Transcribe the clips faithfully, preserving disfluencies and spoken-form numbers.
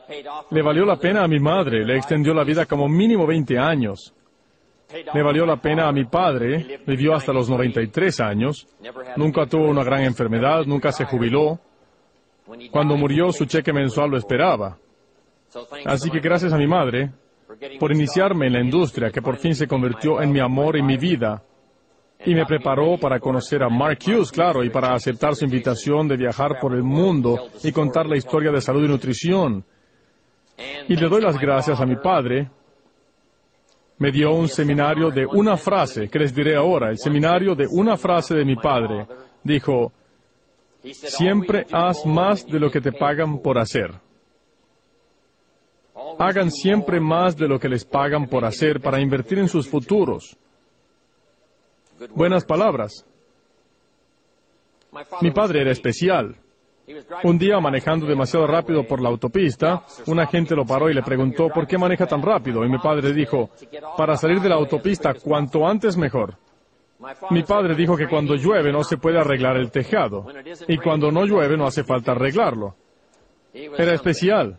Le valió la pena a mi madre, le extendió la vida como mínimo veinte años. Le valió la pena a mi padre, vivió hasta los noventa y tres años, nunca tuvo una gran enfermedad, nunca se jubiló. Cuando murió, su cheque mensual lo esperaba. Así que gracias a mi madre por iniciarme en la industria, que por fin se convirtió en mi amor y mi vida, y me preparó para conocer a Mark Hughes, claro, y para aceptar su invitación de viajar por el mundo y contar la historia de salud y nutrición. Y le doy las gracias a mi padre. Me dio un seminario de una frase, que les diré ahora, el seminario de una frase de mi padre. Dijo, siempre haz más de lo que te pagan por hacer. Hagan siempre más de lo que les pagan por hacer para invertir en sus futuros. Buenas palabras. Mi padre era especial. Un día, manejando demasiado rápido por la autopista, un agente lo paró y le preguntó, ¿por qué maneja tan rápido? Y mi padre dijo, para salir de la autopista cuanto antes mejor. Mi padre dijo que cuando llueve no se puede arreglar el tejado, y cuando no llueve no hace falta arreglarlo. Era especial.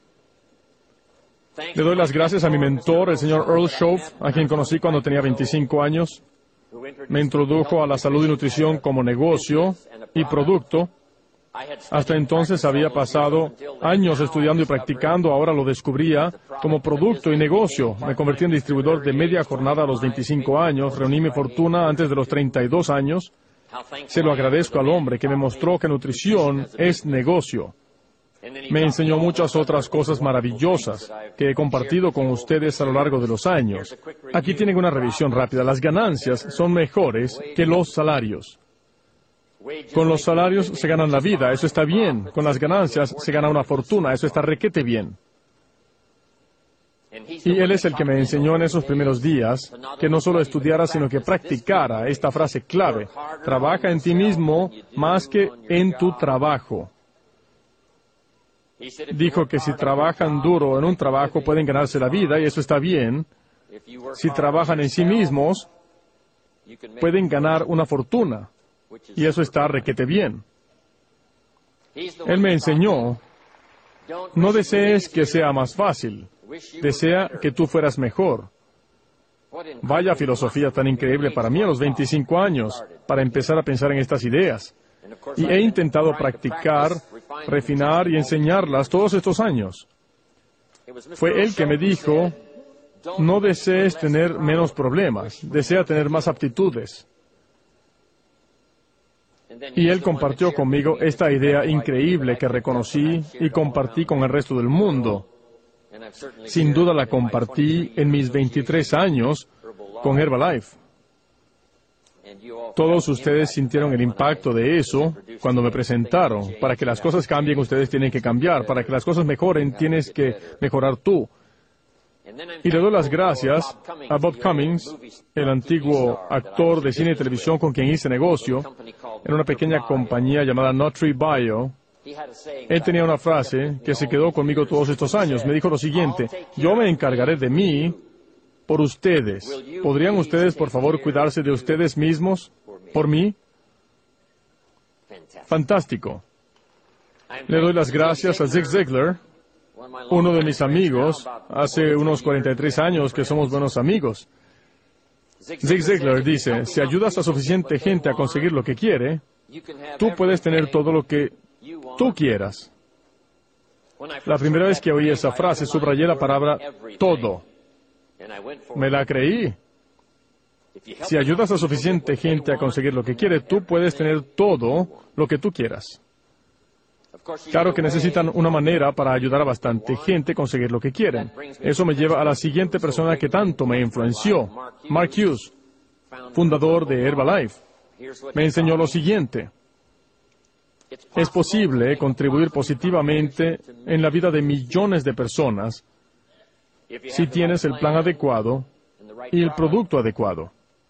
Le doy las gracias a mi mentor, el señor Earl Shoaff, a quien conocí cuando tenía veinticinco años. Me introdujo a la salud y nutrición como negocio y producto. Hasta entonces había pasado años estudiando y practicando, ahora lo descubría como producto y negocio. Me convertí en distribuidor de media jornada a los veinticinco años, reuní mi fortuna antes de los treinta y dos años. Se lo agradezco al hombre que me mostró que nutrición es negocio. Me enseñó muchas otras cosas maravillosas que he compartido con ustedes a lo largo de los años. Aquí tienen una revisión rápida. Las ganancias son mejores que los salarios. Con los salarios se ganan la vida, eso está bien. Con las ganancias se gana una fortuna, eso está requete bien. Y él es el que me enseñó en esos primeros días que no solo estudiara, sino que practicara esta frase clave. Trabaja en ti mismo más que en tu trabajo. Dijo que si trabajan duro en un trabajo pueden ganarse la vida, y eso está bien. Si trabajan en sí mismos, pueden ganar una fortuna, y eso está requete bien. Él me enseñó, no desees que sea más fácil, desea que tú fueras mejor. Vaya filosofía tan increíble para mí a los veinticinco años, para empezar a pensar en estas ideas. Y he intentado practicar, refinar y enseñarlas todos estos años. Fue él que me dijo, no desees tener menos problemas, desea tener más aptitudes. Y él compartió conmigo esta idea increíble que reconocí y compartí con el resto del mundo. Sin duda la compartí en mis veintitrés años con Herbalife. Todos ustedes sintieron el impacto de eso cuando me presentaron. Para que las cosas cambien, ustedes tienen que cambiar. Para que las cosas mejoren, tienes que mejorar tú. Y le doy las gracias a Bob Cummings, el antiguo actor de cine y televisión con quien hice negocio, en una pequeña compañía llamada Nutri Bio. Él tenía una frase que se quedó conmigo todos estos años. Me dijo lo siguiente, yo me encargaré de mí por ustedes. ¿Podrían ustedes, por favor, cuidarse de ustedes mismos por mí? Fantástico. Le doy las gracias a Zig Ziglar, uno de mis amigos, hace unos cuarenta y tres años que somos buenos amigos. Zig Ziglar dice, si ayudas a suficiente gente a conseguir lo que quiere, tú puedes tener todo lo que tú quieras. La primera vez que oí esa frase, subrayé la palabra todo. Me la creí. Si ayudas a suficiente gente a conseguir lo que quiere, tú puedes tener todo lo que tú quieras. Claro que necesitan una manera para ayudar a bastante gente a conseguir lo que quieren. Eso me lleva a la siguiente persona que tanto me influenció, Mark Hughes, fundador de Herbalife. Me enseñó lo siguiente. Es posible contribuir positivamente en la vida de millones de personas si tienes el plan adecuado y el producto adecuado.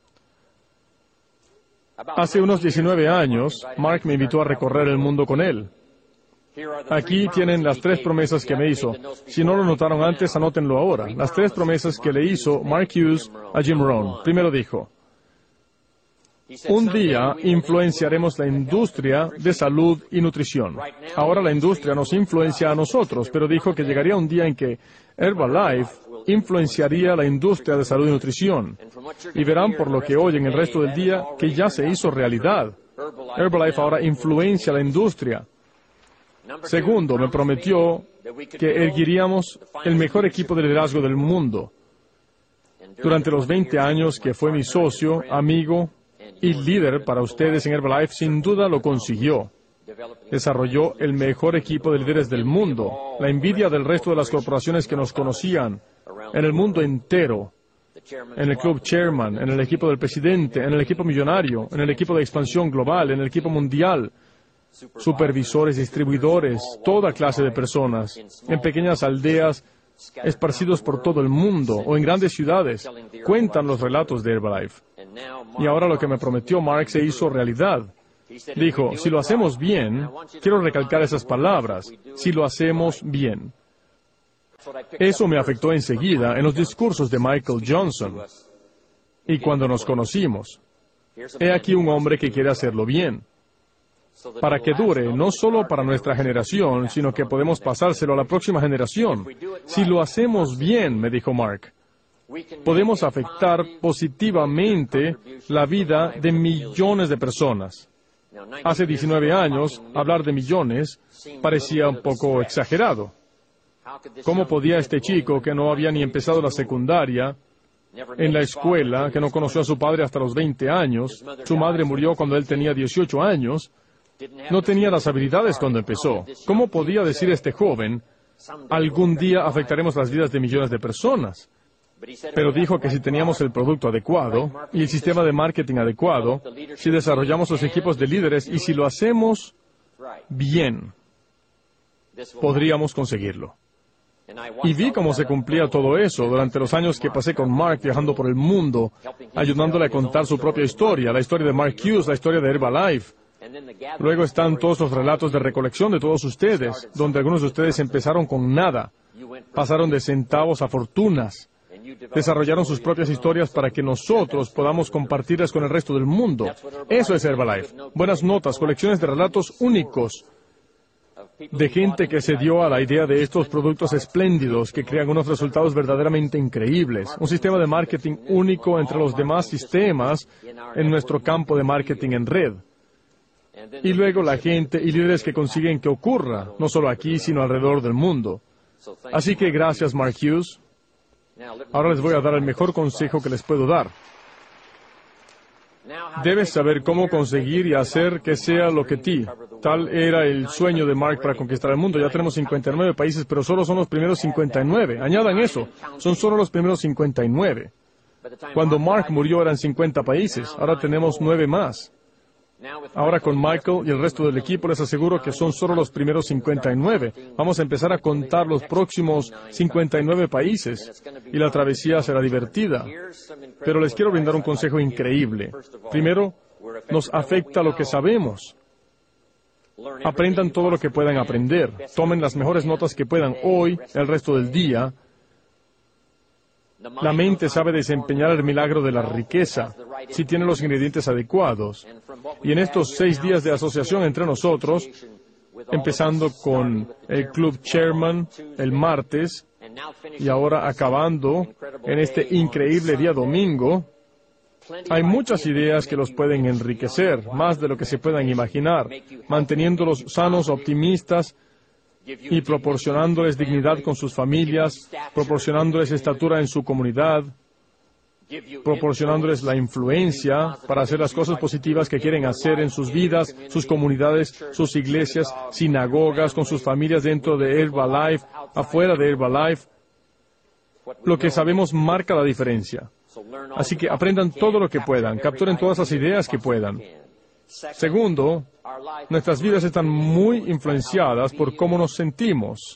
Hace unos diecinueve años, Mark me invitó a recorrer el mundo con él. Aquí tienen las tres promesas que me hizo. Si no lo notaron antes, anótenlo ahora. Las tres promesas que le hizo Mark Hughes a Jim Rohn. Primero dijo, Un día influenciaremos la industria de salud y nutrición. Ahora la industria nos influencia a nosotros, pero dijo que llegaría un día en que Herbalife influenciaría la industria de salud y nutrición. Y verán por lo que oyen el resto del día que ya se hizo realidad. Herbalife ahora influencia la industria. Segundo, me prometió que erguiríamos el mejor equipo de liderazgo del mundo. Durante los veinte años que fue mi socio, amigo y líder para ustedes en Herbalife, sin duda lo consiguió. Desarrolló el mejor equipo de líderes del mundo, la envidia del resto de las corporaciones que nos conocían, en el mundo entero, en el Club Chairman, en el equipo del presidente, en el equipo millonario, en el equipo de expansión global, en el equipo mundial, supervisores, distribuidores, toda clase de personas, en pequeñas aldeas, esparcidos por todo el mundo o en grandes ciudades, cuentan los relatos de Herbalife. Y ahora lo que me prometió Mark se hizo realidad. Dijo, si lo hacemos bien, quiero recalcar esas palabras, si lo hacemos bien. Eso me afectó enseguida en los discursos de Michael Johnson. Y cuando nos conocimos, he aquí un hombre que quiere hacerlo bien, para que dure no solo para nuestra generación, sino que podemos pasárselo a la próxima generación. Si lo hacemos bien, me dijo Mark, podemos afectar positivamente la vida de millones de personas. Hace diecinueve años, hablar de millones parecía un poco exagerado. ¿Cómo podía este chico, que no había ni empezado la secundaria, en la escuela, que no conoció a su padre hasta los veinte años, su madre murió cuando él tenía dieciocho años, no tenía las habilidades cuando empezó? ¿Cómo podía decir este joven, algún día afectaremos las vidas de millones de personas? Pero dijo que si teníamos el producto adecuado y el sistema de marketing adecuado, si desarrollamos los equipos de líderes y si lo hacemos bien, podríamos conseguirlo. Y vi cómo se cumplía todo eso durante los años que pasé con Mark viajando por el mundo, ayudándole a contar su propia historia, la historia de Mark Hughes, la historia de Herbalife. Luego están todos los relatos de recolección de todos ustedes, donde algunos de ustedes empezaron con nada, pasaron de centavos a fortunas, desarrollaron sus propias historias para que nosotros podamos compartirlas con el resto del mundo. Eso es Herbalife. Buenas notas, colecciones de relatos únicos de gente que se dio a la idea de estos productos espléndidos que crean unos resultados verdaderamente increíbles. Un sistema de marketing único entre los demás sistemas en nuestro campo de marketing en red. Y luego la gente y líderes que consiguen que ocurra, no solo aquí, sino alrededor del mundo. Así que gracias, Mark Hughes. Ahora les voy a dar el mejor consejo que les puedo dar. Debes saber cómo conseguir y hacer que sea lo que ti. Tal era el sueño de Mark para conquistar el mundo. Ya tenemos cincuenta y nueve países, pero solo son los primeros cincuenta y nueve. Añadan eso, son solo los primeros cincuenta y nueve. Cuando Mark murió eran cincuenta países, ahora tenemos nueve más. Ahora con Michael y el resto del equipo les aseguro que son solo los primeros cincuenta y nueve. Vamos a empezar a contar los próximos cincuenta y nueve países y la travesía será divertida. Pero les quiero brindar un consejo increíble. Primero, nos afecta lo que sabemos. Aprendan todo lo que puedan aprender. Tomen las mejores notas que puedan hoy, el resto del día. La mente sabe desempeñar el milagro de la riqueza si tiene los ingredientes adecuados. Y en estos seis días de asociación entre nosotros, empezando con el Club Chairman el martes y ahora acabando en este increíble día domingo, hay muchas ideas que los pueden enriquecer, más de lo que se puedan imaginar, manteniéndolos sanos, optimistas, y proporcionándoles dignidad con sus familias, proporcionándoles estatura en su comunidad, proporcionándoles la influencia para hacer las cosas positivas que quieren hacer en sus vidas, sus comunidades, sus iglesias, sinagogas, con sus familias dentro de Herbalife, afuera de Herbalife. Lo que sabemos marca la diferencia. Así que aprendan todo lo que puedan, capturen todas las ideas que puedan. Segundo, nuestras vidas están muy influenciadas por cómo nos sentimos.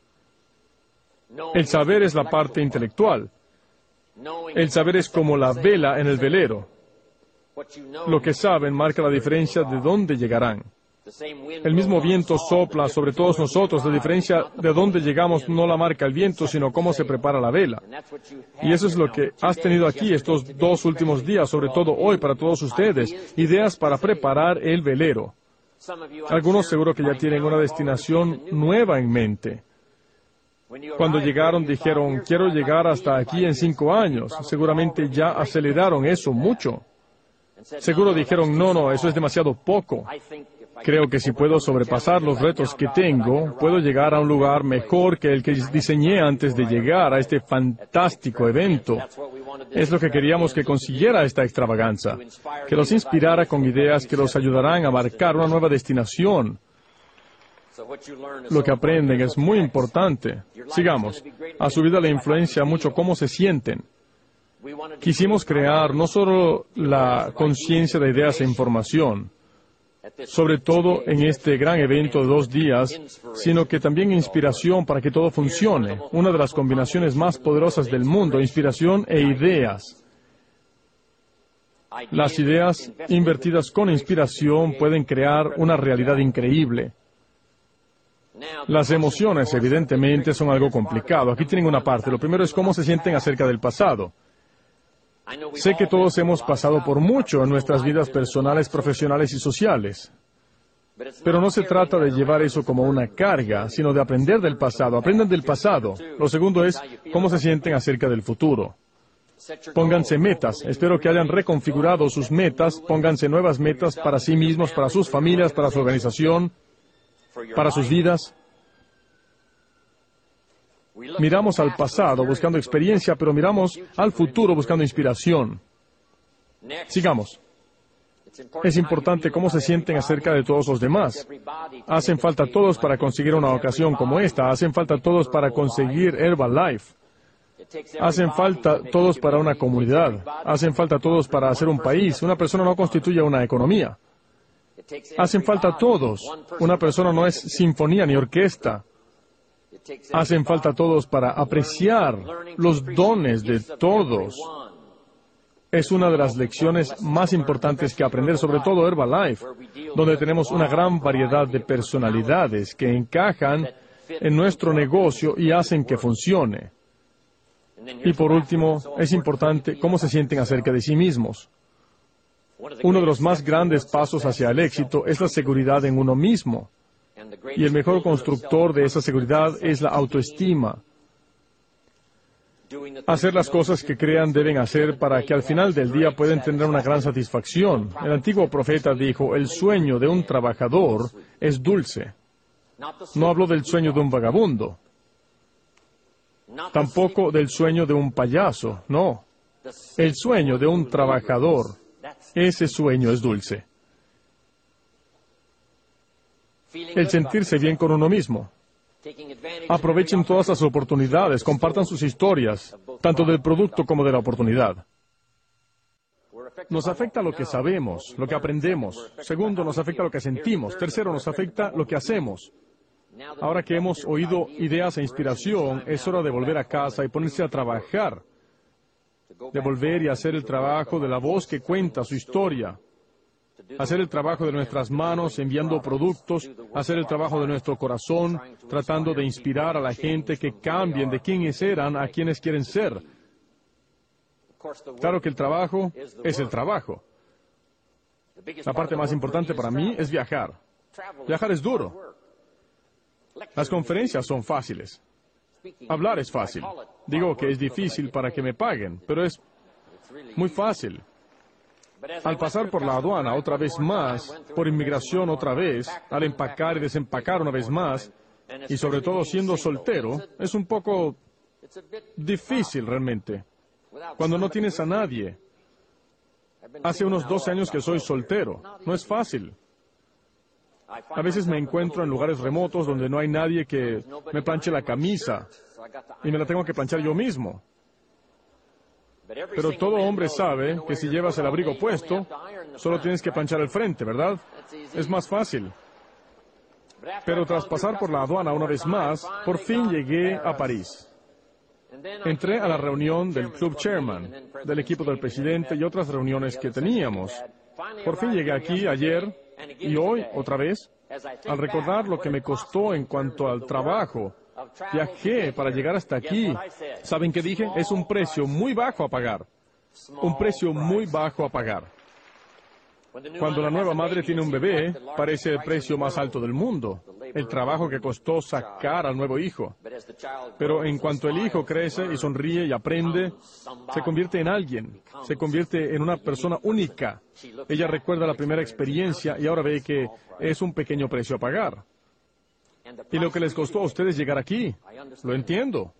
El saber es la parte intelectual. El saber es como la vela en el velero. Lo que saben marca la diferencia de dónde llegarán. El mismo viento sopla sobre todos nosotros. La diferencia de dónde llegamos no la marca el viento, sino cómo se prepara la vela. Y eso es lo que has tenido aquí estos dos últimos días, sobre todo hoy para todos ustedes. Ideas para preparar el velero. Algunos seguro que ya tienen una destinación nueva en mente. Cuando llegaron dijeron, quiero llegar hasta aquí en cinco años. Seguramente ya aceleraron eso mucho. Seguro dijeron, no, no, eso es demasiado poco. Creo que si puedo sobrepasar los retos que tengo, puedo llegar a un lugar mejor que el que diseñé antes de llegar a este fantástico evento. Es lo que queríamos que consiguiera esta extravaganza, que los inspirara con ideas que los ayudarán a marcar una nueva destinación. Lo que aprenden es muy importante. Sigamos. A su vida le influencia mucho cómo se sienten. Quisimos crear no solo la conciencia de ideas e información, sobre todo en este gran evento de dos días, sino que también inspiración para que todo funcione. Una de las combinaciones más poderosas del mundo, inspiración e ideas. Las ideas invertidas con inspiración pueden crear una realidad increíble. Las emociones, evidentemente, son algo complicado. Aquí tienen una parte. Lo primero es cómo se sienten acerca del pasado. Sé que todos hemos pasado por mucho en nuestras vidas personales, profesionales y sociales. Pero no se trata de llevar eso como una carga, sino de aprender del pasado. Aprendan del pasado. Lo segundo es cómo se sienten acerca del futuro. Pónganse metas. Espero que hayan reconfigurado sus metas. Pónganse nuevas metas para sí mismos, para sus familias, para su organización, para sus vidas. Miramos al pasado buscando experiencia, pero miramos al futuro buscando inspiración. Sigamos. Es importante cómo se sienten acerca de todos los demás. Hacen falta todos para conseguir una ocasión como esta. Hacen falta todos para conseguir Herbalife. Hacen falta todos para una comunidad. Hacen falta todos para hacer un país. Una persona no constituye una economía. Hacen falta todos. Una persona no es sinfonía ni orquesta. Hacen falta todos para apreciar los dones de todos. Es una de las lecciones más importantes que aprender, sobre todo Herbalife, donde tenemos una gran variedad de personalidades que encajan en nuestro negocio y hacen que funcione. Y por último, es importante cómo se sienten acerca de sí mismos. Uno de los más grandes pasos hacia el éxito es la seguridad en uno mismo. Y el mejor constructor de esa seguridad es la autoestima. Hacer las cosas que crean deben hacer para que al final del día puedan tener una gran satisfacción. El antiguo profeta dijo, el sueño de un trabajador es dulce. No hablo del sueño de un vagabundo. Tampoco del sueño de un payaso, no. El sueño de un trabajador, ese sueño es dulce. El sentirse bien con uno mismo. Aprovechen todas las oportunidades, compartan sus historias, tanto del producto como de la oportunidad. Nos afecta lo que sabemos, lo que aprendemos. Segundo, nos afecta lo que sentimos. Tercero, nos afecta lo que hacemos. Ahora que hemos oído ideas e inspiración, es hora de volver a casa y ponerse a trabajar. De volver y hacer el trabajo de la voz que cuenta su historia. Hacer el trabajo de nuestras manos enviando productos, hacer el trabajo de nuestro corazón, tratando de inspirar a la gente que cambien de quienes eran a quienes quieren ser. Claro que el trabajo es el trabajo. La parte más importante para mí es viajar. Viajar es duro. Las conferencias son fáciles. Hablar es fácil. Digo que es difícil para que me paguen, pero es muy fácil. Al pasar por la aduana otra vez más, por inmigración otra vez, al empacar y desempacar una vez más, y sobre todo siendo soltero, es un poco difícil realmente, cuando no tienes a nadie. Hace unos doce años que soy soltero, no es fácil. A veces me encuentro en lugares remotos donde no hay nadie que me planche la camisa, y me la tengo que planchar yo mismo. Pero todo hombre sabe que si llevas el abrigo puesto, solo tienes que planchar el frente, ¿verdad? Es más fácil. Pero tras pasar por la aduana una vez más, por fin llegué a París. Entré a la reunión del Club Chairman, del equipo del presidente y otras reuniones que teníamos. Por fin llegué aquí ayer Y hoy, otra vez, al recordar lo que me costó en cuanto al trabajo, viajé para llegar hasta aquí. ¿Saben qué dije? Es un precio muy bajo a pagar. Un precio muy bajo a pagar. Cuando la nueva madre tiene un bebé, parece el precio más alto del mundo, el trabajo que costó sacar al nuevo hijo. Pero en cuanto el hijo crece y sonríe y aprende, se convierte en alguien, se convierte en una persona única. Ella recuerda la primera experiencia y ahora ve que es un pequeño precio a pagar. Y lo que les costó a ustedes llegar aquí, lo entiendo.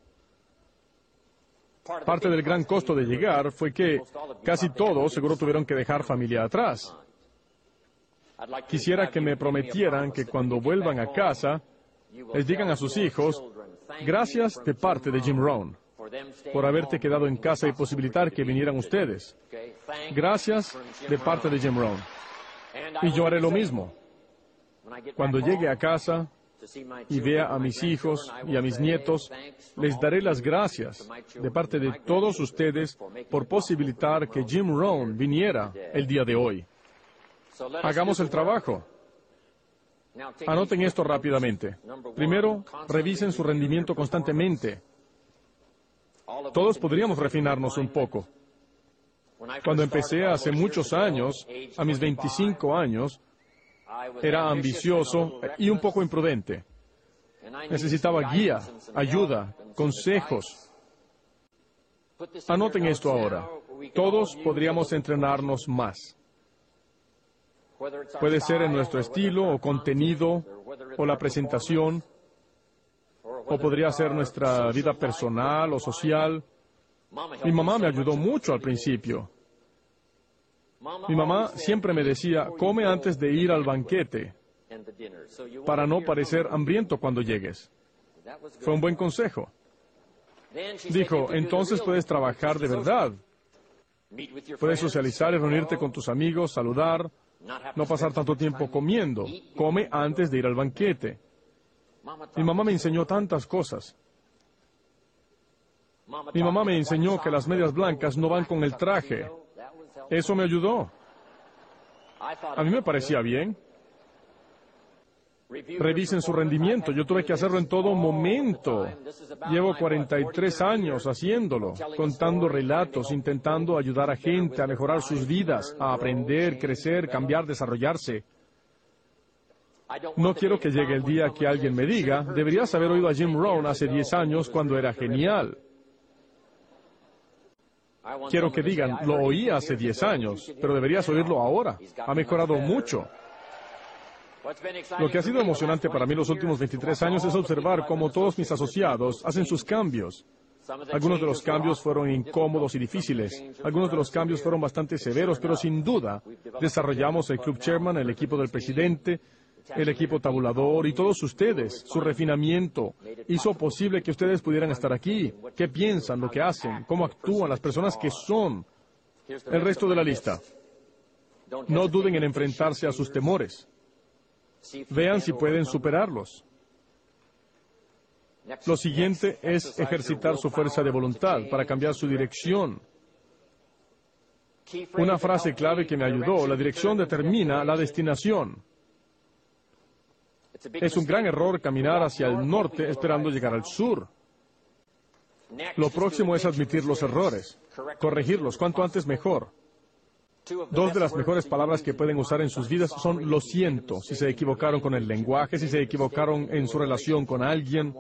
Parte del gran costo de llegar fue que casi todos seguro tuvieron que dejar familia atrás. Quisiera que me prometieran que cuando vuelvan a casa, les digan a sus hijos, gracias de parte de Jim Rohn, por haberte quedado en casa y posibilitar que vinieran ustedes. Gracias de parte de Jim Rohn. Y yo haré lo mismo. Cuando llegue a casa y vea a mis hijos y a mis nietos, les daré las gracias de parte de todos ustedes por posibilitar que Jim Rohn viniera el día de hoy. Hagamos el trabajo. Anoten esto rápidamente. Primero, revisen su rendimiento constantemente. Todos podríamos refinarnos un poco. Cuando empecé hace muchos años, a mis veinticinco años, era ambicioso y un poco imprudente. Necesitaba guía, ayuda, consejos. Anoten esto ahora. Todos podríamos entrenarnos más. Puede ser en nuestro estilo o contenido o la presentación, o podría ser nuestra vida personal o social. Mi mamá me ayudó mucho al principio. Mi mamá siempre me decía, come antes de ir al banquete, para no parecer hambriento cuando llegues. Fue un buen consejo. Dijo, entonces puedes trabajar de verdad. Puedes socializar y reunirte con tus amigos, saludar, no pasar tanto tiempo comiendo. Come antes de ir al banquete. Mi mamá me enseñó tantas cosas. Mi mamá me enseñó que las medias blancas no van con el traje. Eso me ayudó. A mí me parecía bien. Revisen su rendimiento. Yo tuve que hacerlo en todo momento. Llevo cuarenta y tres años haciéndolo, contando relatos, intentando ayudar a gente a mejorar sus vidas, a aprender, crecer, cambiar, desarrollarse. No quiero que llegue el día que alguien me diga, deberías haber oído a Jim Rohn hace diez años cuando era genial. Quiero que digan, lo oí hace diez años, pero deberías oírlo ahora. Ha mejorado mucho. Lo que ha sido emocionante para mí los últimos veintitrés años es observar cómo todos mis asociados hacen sus cambios. Algunos de los cambios fueron incómodos y difíciles. Algunos de los cambios fueron bastante severos, pero sin duda desarrollamos el Club Chairman, el equipo del presidente, el equipo tabulador y todos ustedes. Su refinamiento hizo posible que ustedes pudieran estar aquí. ¿Qué piensan, lo que hacen, cómo actúan, las personas que son? El resto de la lista. No duden en enfrentarse a sus temores. Vean si pueden superarlos. Lo siguiente es ejercitar su fuerza de voluntad para cambiar su dirección. Una frase clave que me ayudó, la dirección determina la destinación. Es un gran error caminar hacia el norte esperando llegar al sur. Lo próximo es admitir los errores, corregirlos, cuanto antes mejor. Dos de las mejores palabras que pueden usar en sus vidas son lo siento, si se equivocaron con el lenguaje, si se equivocaron en su relación con alguien.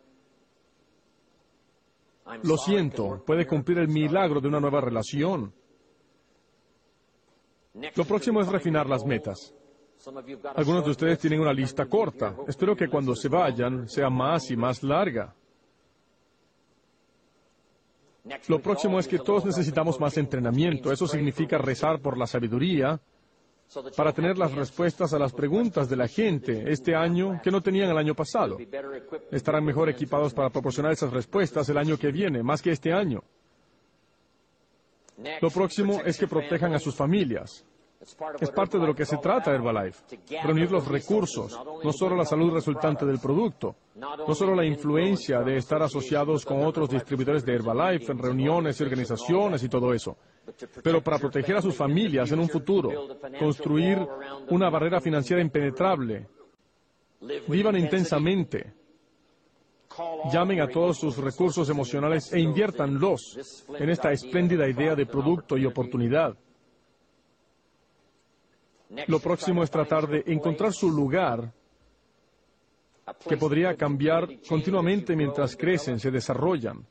Lo siento, puede cumplir el milagro de una nueva relación. Lo próximo es refinar las metas. Algunos de ustedes tienen una lista corta. Espero que cuando se vayan sea más y más larga. Lo próximo es que todos necesitamos más entrenamiento. Eso significa rezar por la sabiduría para tener las respuestas a las preguntas de la gente este año que no tenían el año pasado. Estarán mejor equipados para proporcionar esas respuestas el año que viene, más que este año. Lo próximo es que protejan a sus familias. Es parte de lo que se trata Herbalife. Reunir los recursos, no solo la salud resultante del producto, no solo la influencia de estar asociados con otros distribuidores de Herbalife en reuniones y organizaciones y todo eso. pero para proteger a sus familias en un futuro, construir una barrera financiera impenetrable. Vivan intensamente. Llamen a todos sus recursos emocionales e inviértanlos en esta espléndida idea de producto y oportunidad. Lo próximo es tratar de encontrar su lugar que podría cambiar continuamente mientras crecen, se desarrollan.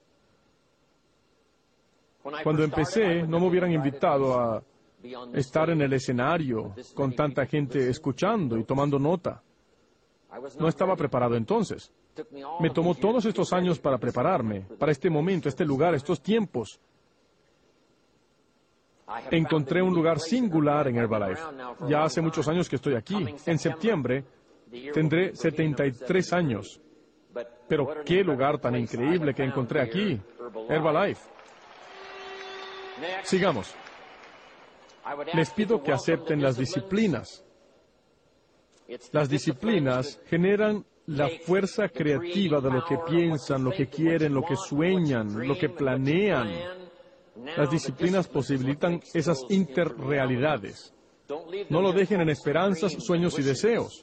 Cuando empecé, no me hubieran invitado a estar en el escenario con tanta gente escuchando y tomando nota. No estaba preparado entonces. Me tomó todos estos años para prepararme, para este momento, este lugar, estos tiempos. Encontré un lugar singular en Herbalife. Ya hace muchos años que estoy aquí. En septiembre tendré setenta y tres años. Pero qué lugar tan increíble que encontré aquí, Herbalife. Sigamos. Les pido que acepten las disciplinas. Las disciplinas generan la fuerza creativa de lo que piensan, lo que quieren, lo que sueñan, lo que planean. Las disciplinas posibilitan esas interrealidades. No lo dejen en esperanzas, sueños y deseos.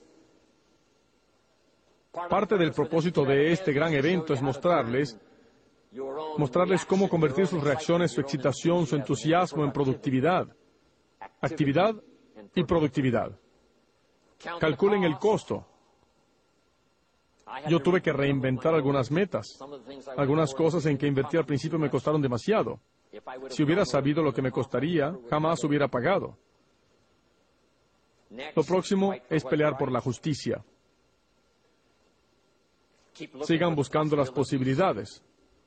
Parte del propósito de este gran evento es mostrarles, mostrarles cómo convertir sus reacciones, su excitación, su entusiasmo en productividad. Actividad y productividad. Calculen el costo. Yo tuve que reinventar algunas metas. Algunas cosas en que invertí al principio me costaron demasiado. Si hubiera sabido lo que me costaría, jamás hubiera pagado. Lo próximo es pelear por la justicia. Sigan buscando las posibilidades.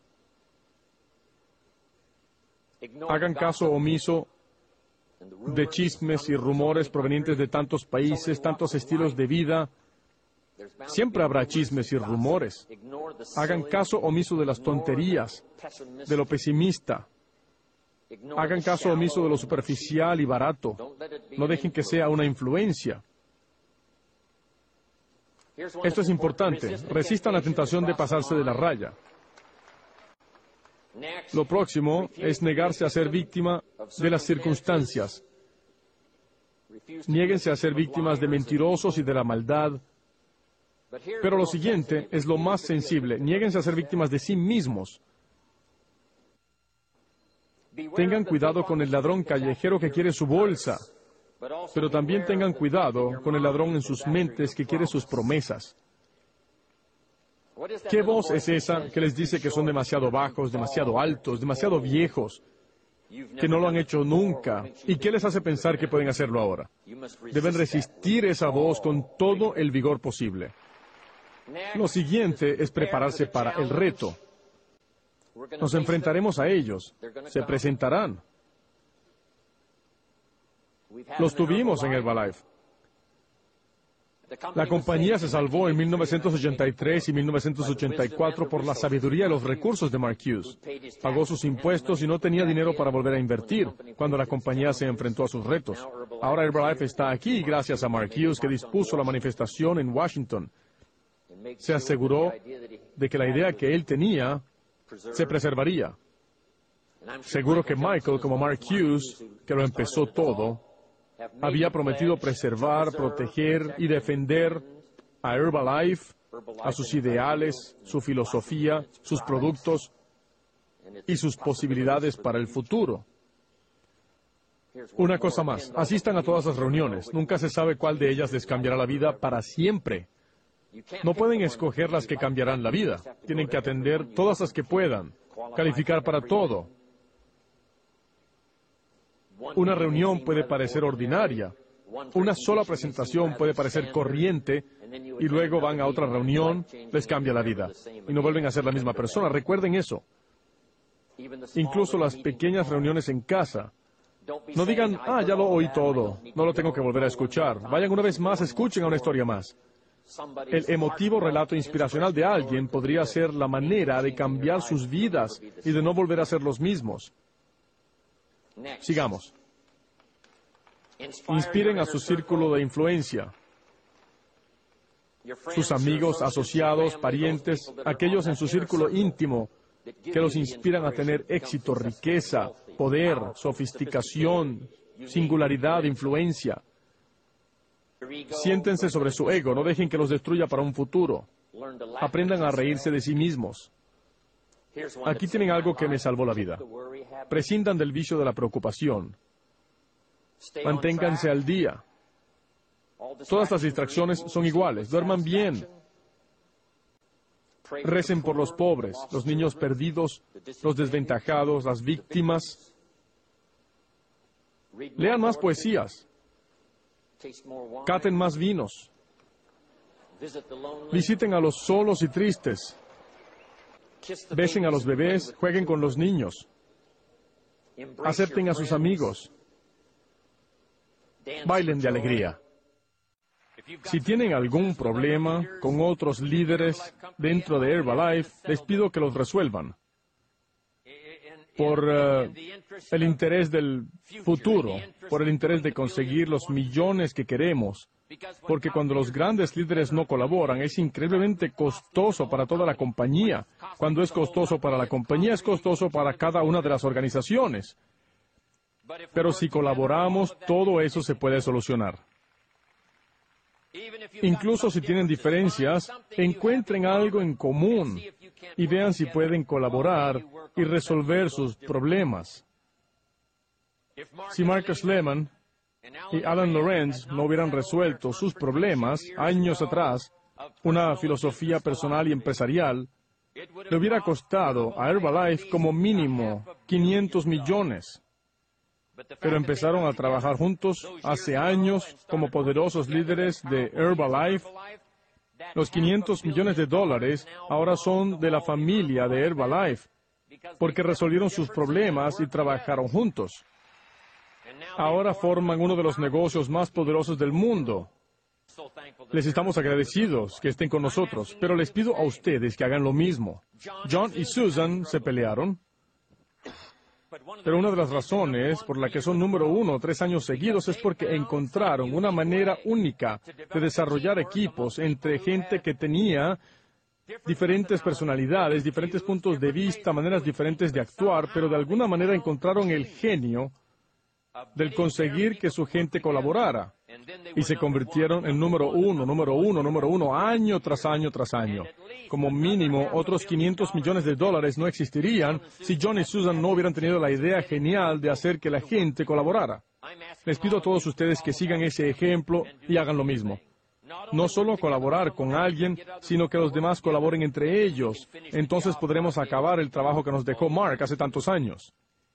Hagan caso omiso de chismes y rumores provenientes de tantos países, tantos estilos de vida. Siempre habrá chismes y rumores. Hagan caso omiso de las tonterías, de lo pesimista. Hagan caso omiso de lo superficial y barato. No dejen que sea una influencia. Esto es importante. Resistan la tentación de pasarse de la raya. Lo próximo es negarse a ser víctima de las circunstancias. Niéguense a ser víctimas de mentirosos y de la maldad. Pero lo siguiente es lo más sensible. Niéguense a ser víctimas de sí mismos. Tengan cuidado con el ladrón callejero que quiere su bolsa, pero también tengan cuidado con el ladrón en sus mentes que quiere sus promesas. ¿Qué voz es esa que les dice que son demasiado bajos, demasiado altos, demasiado viejos, que no lo han hecho nunca? ¿Y qué les hace pensar que pueden hacerlo ahora? Deben resistir esa voz con todo el vigor posible. Lo siguiente es prepararse para el reto. Nos enfrentaremos a ellos. Se presentarán. Los tuvimos en Herbalife. La compañía se salvó en mil novecientos ochenta y tres y mil novecientos ochenta y cuatro por la sabiduría y los recursos de Mark Hughes. Pagó sus impuestos y no tenía dinero para volver a invertir cuando la compañía se enfrentó a sus retos. Ahora Herbalife está aquí gracias a Mark Hughes, que dispuso la manifestación en Washington. Se aseguró de que la idea que él tenía se preservaría. Seguro que Michael, como Mark Hughes, que lo empezó todo, había prometido preservar, proteger y defender a Herbalife, a sus ideales, su filosofía, sus productos y sus posibilidades para el futuro. Una cosa más, asistan a todas las reuniones. Nunca se sabe cuál de ellas les cambiará la vida para siempre. No pueden escoger las que cambiarán la vida. Tienen que atender todas las que puedan, calificar para todo. Una reunión puede parecer ordinaria. Una sola presentación puede parecer corriente y luego van a otra reunión, les cambia la vida y no vuelven a ser la misma persona. Recuerden eso. Incluso las pequeñas reuniones en casa. No digan, ah, ya lo oí todo, no lo tengo que volver a escuchar. Vayan una vez más, escuchen a una historia más. El emotivo relato inspiracional de alguien podría ser la manera de cambiar sus vidas y de no volver a ser los mismos. Sigamos. Inspiren a su círculo de influencia. Sus amigos, asociados, parientes, aquellos en su círculo íntimo que los inspiran a tener éxito, riqueza, poder, sofisticación, singularidad, influencia. Siéntense sobre su ego, no dejen que los destruya para un futuro. Aprendan a reírse de sí mismos. Aquí tienen algo que me salvó la vida. Prescindan del vicio de la preocupación. Manténganse al día. Todas las distracciones son iguales. Duerman bien. Recen por los pobres, los niños perdidos, los desventajados, las víctimas. Lean más poesías. Caten más vinos. Visiten a los solos y tristes. Besen a los bebés, jueguen con los niños. Acepten a sus amigos. Bailen de alegría. Si tienen algún problema con otros líderes dentro de Herbalife, les pido que los resuelvan. Por uh, el interés del futuro, por el interés de conseguir los millones que queremos, porque cuando los grandes líderes no colaboran, es increíblemente costoso para toda la compañía. Cuando es costoso para la compañía, es costoso para cada una de las organizaciones. Pero si colaboramos, todo eso se puede solucionar. Incluso si tienen diferencias, encuentren algo en común y vean si pueden colaborar y resolver sus problemas. Si Marcus Lehman y Alan Lorenz no hubieran resuelto sus problemas años atrás, una filosofía personal y empresarial, le hubiera costado a Herbalife como mínimo quinientos millones. Pero empezaron a trabajar juntos hace años como poderosos líderes de Herbalife. Los quinientos millones de dólares ahora son de la familia de Herbalife, porque resolvieron sus problemas y trabajaron juntos. Ahora forman uno de los negocios más poderosos del mundo. Les estamos agradecidos que estén con nosotros, pero les pido a ustedes que hagan lo mismo. John y Susan se pelearon. Pero una de las razones por la que son número uno tres años seguidos es porque encontraron una manera única de desarrollar equipos entre gente que tenía diferentes personalidades, diferentes puntos de vista, maneras diferentes de actuar, pero de alguna manera encontraron el genio del conseguir que su gente colaborara. Y se convirtieron en número uno, número uno, número uno, año tras año tras año. Como mínimo, otros quinientos millones de dólares no existirían si John y Susan no hubieran tenido la idea genial de hacer que la gente colaborara. Les pido a todos ustedes que sigan ese ejemplo y hagan lo mismo. No solo colaborar con alguien, sino que los demás colaboren entre ellos. Entonces podremos acabar el trabajo que nos dejó Mark hace tantos años.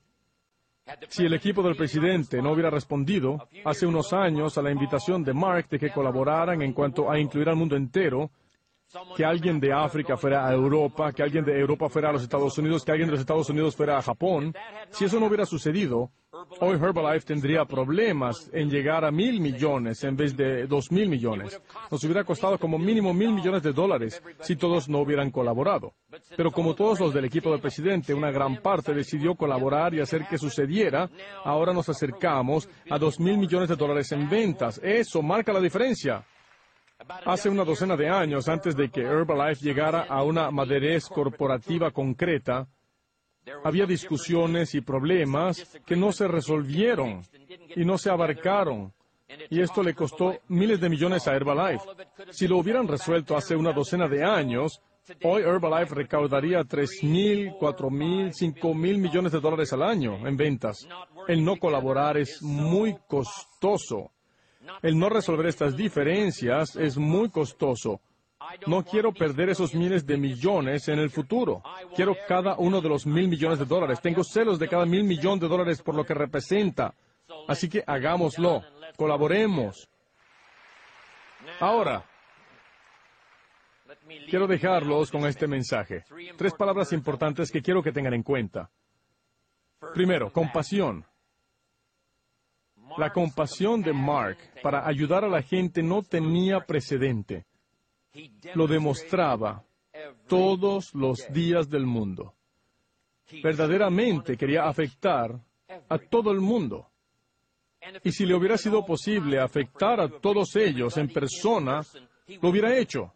Si el equipo del presidente no hubiera respondido hace unos años a la invitación de Mark de que colaboraran en cuanto a incluir al mundo entero, que alguien de África fuera a Europa, que alguien de Europa fuera a los Estados Unidos, que alguien de los Estados Unidos fuera a Japón, si eso no hubiera sucedido, hoy Herbalife tendría problemas en llegar a mil millones en vez de dos mil millones. Nos hubiera costado como mínimo mil millones de dólares si todos no hubieran colaborado. Pero como todos los del equipo del presidente, una gran parte decidió colaborar y hacer que sucediera, ahora nos acercamos a dos mil millones de dólares en ventas. Eso marca la diferencia. Hace una docena de años, antes de que Herbalife llegara a una madurez corporativa concreta, había discusiones y problemas que no se resolvieron y no se abarcaron. Y esto le costó miles de millones a Herbalife. Si lo hubieran resuelto hace una docena de años, hoy Herbalife recaudaría tres mil, cuatro mil, cinco mil millones de dólares al año en ventas. El no colaborar es muy costoso. El no resolver estas diferencias es muy costoso. No quiero perder esos miles de millones en el futuro. Quiero cada uno de los mil millones de dólares. Tengo celos de cada mil millón de dólares por lo que representa. Así que hagámoslo. Colaboremos. Ahora, quiero dejarlos con este mensaje. Tres palabras importantes que quiero que tengan en cuenta. Primero, compasión. La compasión de Mark para ayudar a la gente no tenía precedente. Lo demostraba todos los días del mundo. Verdaderamente quería afectar a todo el mundo. Y si le hubiera sido posible afectar a todos ellos en persona, lo hubiera hecho.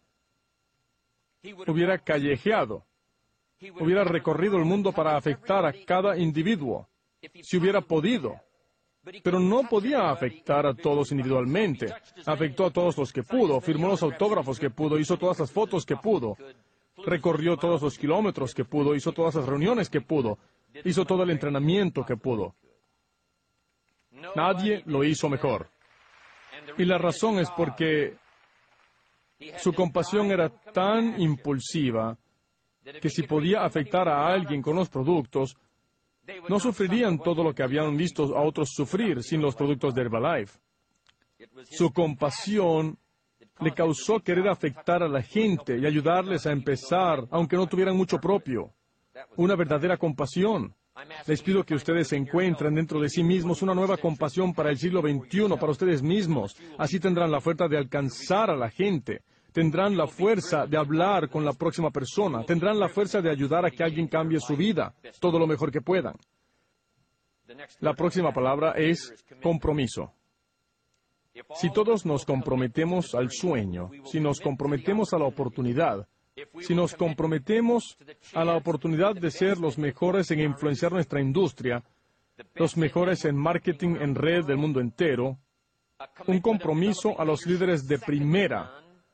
Hubiera callejeado. Hubiera recorrido el mundo para afectar a cada individuo. si hubiera podido. Pero no podía afectar a todos individualmente. Afectó a todos los que pudo, firmó los autógrafos que pudo, hizo todas las fotos que pudo, recorrió todos los kilómetros que pudo, hizo todas las reuniones que pudo, hizo todo el entrenamiento que pudo. Nadie lo hizo mejor. Y la razón es porque su compasión era tan impulsiva que si podía afectar a alguien con los productos, no sufrirían todo lo que habían visto a otros sufrir sin los productos de Herbalife. Su compasión le causó querer afectar a la gente y ayudarles a empezar, aunque no tuvieran mucho propio. Una verdadera compasión. Les pido que ustedes encuentren dentro de sí mismos una nueva compasión para el siglo veintiuno, para ustedes mismos. Así tendrán la fuerza de alcanzar a la gente. Tendrán la fuerza de hablar con la próxima persona. Tendrán la fuerza de ayudar a que alguien cambie su vida, todo lo mejor que puedan. La próxima palabra es compromiso. Si todos nos comprometemos al sueño, si nos comprometemos a la oportunidad, si nos comprometemos a la oportunidad de ser los mejores en influenciar nuestra industria, los mejores en marketing en red del mundo entero, un compromiso a los líderes de primera,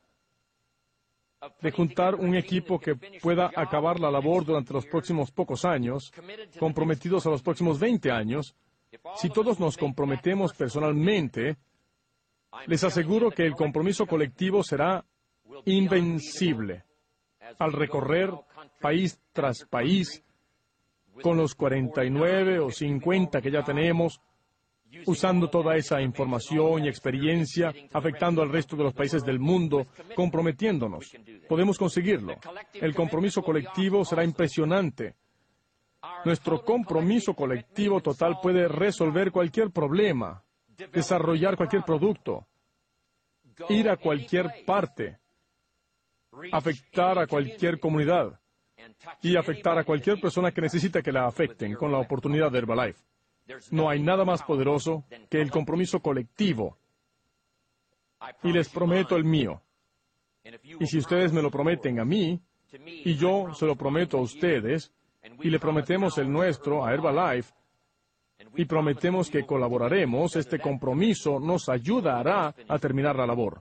de juntar un equipo que pueda acabar la labor durante los próximos pocos años, comprometidos a los próximos veinte años, si todos nos comprometemos personalmente, les aseguro que el compromiso colectivo será invencible. Al recorrer país tras país, con los cuarenta y nueve o cincuenta que ya tenemos, usando toda esa información y experiencia, afectando al resto de los países del mundo, comprometiéndonos. Podemos conseguirlo. El compromiso colectivo será impresionante. Nuestro compromiso colectivo total puede resolver cualquier problema, desarrollar cualquier producto, ir a cualquier parte, afectar a cualquier comunidad y afectar a cualquier persona que necesita que la afecten con la oportunidad de Herbalife. No hay nada más poderoso que el compromiso colectivo. Y les prometo el mío. Y si ustedes me lo prometen a mí, y yo se lo prometo a ustedes, y le prometemos el nuestro a Herbalife, y prometemos que colaboraremos, este compromiso nos ayudará a terminar la labor.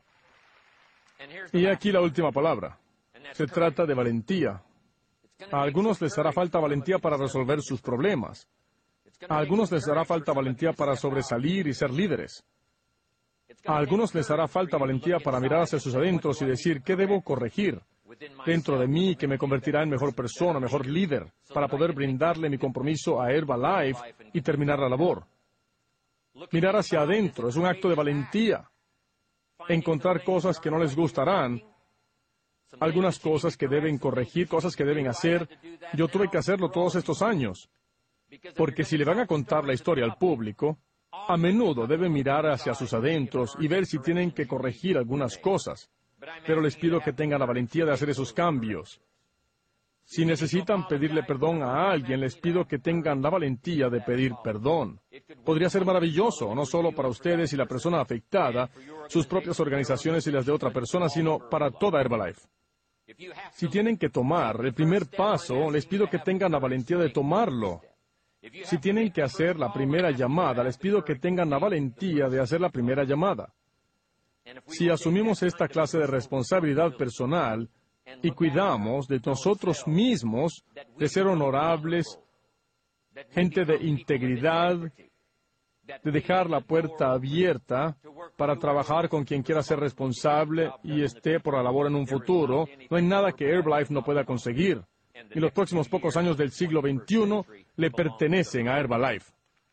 Y aquí la última palabra. Se trata de valentía. A algunos les hará falta valentía para resolver sus problemas. A algunos les hará falta valentía para sobresalir y ser líderes. A algunos les hará falta valentía para mirar hacia sus adentros y decir, ¿qué debo corregir dentro de mí que me convertirá en mejor persona, mejor líder, para poder brindarle mi compromiso a Herbalife y terminar la labor? Mirar hacia adentro es un acto de valentía. Encontrar cosas que no les gustarán, algunas cosas que deben corregir, cosas que deben hacer. Yo tuve que hacerlo todos estos años. Porque si le van a contar la historia al público, a menudo deben mirar hacia sus adentros y ver si tienen que corregir algunas cosas. Pero les pido que tengan la valentía de hacer esos cambios. Si necesitan pedirle perdón a alguien, les pido que tengan la valentía de pedir perdón. Podría ser maravilloso, no solo para ustedes y la persona afectada, sus propias organizaciones y las de otra persona, sino para toda Herbalife. Si tienen que tomar el primer paso, les pido que tengan la valentía de tomarlo. Si tienen que hacer la primera llamada, les pido que tengan la valentía de hacer la primera llamada. Si asumimos esta clase de responsabilidad personal y cuidamos de nosotros mismos, de ser honorables, gente de integridad, de dejar la puerta abierta para trabajar con quien quiera ser responsable y esté por la labor en un futuro, no hay nada que Herbalife no pueda conseguir. Y los próximos pocos años del siglo veintiuno le pertenecen a Herbalife.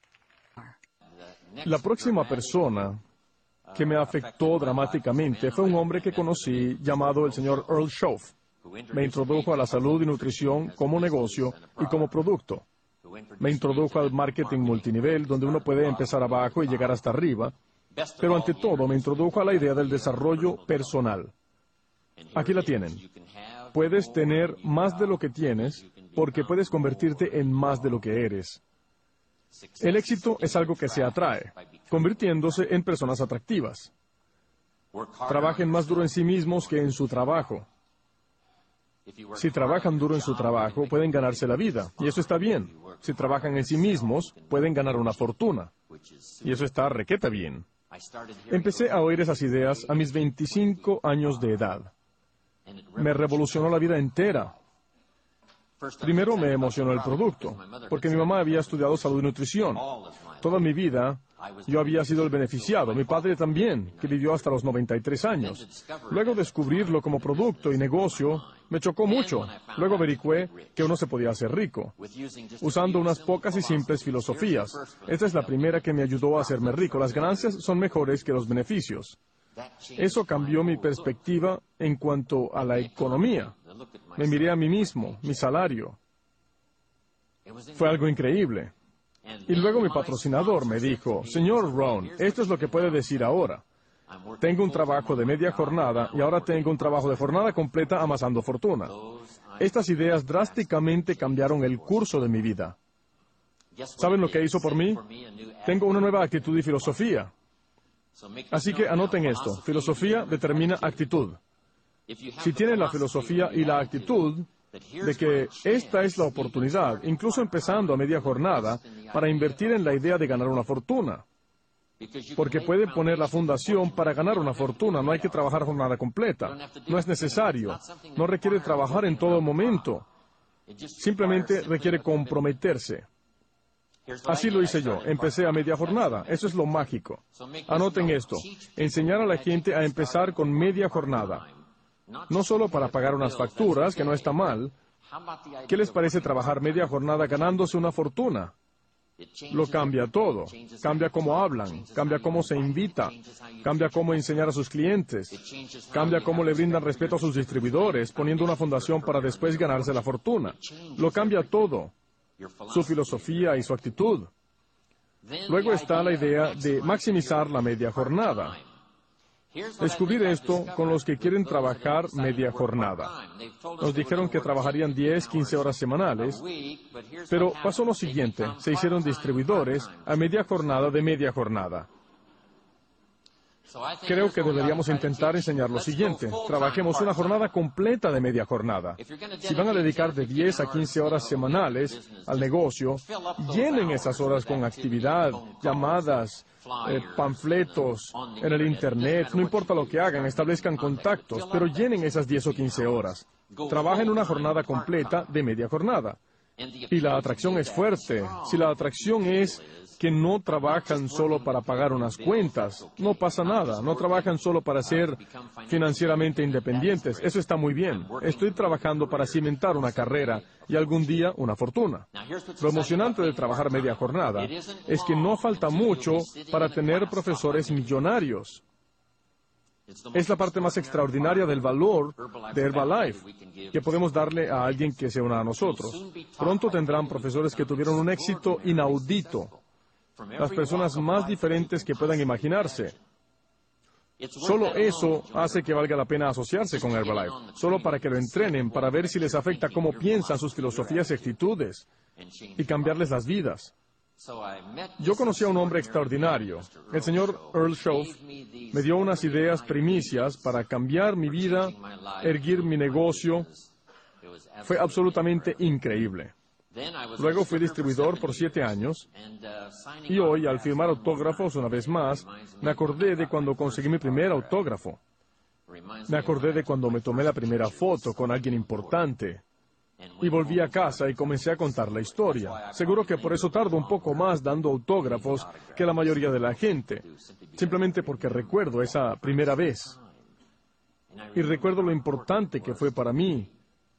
La próxima persona que me afectó dramáticamente fue un hombre que conocí llamado el señor Earl Shoaff. Me introdujo a la salud y nutrición como negocio y como producto. Me introdujo al marketing multinivel, donde uno puede empezar abajo y llegar hasta arriba, pero ante todo me introdujo a la idea del desarrollo personal. Aquí la tienen. Puedes tener más de lo que tienes porque puedes convertirte en más de lo que eres. El éxito es algo que se atrae, convirtiéndose en personas atractivas. Trabajen más duro en sí mismos que en su trabajo. Si trabajan duro en su trabajo, pueden ganarse la vida, y eso está bien. si trabajan en sí mismos, pueden ganar una fortuna. Y eso está requete bien. Empecé a oír esas ideas a mis veinticinco años de edad. Me revolucionó la vida entera. Primero me emocionó el producto, porque mi mamá había estudiado salud y nutrición. Toda mi vida, yo había sido el beneficiado, mi padre también, que vivió hasta los noventa y tres años. Luego descubrirlo como producto y negocio, me chocó mucho. Luego averigüé que uno se podía hacer rico, usando unas pocas y simples filosofías. Esta es la primera que me ayudó a hacerme rico. Las ganancias son mejores que los beneficios. Eso cambió mi perspectiva en cuanto a la economía. Me miré a mí mismo, mi salario. Fue algo increíble. Y luego mi patrocinador me dijo, señor Ron, esto es lo que puede decir ahora. Tengo un trabajo de media jornada y ahora tengo un trabajo de jornada completa amasando fortuna. Estas ideas drásticamente cambiaron el curso de mi vida. ¿Saben lo que hizo por mí? Tengo una nueva actitud y filosofía. Así que anoten esto. Filosofía determina actitud. Si tienen la filosofía y la actitud de que esta es la oportunidad, incluso empezando a media jornada, para invertir en la idea de ganar una fortuna. Porque pueden poner la fundación para ganar una fortuna, no hay que trabajar jornada completa. No es necesario. No requiere trabajar en todo momento. Simplemente requiere comprometerse. Así lo hice yo. Empecé a media jornada. Eso es lo mágico. Anoten esto. Enseñar a la gente a empezar con media jornada. No solo para pagar unas facturas, que no está mal. ¿Qué les parece trabajar media jornada ganándose una fortuna? Lo cambia todo. Cambia cómo hablan, cambia cómo se invita, cambia cómo enseñar a sus clientes, cambia cómo le brindan respeto a sus distribuidores, poniendo una fundación para después ganarse la fortuna. Lo cambia todo. Su filosofía y su actitud. Luego está la idea de maximizar la media jornada. Descubrir esto con los que quieren trabajar media jornada. Nos dijeron que trabajarían diez, quince horas semanales, pero pasó lo siguiente, se hicieron distribuidores a media jornada de media jornada. Creo que deberíamos intentar enseñar lo siguiente. Trabajemos una jornada completa de media jornada. Si van a dedicar de diez a quince horas semanales al negocio, llenen esas horas con actividad, llamadas, eh, panfletos, en el Internet, no importa lo que hagan, establezcan contactos, pero llenen esas diez o quince horas. Trabajen una jornada completa de media jornada. Y la atracción es fuerte. Si la atracción es que no trabajan solo para pagar unas cuentas, no pasa nada. No trabajan solo para ser financieramente independientes. Eso está muy bien. Estoy trabajando para cimentar una carrera y algún día una fortuna. Lo emocionante de trabajar media jornada es que no falta mucho para tener profesores millonarios. Es la parte más extraordinaria del valor de Herbalife que podemos darle a alguien que se una a nosotros. Pronto tendrán profesores que tuvieron un éxito inaudito. Las personas más diferentes que puedan imaginarse. Solo eso hace que valga la pena asociarse con Herbalife. Solo para que lo entrenen, para ver si les afecta cómo piensan, sus filosofías y actitudes, y cambiarles las vidas. Yo conocí a un hombre extraordinario. El señor Earl Shoaff me dio unas ideas primicias para cambiar mi vida, erguir mi negocio. Fue absolutamente increíble. Luego fui distribuidor por siete años, y hoy, al firmar autógrafos una vez más, me acordé de cuando conseguí mi primer autógrafo. Me acordé de cuando me tomé la primera foto con alguien importante. Y volví a casa y comencé a contar la historia. Seguro que por eso tardo un poco más dando autógrafos que la mayoría de la gente, simplemente porque recuerdo esa primera vez. Y recuerdo lo importante que fue para mí.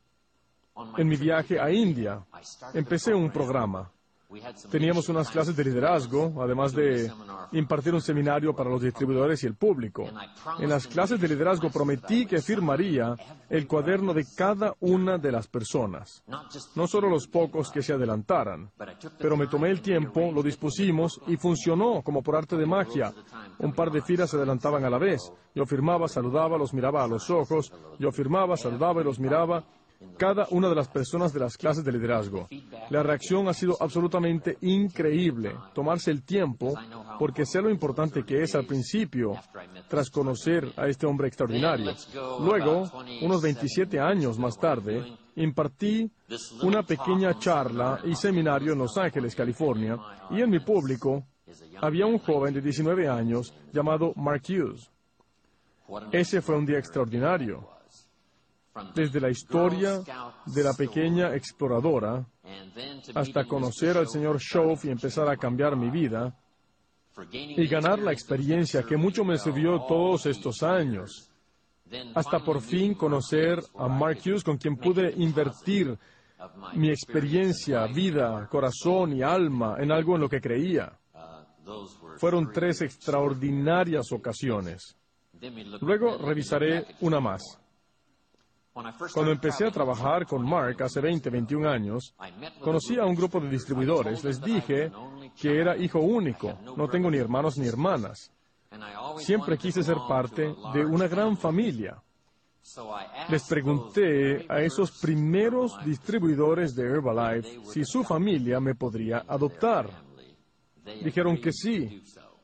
En mi viaje a India, empecé un programa. Teníamos unas clases de liderazgo, además de impartir un seminario para los distribuidores y el público. En las clases de liderazgo prometí que firmaría el cuaderno de cada una de las personas. No solo los pocos que se adelantaran, pero me tomé el tiempo, lo dispusimos y funcionó como por arte de magia. Un par de filas se adelantaban a la vez. Yo firmaba, saludaba, los miraba a los ojos. Yo firmaba, saludaba y los miraba. Cada una de las personas de las clases de liderazgo. La reacción ha sido absolutamente increíble. Tomarse el tiempo, porque sé lo importante que es al principio, tras conocer a este hombre extraordinario. Luego, unos veintisiete años más tarde, impartí una pequeña charla y seminario en Los Ángeles, California, y en mi público había un joven de diecinueve años llamado Mark Hughes. Ese fue un día extraordinario. Desde la historia de la pequeña exploradora hasta conocer al señor Shoaff y empezar a cambiar mi vida y ganar la experiencia que mucho me sirvió todos estos años, hasta por fin conocer a Mark Hughes, con quien pude invertir mi experiencia, vida, corazón y alma en algo en lo que creía. Fueron tres extraordinarias ocasiones. Luego revisaré una más. Cuando empecé a trabajar con Mark hace veinte, veintiún años, conocí a un grupo de distribuidores. Les dije que era hijo único, no tengo ni hermanos ni hermanas. Siempre quise ser parte de una gran familia. Les pregunté a esos primeros distribuidores de Herbalife si su familia me podría adoptar. Dijeron que sí.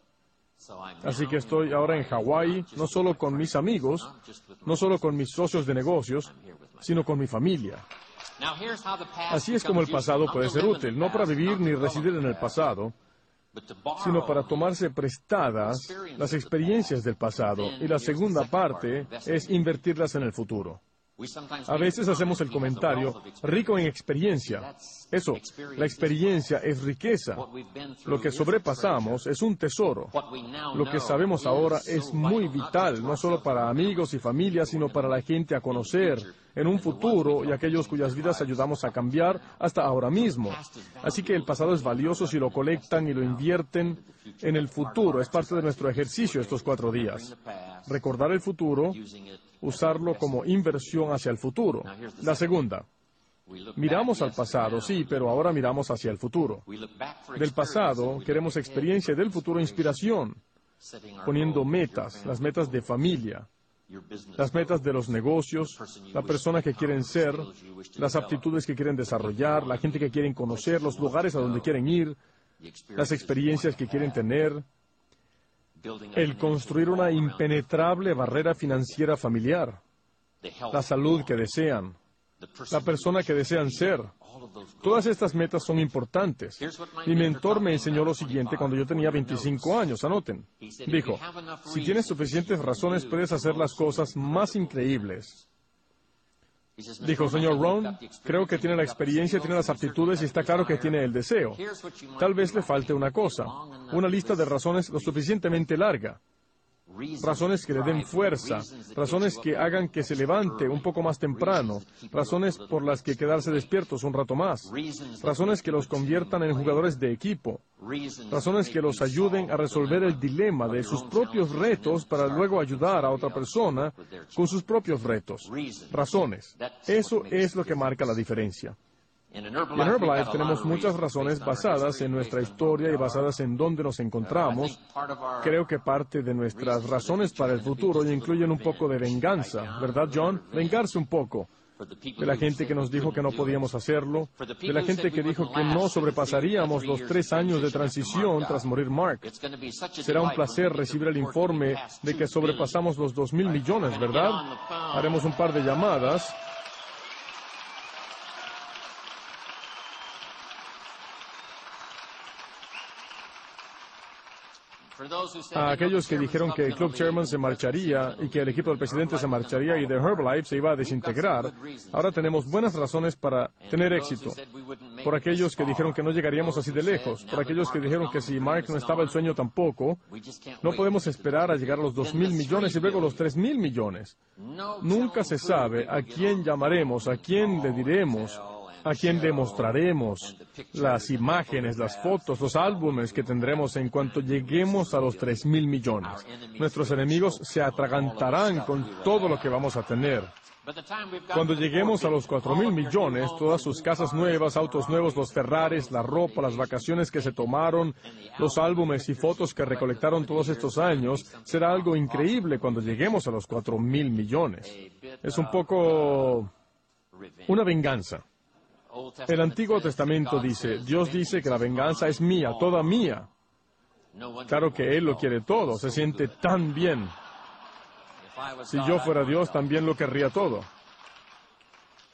Así que estoy ahora en Hawái, no solo con mis amigos, no solo con mis socios de negocios, sino con mi familia. Así es como el pasado puede ser útil, no para vivir ni residir en el pasado, sino para tomarse prestadas las experiencias del pasado. Y la segunda parte es invertirlas en el futuro. A veces hacemos el comentario, rico en experiencia. Eso, la experiencia es riqueza. Lo que sobrepasamos es un tesoro. Lo que sabemos ahora es muy vital, no solo para amigos y familias, sino para la gente a conocer en un futuro y aquellos cuyas vidas ayudamos a cambiar hasta ahora mismo. Así que el pasado es valioso si lo colectan y lo invierten en el futuro. Es parte de nuestro ejercicio estos cuatro días. Recordar el futuro, usarlo como inversión hacia el futuro. La segunda, miramos al pasado, sí, pero ahora miramos hacia el futuro. Del pasado queremos experiencia y del futuro inspiración, poniendo metas, las metas de familia, las metas de los negocios, la persona que quieren ser, las aptitudes que quieren desarrollar, la gente que quieren conocer, los lugares a donde quieren ir, las experiencias que quieren tener, el construir una impenetrable barrera financiera familiar, la salud que desean, la persona que desean ser. Todas estas metas son importantes. Mi mentor me enseñó lo siguiente cuando yo tenía veinticinco años, anoten. Dijo, si tienes suficientes razones puedes hacer las cosas más increíbles. Dijo, señor Rohn, creo que tiene la experiencia, tiene las aptitudes y está claro que tiene el deseo. Tal vez le falte una cosa, una lista de razones lo suficientemente larga. Razones que le den fuerza, razones que hagan que se levante un poco más temprano, razones por las que quedarse despiertos un rato más, razones que los conviertan en jugadores de equipo, razones que los ayuden a resolver el dilema de sus propios retos para luego ayudar a otra persona con sus propios retos. Razones. Eso es lo que marca la diferencia. Y en Herbalife tenemos muchas razones basadas en nuestra historia y basadas en dónde nos encontramos. Creo que parte de nuestras razones para el futuro incluyen un poco de venganza, ¿verdad, John? Vengarse un poco de la gente que nos dijo que no podíamos hacerlo, de la gente que dijo que no sobrepasaríamos los tres años de transición tras morir Mark. Será un placer recibir el informe de que sobrepasamos los dos mil millones, ¿verdad? Haremos un par de llamadas. A aquellos que dijeron que el Club Chairman se marcharía y que el equipo del presidente se marcharía y de Herbalife se iba a desintegrar, ahora tenemos buenas razones para tener éxito. Por aquellos que dijeron que no llegaríamos así de lejos, por aquellos que dijeron que si Mark no estaba el sueño tampoco, no podemos esperar a llegar a los dos mil millones y luego los tres mil millones. Nunca se sabe a quién llamaremos, a quién le diremos, a quien demostraremos las imágenes, las fotos, los álbumes que tendremos en cuanto lleguemos a los tres mil millones. Nuestros enemigos se atragantarán con todo lo que vamos a tener. Cuando lleguemos a los cuatro mil millones, todas sus casas nuevas, autos nuevos, los Ferraris, la ropa, las vacaciones que se tomaron, los álbumes y fotos que recolectaron todos estos años, será algo increíble cuando lleguemos a los cuatro mil millones. Es un poco una venganza. El Antiguo Testamento dice, Dios dice que la venganza es mía, toda mía. Claro que Él lo quiere todo, se siente tan bien. Si yo fuera Dios, también lo querría todo.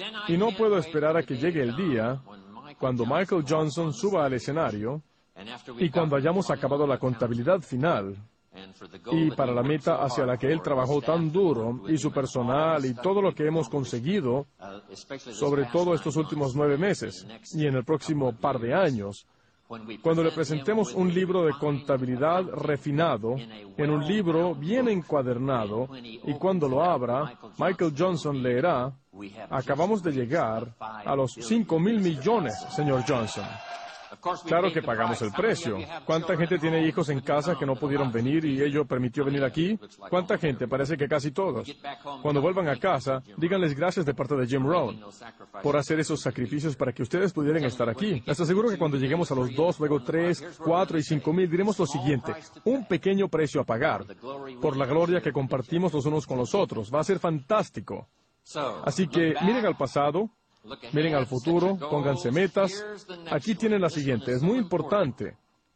Y no puedo esperar a que llegue el día cuando Michael Johnson suba al escenario y cuando hayamos acabado la contabilidad final y para la meta hacia la que él trabajó tan duro y su personal y todo lo que hemos conseguido, sobre todo estos últimos nueve meses y en el próximo par de años, cuando le presentemos un libro de contabilidad refinado, en un libro bien encuadernado, y cuando lo abra, Michael Johnson leerá, acabamos de llegar a los cinco mil millones, señor Johnson. Claro que pagamos el precio. ¿Cuánta gente tiene hijos en casa que no pudieron venir y ello permitió venir aquí? ¿Cuánta gente? Parece que casi todos. Cuando vuelvan a casa, díganles gracias de parte de Jim Rohn por hacer esos sacrificios para que ustedes pudieran estar aquí. Les aseguro que cuando lleguemos a los dos, luego tres, cuatro y cinco mil, diremos lo siguiente: un pequeño precio a pagar por la gloria que compartimos los unos con los otros. Va a ser fantástico. Así que miren al pasado. Miren al futuro, pónganse metas. Aquí tienen la siguiente, es muy importante.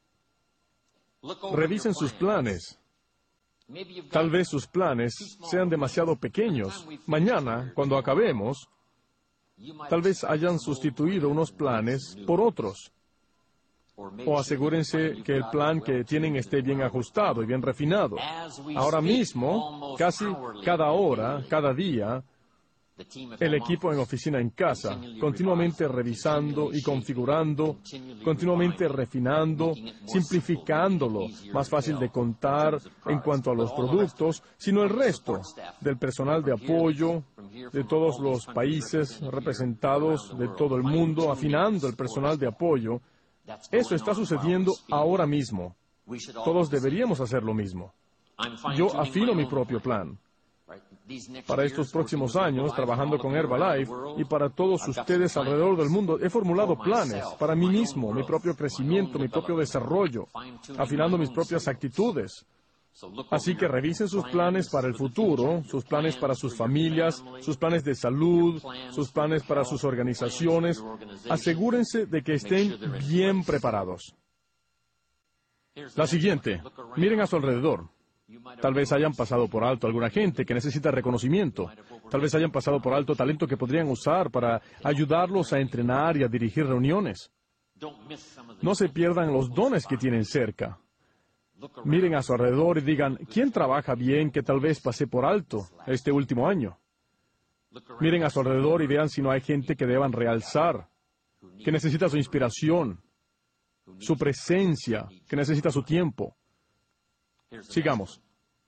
Revisen sus planes. Tal vez sus planes sean demasiado pequeños. Mañana, cuando acabemos, tal vez hayan sustituido unos planes por otros. O asegúrense que el plan que tienen esté bien ajustado y bien refinado. Ahora mismo, casi cada hora, cada día, el equipo en oficina en casa, continuamente revisando y configurando, continuamente refinando, simplificándolo, más fácil de contar en cuanto a los productos, sino el resto del personal de apoyo, de todos los países representados, de todo el mundo, afinando el personal de apoyo. Eso está sucediendo ahora mismo. Todos deberíamos hacer lo mismo. Yo afino mi propio plan. Para estos próximos años, trabajando con Herbalife, y para todos ustedes alrededor del mundo, he formulado planes para mí mismo, mi propio crecimiento, mi propio desarrollo, afinando mis propias actitudes. Así que revisen sus planes para el futuro, sus planes para sus familias, sus planes de salud, sus planes para sus organizaciones. Asegúrense de que estén bien preparados. La siguiente, miren a su alrededor. Tal vez hayan pasado por alto alguna gente que necesita reconocimiento. Tal vez hayan pasado por alto talento que podrían usar para ayudarlos a entrenar y a dirigir reuniones. No se pierdan los dones que tienen cerca. Miren a su alrededor y digan, ¿quién trabaja bien que tal vez pasé por alto este último año? Miren a su alrededor y vean si no hay gente que deban realzar, que necesita su inspiración, su presencia, que necesita su tiempo. Sigamos.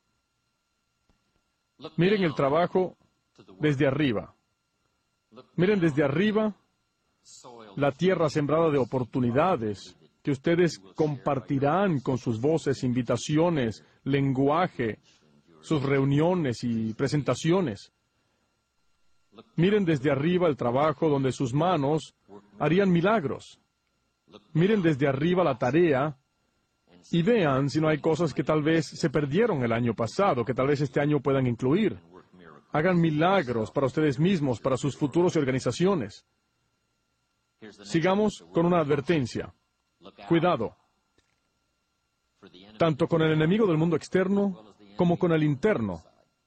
Miren el trabajo desde arriba. Miren desde arriba la tierra sembrada de oportunidades que ustedes compartirán con sus voces, invitaciones, lenguaje, sus reuniones y presentaciones. Miren desde arriba el trabajo donde sus manos harían milagros. Miren desde arriba la tarea y vean si no hay cosas que tal vez se perdieron el año pasado, que tal vez este año puedan incluir. Hagan milagros para ustedes mismos, para sus futuros y organizaciones. Sigamos con una advertencia. Cuidado. Tanto con el enemigo del mundo externo como con el interno.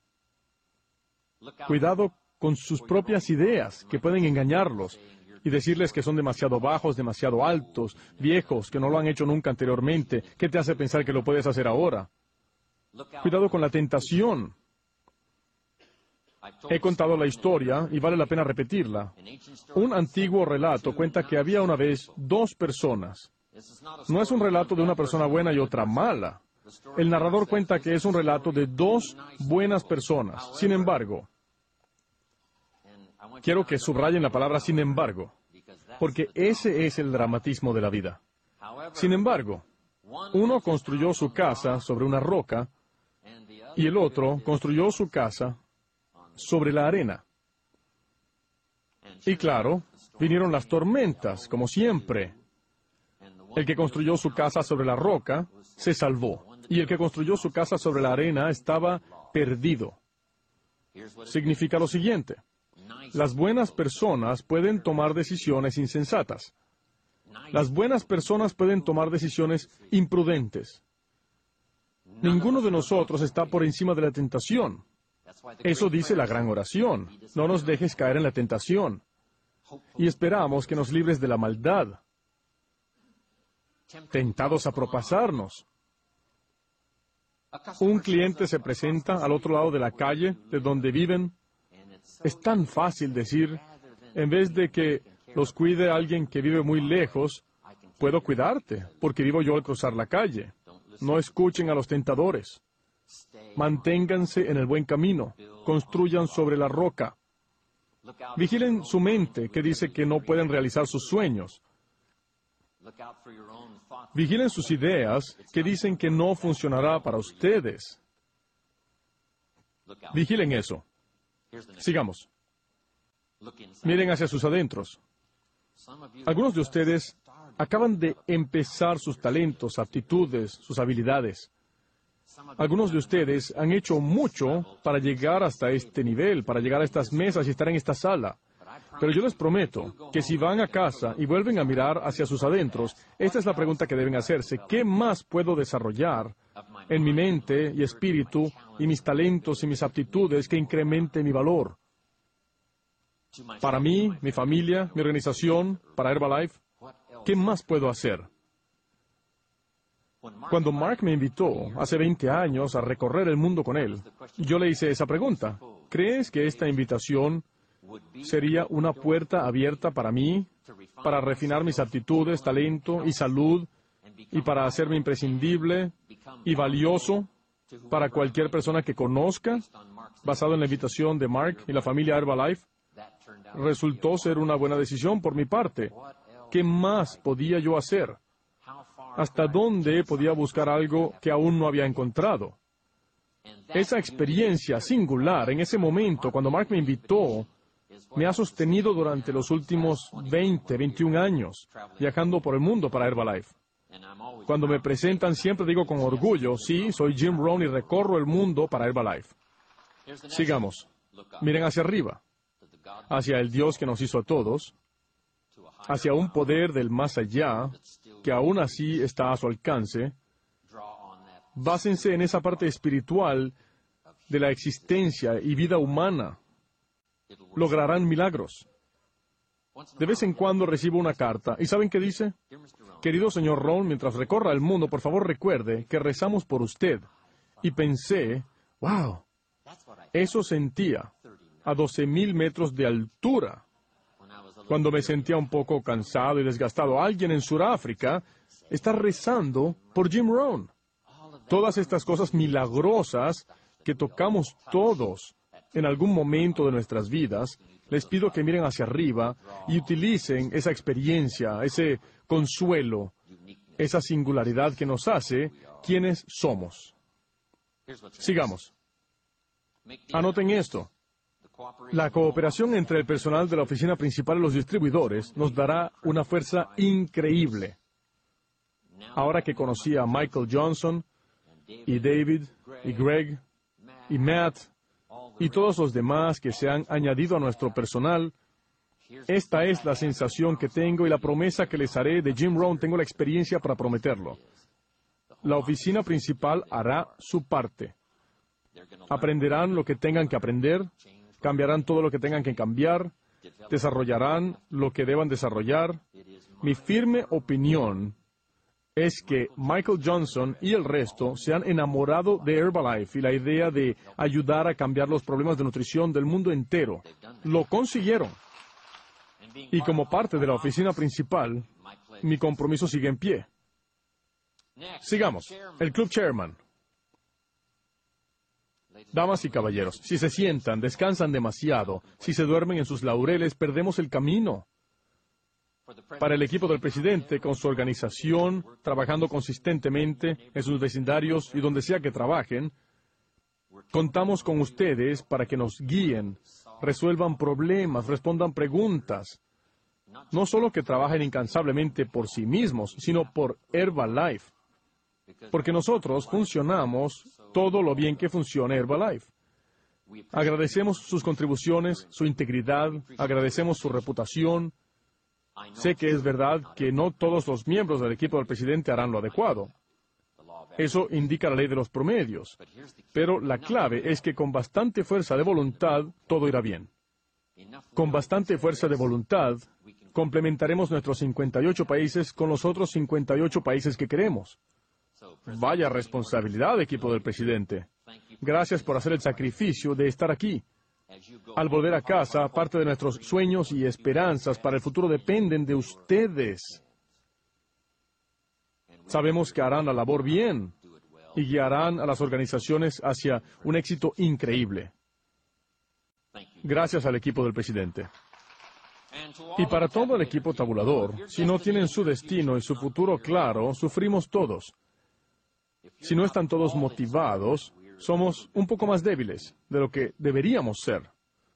Cuidado con sus propias ideas, que pueden engañarlos y decirles que son demasiado bajos, demasiado altos, viejos, que no lo han hecho nunca anteriormente. ¿Qué te hace pensar que lo puedes hacer ahora? Cuidado con la tentación. He contado la historia y vale la pena repetirla. Un antiguo relato cuenta que había una vez dos personas. No es un relato de una persona buena y otra mala. El narrador cuenta que es un relato de dos buenas personas. Sin embargo, quiero que subrayen la palabra sin embargo, porque ese es el dramatismo de la vida. Sin embargo, uno construyó su casa sobre una roca y el otro construyó su casa sobre la arena. Y claro, vinieron las tormentas, como siempre. El que construyó su casa sobre la roca se salvó, y el que construyó su casa sobre la arena estaba perdido. Significa lo siguiente: las buenas personas pueden tomar decisiones insensatas. Las buenas personas pueden tomar decisiones imprudentes. Ninguno de nosotros está por encima de la tentación. Eso dice la gran oración. No nos dejes caer en la tentación. Y esperamos que nos libres de la maldad. Tentados a propasarnos. Un cliente se presenta al otro lado de la calle, de donde viven. Es tan fácil decir, en vez de que los cuide alguien que vive muy lejos, puedo cuidarte, porque vivo yo al cruzar la calle. No escuchen a los tentadores. Manténganse en el buen camino. Construyan sobre la roca. Vigilen su mente, que dice que no pueden realizar sus sueños. Vigilen sus ideas, que dicen que no funcionará para ustedes. Vigilen eso. Sigamos. Miren hacia sus adentros. Algunos de ustedes acaban de empezar sus talentos, aptitudes, sus habilidades. Algunos de ustedes han hecho mucho para llegar hasta este nivel, para llegar a estas mesas y estar en esta sala. Pero yo les prometo que si van a casa y vuelven a mirar hacia sus adentros, esta es la pregunta que deben hacerse. ¿Qué más puedo desarrollar en mi mente y espíritu y mis talentos y mis aptitudes que incremente mi valor? Para mí, mi familia, mi organización, para Herbalife, ¿qué más puedo hacer? Cuando Mark me invitó hace veinte años a recorrer el mundo con él, yo le hice esa pregunta. ¿Crees que esta invitación sería una puerta abierta para mí, para refinar mis aptitudes, talento y salud, y para hacerme imprescindible y valioso para cualquier persona que conozca, basado en la invitación de Mark y la familia Herbalife? Resultó ser una buena decisión por mi parte. ¿Qué más podía yo hacer? ¿Hasta dónde podía buscar algo que aún no había encontrado? Esa experiencia singular en ese momento, cuando Mark me invitó, me ha sostenido durante los últimos veinte, veintiún años, viajando por el mundo para Herbalife. Cuando me presentan, siempre digo con orgullo, sí, soy Jim Rohn y recorro el mundo para Herbalife. Sigamos. Miren hacia arriba, hacia el Dios que nos hizo a todos, hacia un poder del más allá, que aún así está a su alcance. Básense en esa parte espiritual de la existencia y vida humana. Lograrán milagros. De vez en cuando recibo una carta, ¿y saben qué dice? Querido señor Rohn, mientras recorra el mundo, por favor recuerde que rezamos por usted. Y pensé, wow, eso sentía a doce mil metros de altura. Cuando me sentía un poco cansado y desgastado, alguien en Sudáfrica está rezando por Jim Rohn. Todas estas cosas milagrosas que tocamos todos en algún momento de nuestras vidas, les pido que miren hacia arriba y utilicen esa experiencia, ese consuelo, esa singularidad que nos hace quienes somos. Sigamos. Anoten esto. La cooperación entre el personal de la oficina principal y los distribuidores nos dará una fuerza increíble. Ahora que conocí a Michael Johnson, y David, y Greg, y Matt, y todos los demás que se han añadido a nuestro personal, esta es la sensación que tengo y la promesa que les haré de Jim Rohn. Tengo la experiencia para prometerlo. La oficina principal hará su parte. Aprenderán lo que tengan que aprender, cambiarán todo lo que tengan que cambiar, desarrollarán lo que deban desarrollar. Mi firme opinión es que Michael Johnson y el resto se han enamorado de Herbalife y la idea de ayudar a cambiar los problemas de nutrición del mundo entero. Lo consiguieron. Y como parte de la oficina principal, mi compromiso sigue en pie. Sigamos. El Club Chairman. Damas y caballeros, si se sientan, descansan demasiado, si se duermen en sus laureles, perdemos el camino. Para el equipo del presidente, con su organización, trabajando consistentemente en sus vecindarios y donde sea que trabajen, contamos con ustedes para que nos guíen, resuelvan problemas, respondan preguntas. No solo que trabajen incansablemente por sí mismos, sino por Herbalife. Porque nosotros funcionamos todo lo bien que funciona Herbalife. Agradecemos sus contribuciones, su integridad, agradecemos su reputación. Sé que es verdad que no todos los miembros del equipo del presidente harán lo adecuado. Eso indica la ley de los promedios. Pero la clave es que con bastante fuerza de voluntad, todo irá bien. Con bastante fuerza de voluntad, complementaremos nuestros cincuenta y ocho países con los otros cincuenta y ocho países que queremos. Vaya responsabilidad, equipo del presidente. Gracias por hacer el sacrificio de estar aquí. Al volver a casa, parte de nuestros sueños y esperanzas para el futuro dependen de ustedes. Sabemos que harán la labor bien y guiarán a las organizaciones hacia un éxito increíble. Gracias al equipo del presidente. Y para todo el equipo tabulador, si no tienen su destino y su futuro claro, sufrimos todos. Si no están todos motivados, somos un poco más débiles de lo que deberíamos ser.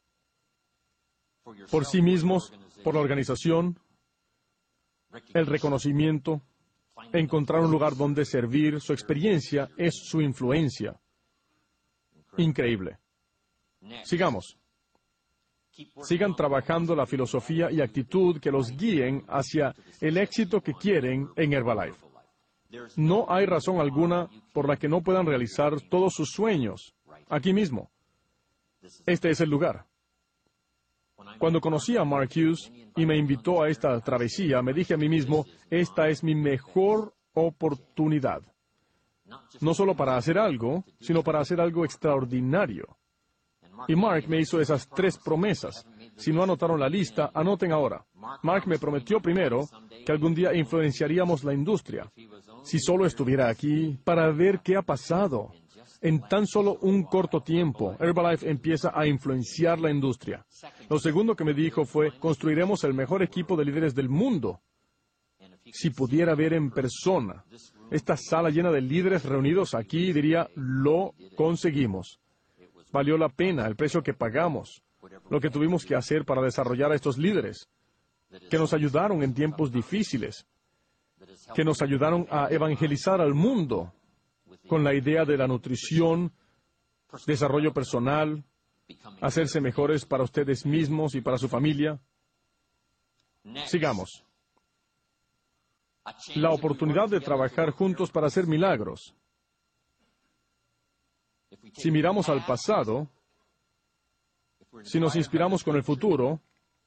Por sí mismos, por la organización, el reconocimiento, encontrar un lugar donde servir, su experiencia es su influencia. Increíble. Sigamos. Sigan trabajando la filosofía y actitud que los guíen hacia el éxito que quieren en Herbalife. No hay razón alguna por la que no puedan realizar todos sus sueños aquí mismo. Este es el lugar. Cuando conocí a Mark Hughes y me invitó a esta travesía, me dije a mí mismo, esta es mi mejor oportunidad. No solo para hacer algo, sino para hacer algo extraordinario. Y Mark me hizo esas tres promesas. Si no anotaron la lista, anoten ahora. Mark me prometió primero que algún día influenciaríamos la industria. Si solo estuviera aquí para ver qué ha pasado. En tan solo un corto tiempo, Herbalife empieza a influenciar la industria. Lo segundo que me dijo fue, construiremos el mejor equipo de líderes del mundo. Si pudiera ver en persona esta sala llena de líderes reunidos aquí, diría, lo conseguimos. Valió la pena el precio que pagamos, lo que tuvimos que hacer para desarrollar a estos líderes, que nos ayudaron en tiempos difíciles, que nos ayudaron a evangelizar al mundo con la idea de la nutrición, desarrollo personal, hacerse mejores para ustedes mismos y para su familia. Sigamos. La oportunidad de trabajar juntos para hacer milagros. Si miramos al pasado, si nos inspiramos con el futuro,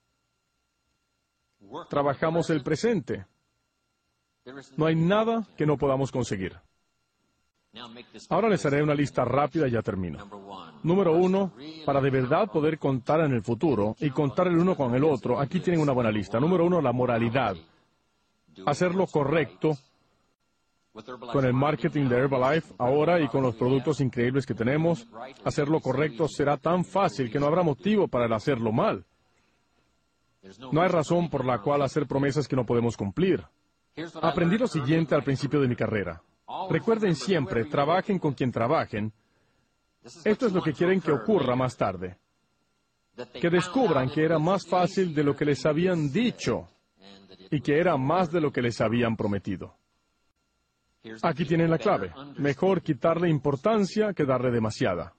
trabajamos el presente. No hay nada que no podamos conseguir. Ahora les haré una lista rápida y ya termino. Número uno, para de verdad poder contar en el futuro y contar el uno con el otro, aquí tienen una buena lista. Número uno, la moralidad. Hacer lo correcto con el marketing de Herbalife ahora y con los productos increíbles que tenemos. Hacer lo correcto será tan fácil que no habrá motivo para el hacerlo mal. No hay razón por la cual hacer promesas que no podemos cumplir. Aprendí lo siguiente al principio de mi carrera. Recuerden siempre, trabajen con quien trabajen. Esto es lo que quieren que ocurra más tarde. Que descubran que era más fácil de lo que les habían dicho y que era más de lo que les habían prometido. Aquí tienen la clave. Mejor quitarle importancia que darle demasiada.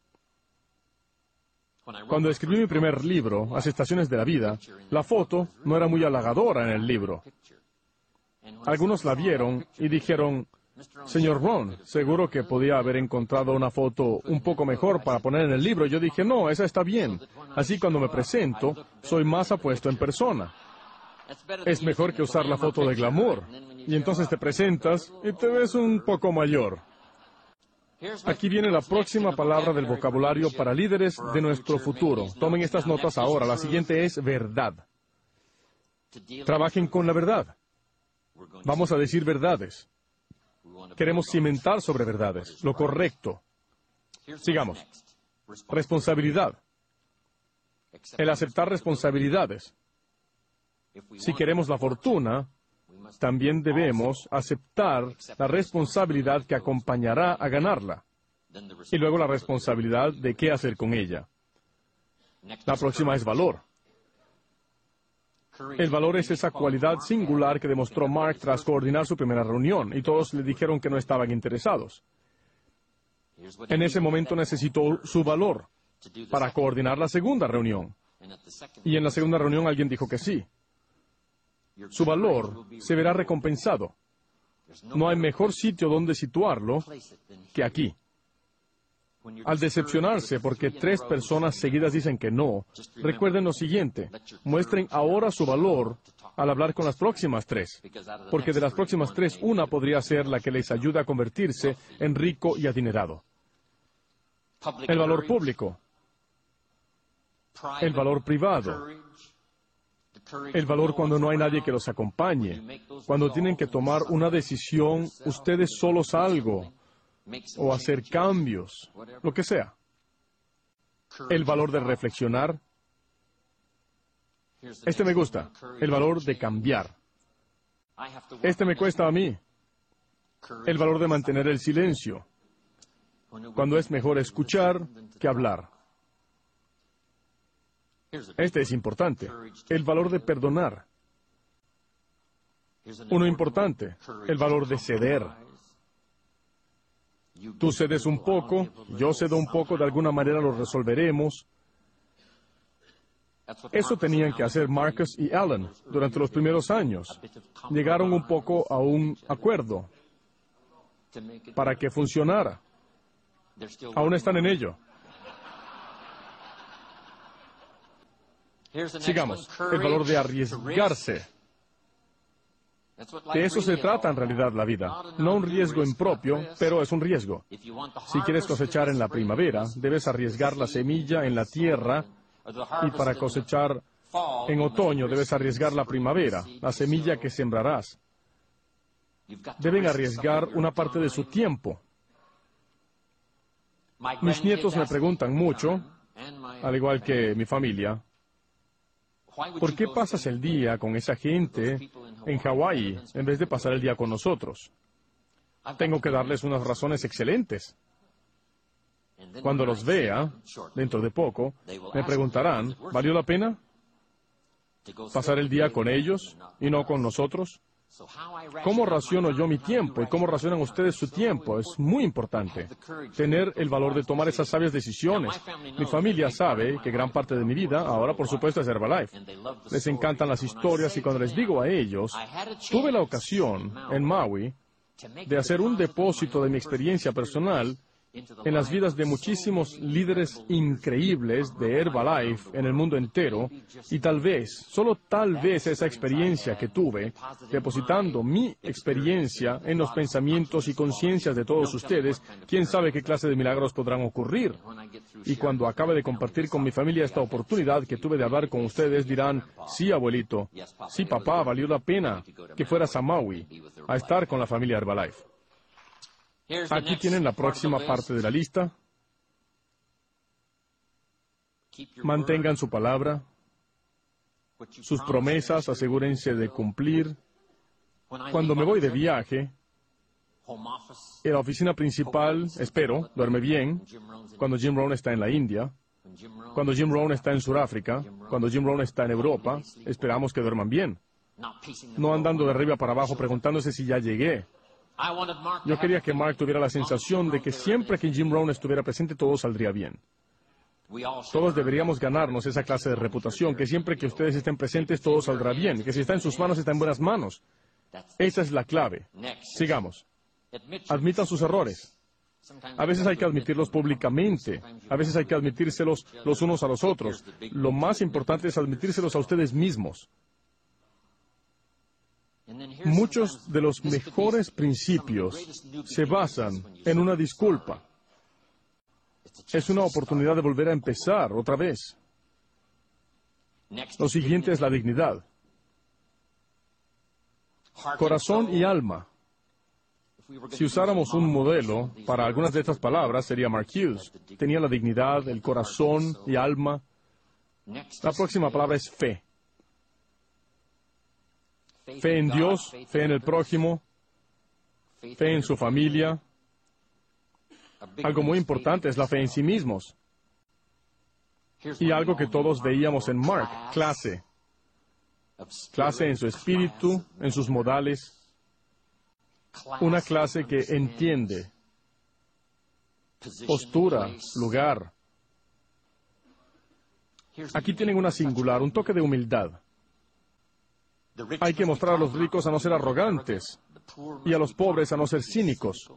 Cuando escribí mi primer libro, Las Estaciones de la Vida, la foto no era muy halagadora en el libro. Algunos la vieron y dijeron, señor Ron, seguro que podía haber encontrado una foto un poco mejor para poner en el libro. Yo dije, no, esa está bien. Así cuando me presento, soy más apuesto en persona. Es mejor que usar la foto de glamour. Y entonces te presentas y te ves un poco mayor. Aquí viene la próxima palabra del vocabulario para líderes de nuestro futuro. Tomen estas notas ahora. La siguiente es verdad. Trabajen con la verdad. Vamos a decir verdades. Queremos cimentar sobre verdades, lo correcto. Sigamos. Responsabilidad. El aceptar responsabilidades. Si queremos la fortuna, también debemos aceptar la responsabilidad que acompañará a ganarla. Y luego la responsabilidad de qué hacer con ella. La próxima es valor. El valor es esa cualidad singular que demostró Mark tras coordinar su primera reunión, y todos le dijeron que no estaban interesados. En ese momento necesitó su valor para coordinar la segunda reunión. Y en la segunda reunión alguien dijo que sí. Su valor se verá recompensado. No hay mejor sitio donde situarlo que aquí. Al decepcionarse porque tres personas seguidas dicen que no, recuerden lo siguiente: muestren ahora su valor al hablar con las próximas tres, porque de las próximas tres, una podría ser la que les ayude a convertirse en rico y adinerado. El valor público, el valor privado, el valor cuando no hay nadie que los acompañe, cuando tienen que tomar una decisión ustedes solos algo, o hacer cambios, lo que sea. El valor de reflexionar. Este me gusta, el valor de cambiar. Este me cuesta a mí. El valor de mantener el silencio, cuando es mejor escuchar que hablar. Este es importante, el valor de perdonar. Uno importante, el valor de ceder. Tú cedes un poco, yo cedo un poco, de alguna manera lo resolveremos. Eso tenían que hacer Marcus y Alan durante los primeros años. Llegaron un poco a un acuerdo para que funcionara. Aún están en ello. Sigamos. El valor de arriesgarse. De eso se trata en realidad la vida. No un riesgo impropio, pero es un riesgo. Si quieres cosechar en la primavera, debes arriesgar la semilla en la tierra, y para cosechar en otoño debes arriesgar la primavera, la semilla que sembrarás. Deben arriesgar una parte de su tiempo. Mis nietos me preguntan mucho, al igual que mi familia, ¿por qué pasas el día con esa gente en Hawái en vez de pasar el día con nosotros? Tengo que darles unas razones excelentes. Cuando los vea, dentro de poco, me preguntarán, ¿valió la pena pasar el día con ellos y no con nosotros? ¿Cómo raciono yo mi tiempo y cómo racionan ustedes su tiempo? Es muy importante tener el valor de tomar esas sabias decisiones. Mi familia sabe que gran parte de mi vida, ahora por supuesto, es Herbalife. Les encantan las historias y cuando les digo a ellos, tuve la ocasión en Maui de hacer un depósito de mi experiencia personal en las vidas de muchísimos líderes increíbles de Herbalife en el mundo entero, y tal vez, solo tal vez esa experiencia que tuve, depositando mi experiencia en los pensamientos y conciencias de todos ustedes, quién sabe qué clase de milagros podrán ocurrir. Y cuando acabe de compartir con mi familia esta oportunidad que tuve de hablar con ustedes, dirán, sí, abuelito, sí, papá, valió la pena que fueras a Maui a estar con la familia Herbalife. Aquí tienen la próxima parte de la lista. Mantengan su palabra. Sus promesas, asegúrense de cumplir. Cuando me voy de viaje, en la oficina principal, espero, duerme bien. Cuando Jim Rohn está en la India, cuando Jim Rohn está en Sudáfrica, cuando Jim Rohn está en Europa, esperamos que duerman bien. No andando de arriba para abajo preguntándose si ya llegué. Yo quería que Mark tuviera la sensación de que siempre que Jim Rohn estuviera presente todo saldría bien. Todos deberíamos ganarnos esa clase de reputación, que siempre que ustedes estén presentes todo saldrá bien, que si está en sus manos está en buenas manos. Esa es la clave. Sigamos. Admitan sus errores. A veces hay que admitirlos públicamente, a veces hay que admitírselos los unos a los otros. Lo más importante es admitírselos a ustedes mismos. Muchos de los mejores principios se basan en una disculpa. Es una oportunidad de volver a empezar otra vez. Lo siguiente es la dignidad. Corazón y alma. Si usáramos un modelo para algunas de estas palabras, sería Mark Hughes. Tenía la dignidad, el corazón y alma. La próxima palabra es fe. Fe en Dios, fe en el prójimo, fe en su familia. Algo muy importante es la fe en sí mismos. Y algo que todos veíamos en Mark, clase. Clase en su espíritu, en sus modales. Una clase que entiende. Postura, lugar. Aquí tienen una singular, un toque de humildad. Hay que mostrar a los ricos a no ser arrogantes. y a los pobres a no ser cínicos.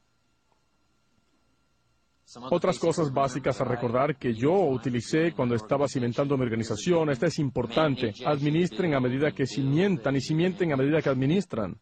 Otras cosas básicas a recordar que yo utilicé cuando estaba cimentando mi organización, esta es importante: administren a medida que cimientan y cimienten a medida que administran.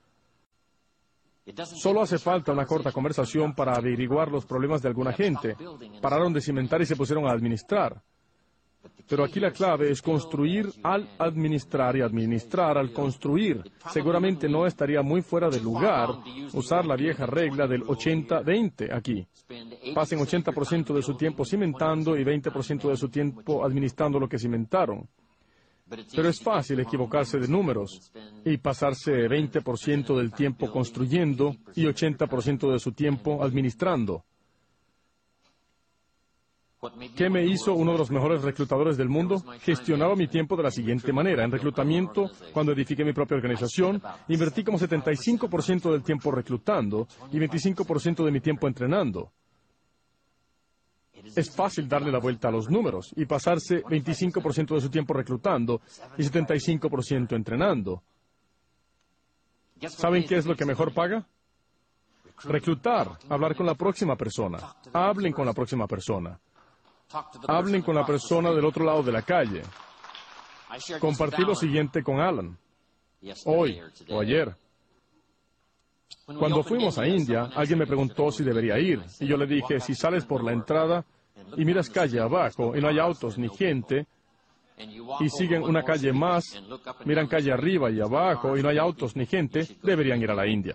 Solo hace falta una corta conversación para averiguar los problemas de alguna gente. Pararon de cimentar y se pusieron a administrar. Pero aquí la clave es construir al administrar y administrar al construir. Seguramente no estaría muy fuera de lugar usar la vieja regla del ochenta veinte aquí. Pasen ochenta por ciento de su tiempo cimentando y veinte por ciento de su tiempo administrando lo que cimentaron. Pero es fácil equivocarse de números y pasarse veinte por ciento del tiempo construyendo y ochenta por ciento de su tiempo administrando. ¿Qué me hizo uno de los mejores reclutadores del mundo? Gestionaba mi tiempo de la siguiente manera. En reclutamiento, cuando edifiqué mi propia organización, invertí como setenta y cinco por ciento del tiempo reclutando y veinticinco por ciento de mi tiempo entrenando. Es fácil darle la vuelta a los números y pasarse veinticinco por ciento de su tiempo reclutando y setenta y cinco por ciento entrenando. ¿Saben qué es lo que mejor paga? Reclutar, hablar con la próxima persona. Hablen con la próxima persona. Hablen con la persona del otro lado de la calle. Compartí lo siguiente con Alan, hoy o ayer. Cuando fuimos a India, alguien me preguntó si debería ir, y yo le dije, si sales por la entrada y miras calle abajo y no hay autos ni gente, y siguen una calle más, miran calle arriba y abajo y no hay autos ni gente, deberían ir a la India.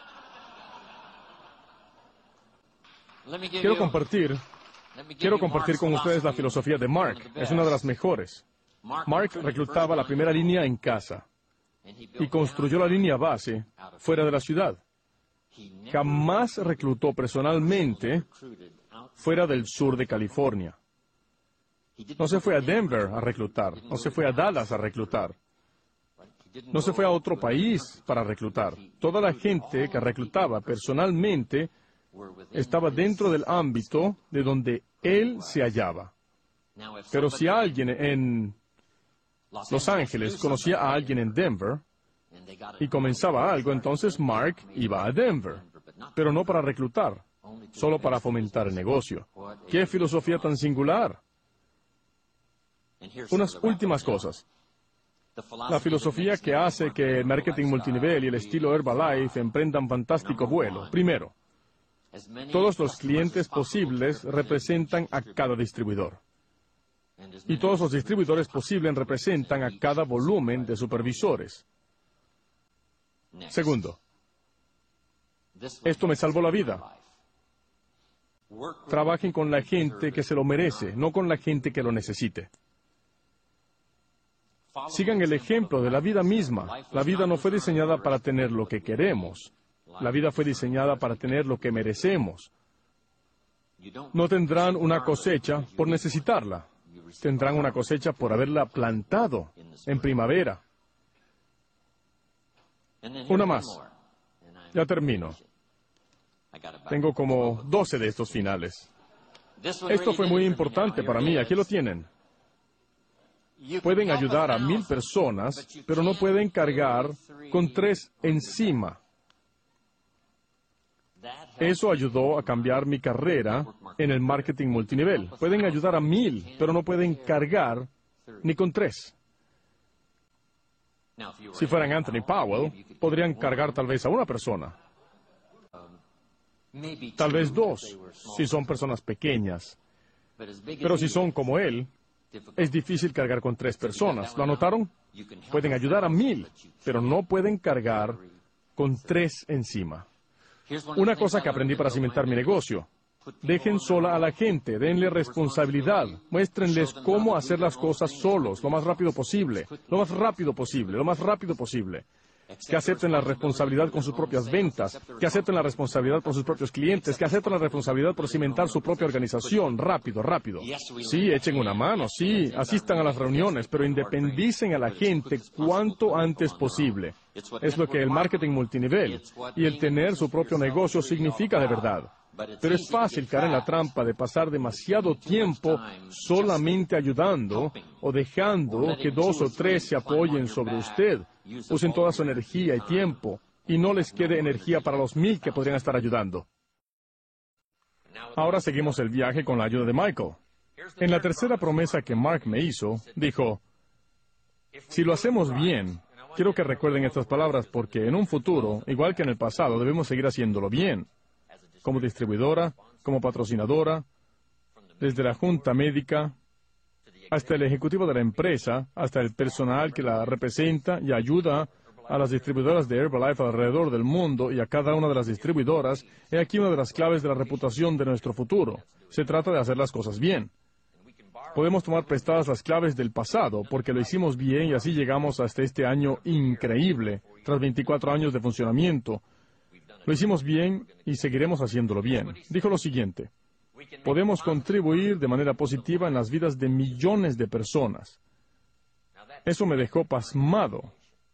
Quiero compartir, quiero compartir con ustedes la filosofía de Mark. Es una de las mejores. Mark reclutaba la primera línea en casa y construyó la línea base fuera de la ciudad. Jamás reclutó personalmente fuera del sur de California. No se fue a Denver a reclutar, no se fue a Dallas a reclutar, no se fue a otro país para reclutar. Toda la gente que reclutaba personalmente estaba dentro del ámbito de donde él se hallaba. Pero si alguien en Los Ángeles conocía a alguien en Denver y comenzaba algo, entonces Mark iba a Denver, pero no para reclutar, solo para fomentar el negocio. ¡Qué filosofía tan singular! Unas últimas cosas. La filosofía que hace que el marketing multinivel y el estilo Herbalife emprendan fantástico vuelo. Primero, todos los clientes posibles representan a cada distribuidor. Y todos los distribuidores posibles representan a cada volumen de supervisores. Segundo, esto me salvó la vida. Trabajen con la gente que se lo merece, no con la gente que lo necesite. Sigan el ejemplo de la vida misma. La vida no fue diseñada para tener lo que queremos. La vida fue diseñada para tener lo que merecemos. No tendrán una cosecha por necesitarla. Tendrán una cosecha por haberla plantado en primavera. Una más. Ya termino. Tengo como doce de estos finales. Esto fue muy importante para mí. Aquí lo tienen. Pueden ayudar a mil personas, pero no pueden cargar con tres encima. Eso ayudó a cambiar mi carrera en el marketing multinivel. Pueden ayudar a mil, pero no pueden cargar ni con tres. Si fueran Anthony Powell, podrían cargar tal vez a una persona. Tal vez dos, si son personas pequeñas. Pero si son como él, es difícil cargar con tres personas. ¿Lo anotaron? Pueden ayudar a mil, pero no pueden cargar con tres encima. Una cosa que aprendí para cimentar mi negocio: dejen sola a la gente, denle responsabilidad, muéstrenles cómo hacer las cosas solos, lo más rápido posible, lo más rápido posible, lo más rápido posible. Que acepten la responsabilidad con sus propias ventas, que acepten la responsabilidad por sus propios clientes, que acepten la responsabilidad por cimentar su propia organización, rápido, rápido. Sí, echen una mano, sí, asistan a las reuniones, pero independicen a la gente cuanto antes posible. Es lo que el marketing multinivel y el tener su propio negocio significa de verdad. Pero es fácil caer en la trampa de pasar demasiado tiempo solamente ayudando o dejando que dos o tres se apoyen sobre usted. Usen toda su energía y tiempo y no les quede energía para los mil que podrían estar ayudando. Ahora seguimos el viaje con la ayuda de Michael. En la tercera promesa que Mark me hizo, dijo, si lo hacemos bien, quiero que recuerden estas palabras porque en un futuro, igual que en el pasado, debemos seguir haciéndolo bien. Como distribuidora, como patrocinadora, desde la junta médica, hasta el ejecutivo de la empresa, hasta el personal que la representa y ayuda a las distribuidoras de Herbalife alrededor del mundo y a cada una de las distribuidoras, he aquí una de las claves de la reputación de nuestro futuro. Se trata de hacer las cosas bien. Podemos tomar prestadas las claves del pasado, porque lo hicimos bien y así llegamos hasta este año increíble, tras veinticuatro años de funcionamiento. Lo hicimos bien y seguiremos haciéndolo bien. Dijo lo siguiente, podemos contribuir de manera positiva en las vidas de millones de personas. Eso me dejó pasmado.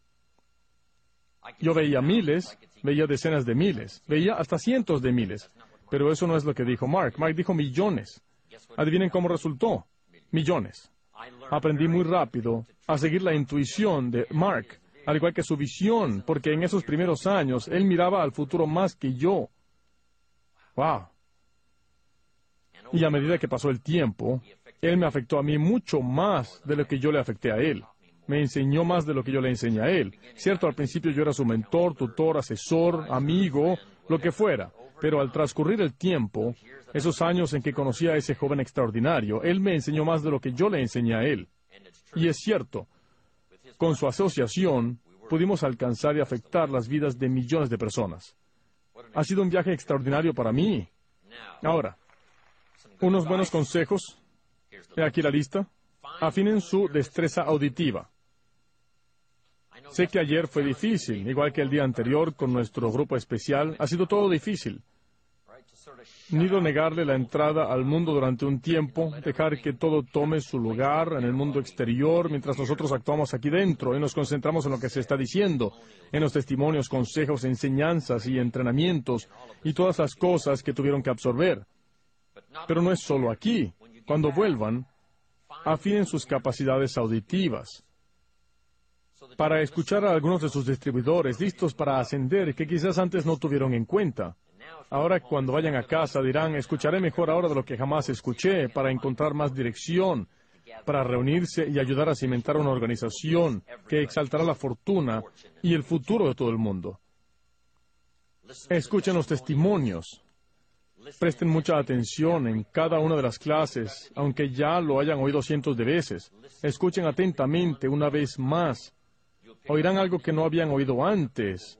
Yo veía miles, veía decenas de miles, veía hasta cientos de miles. Pero eso no es lo que dijo Mark. Mark dijo millones. Adivinen cómo resultó. Millones. Aprendí muy rápido a seguir la intuición de Mark, al igual que su visión, porque en esos primeros años él miraba al futuro más que yo. ¡Wow! Y a medida que pasó el tiempo, él me afectó a mí mucho más de lo que yo le afecté a él. Me enseñó más de lo que yo le enseñé a él. Cierto, al principio yo era su mentor, tutor, asesor, amigo, lo que fuera. Pero al transcurrir el tiempo, esos años en que conocí a ese joven extraordinario, él me enseñó más de lo que yo le enseñé a él. Y es cierto, con su asociación, pudimos alcanzar y afectar las vidas de millones de personas. Ha sido un viaje extraordinario para mí. Ahora, unos buenos consejos. He aquí la lista. Afinen su destreza auditiva. Sé que ayer fue difícil, igual que el día anterior con nuestro grupo especial. Ha sido todo difícil. Nido negarle la entrada al mundo durante un tiempo, dejar que todo tome su lugar en el mundo exterior, mientras nosotros actuamos aquí dentro y nos concentramos en lo que se está diciendo, en los testimonios, consejos, enseñanzas y entrenamientos, y todas las cosas que tuvieron que absorber. Pero no es solo aquí. Cuando vuelvan, afinen sus capacidades auditivas para escuchar a algunos de sus distribuidores listos para ascender que quizás antes no tuvieron en cuenta. Ahora, cuando vayan a casa, dirán, escucharé mejor ahora de lo que jamás escuché, para encontrar más dirección, para reunirse y ayudar a cimentar una organización que exaltará la fortuna y el futuro de todo el mundo. Escuchen los testimonios. Presten mucha atención en cada una de las clases, aunque ya lo hayan oído cientos de veces. Escuchen atentamente una vez más. Oirán algo que no habían oído antes.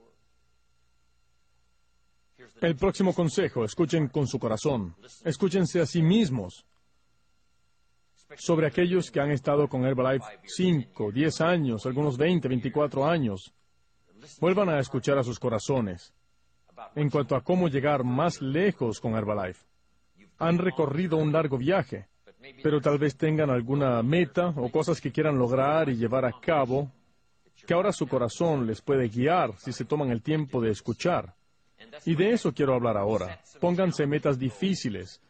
El próximo consejo, escuchen con su corazón. Escúchense a sí mismos. Sobre aquellos que han estado con Herbalife cinco, diez años, algunos veinte, veinticuatro años. Vuelvan a escuchar a sus corazones en cuanto a cómo llegar más lejos con Herbalife. Han recorrido un largo viaje, pero tal vez tengan alguna meta o cosas que quieran lograr y llevar a cabo, que ahora su corazón les puede guiar si se toman el tiempo de escuchar. Y de eso quiero hablar ahora. Pónganse metas difíciles.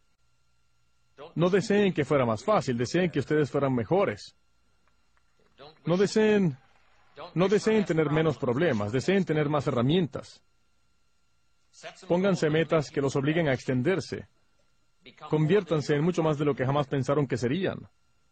No deseen que fuera más fácil, deseen que ustedes fueran mejores. No deseen, no deseen tener menos problemas, deseen tener más herramientas. Pónganse metas que los obliguen a extenderse. Conviértanse en mucho más de lo que jamás pensaron que serían.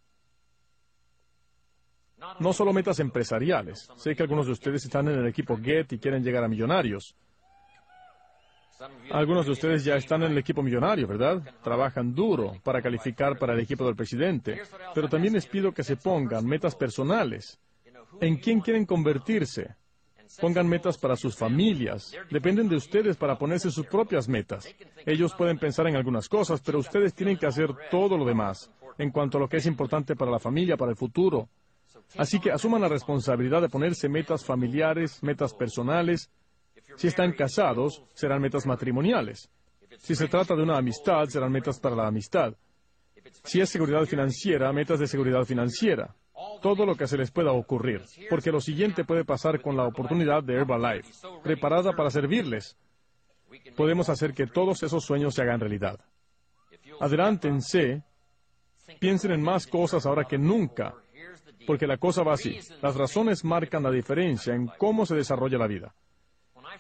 No solo metas empresariales. Sé que algunos de ustedes están en el equipo Get y quieren llegar a millonarios. Algunos de ustedes ya están en el equipo millonario, ¿verdad? Trabajan duro para calificar para el equipo del presidente. Pero también les pido que se pongan metas personales. ¿En quién quieren convertirse? Pongan metas para sus familias. Dependen de ustedes para ponerse sus propias metas. Ellos pueden pensar en algunas cosas, pero ustedes tienen que hacer todo lo demás, en cuanto a lo que es importante para la familia, para el futuro. Así que asuman la responsabilidad de ponerse metas familiares, metas personales. Si están casados, serán metas matrimoniales. Si se trata de una amistad, serán metas para la amistad. Si es seguridad financiera, metas de seguridad financiera. Todo lo que se les pueda ocurrir, porque lo siguiente puede pasar con la oportunidad de Herbalife, preparada para servirles. Podemos hacer que todos esos sueños se hagan realidad. Adelántense, piensen en más cosas ahora que nunca, porque la cosa va así. Las razones marcan la diferencia en cómo se desarrolla la vida.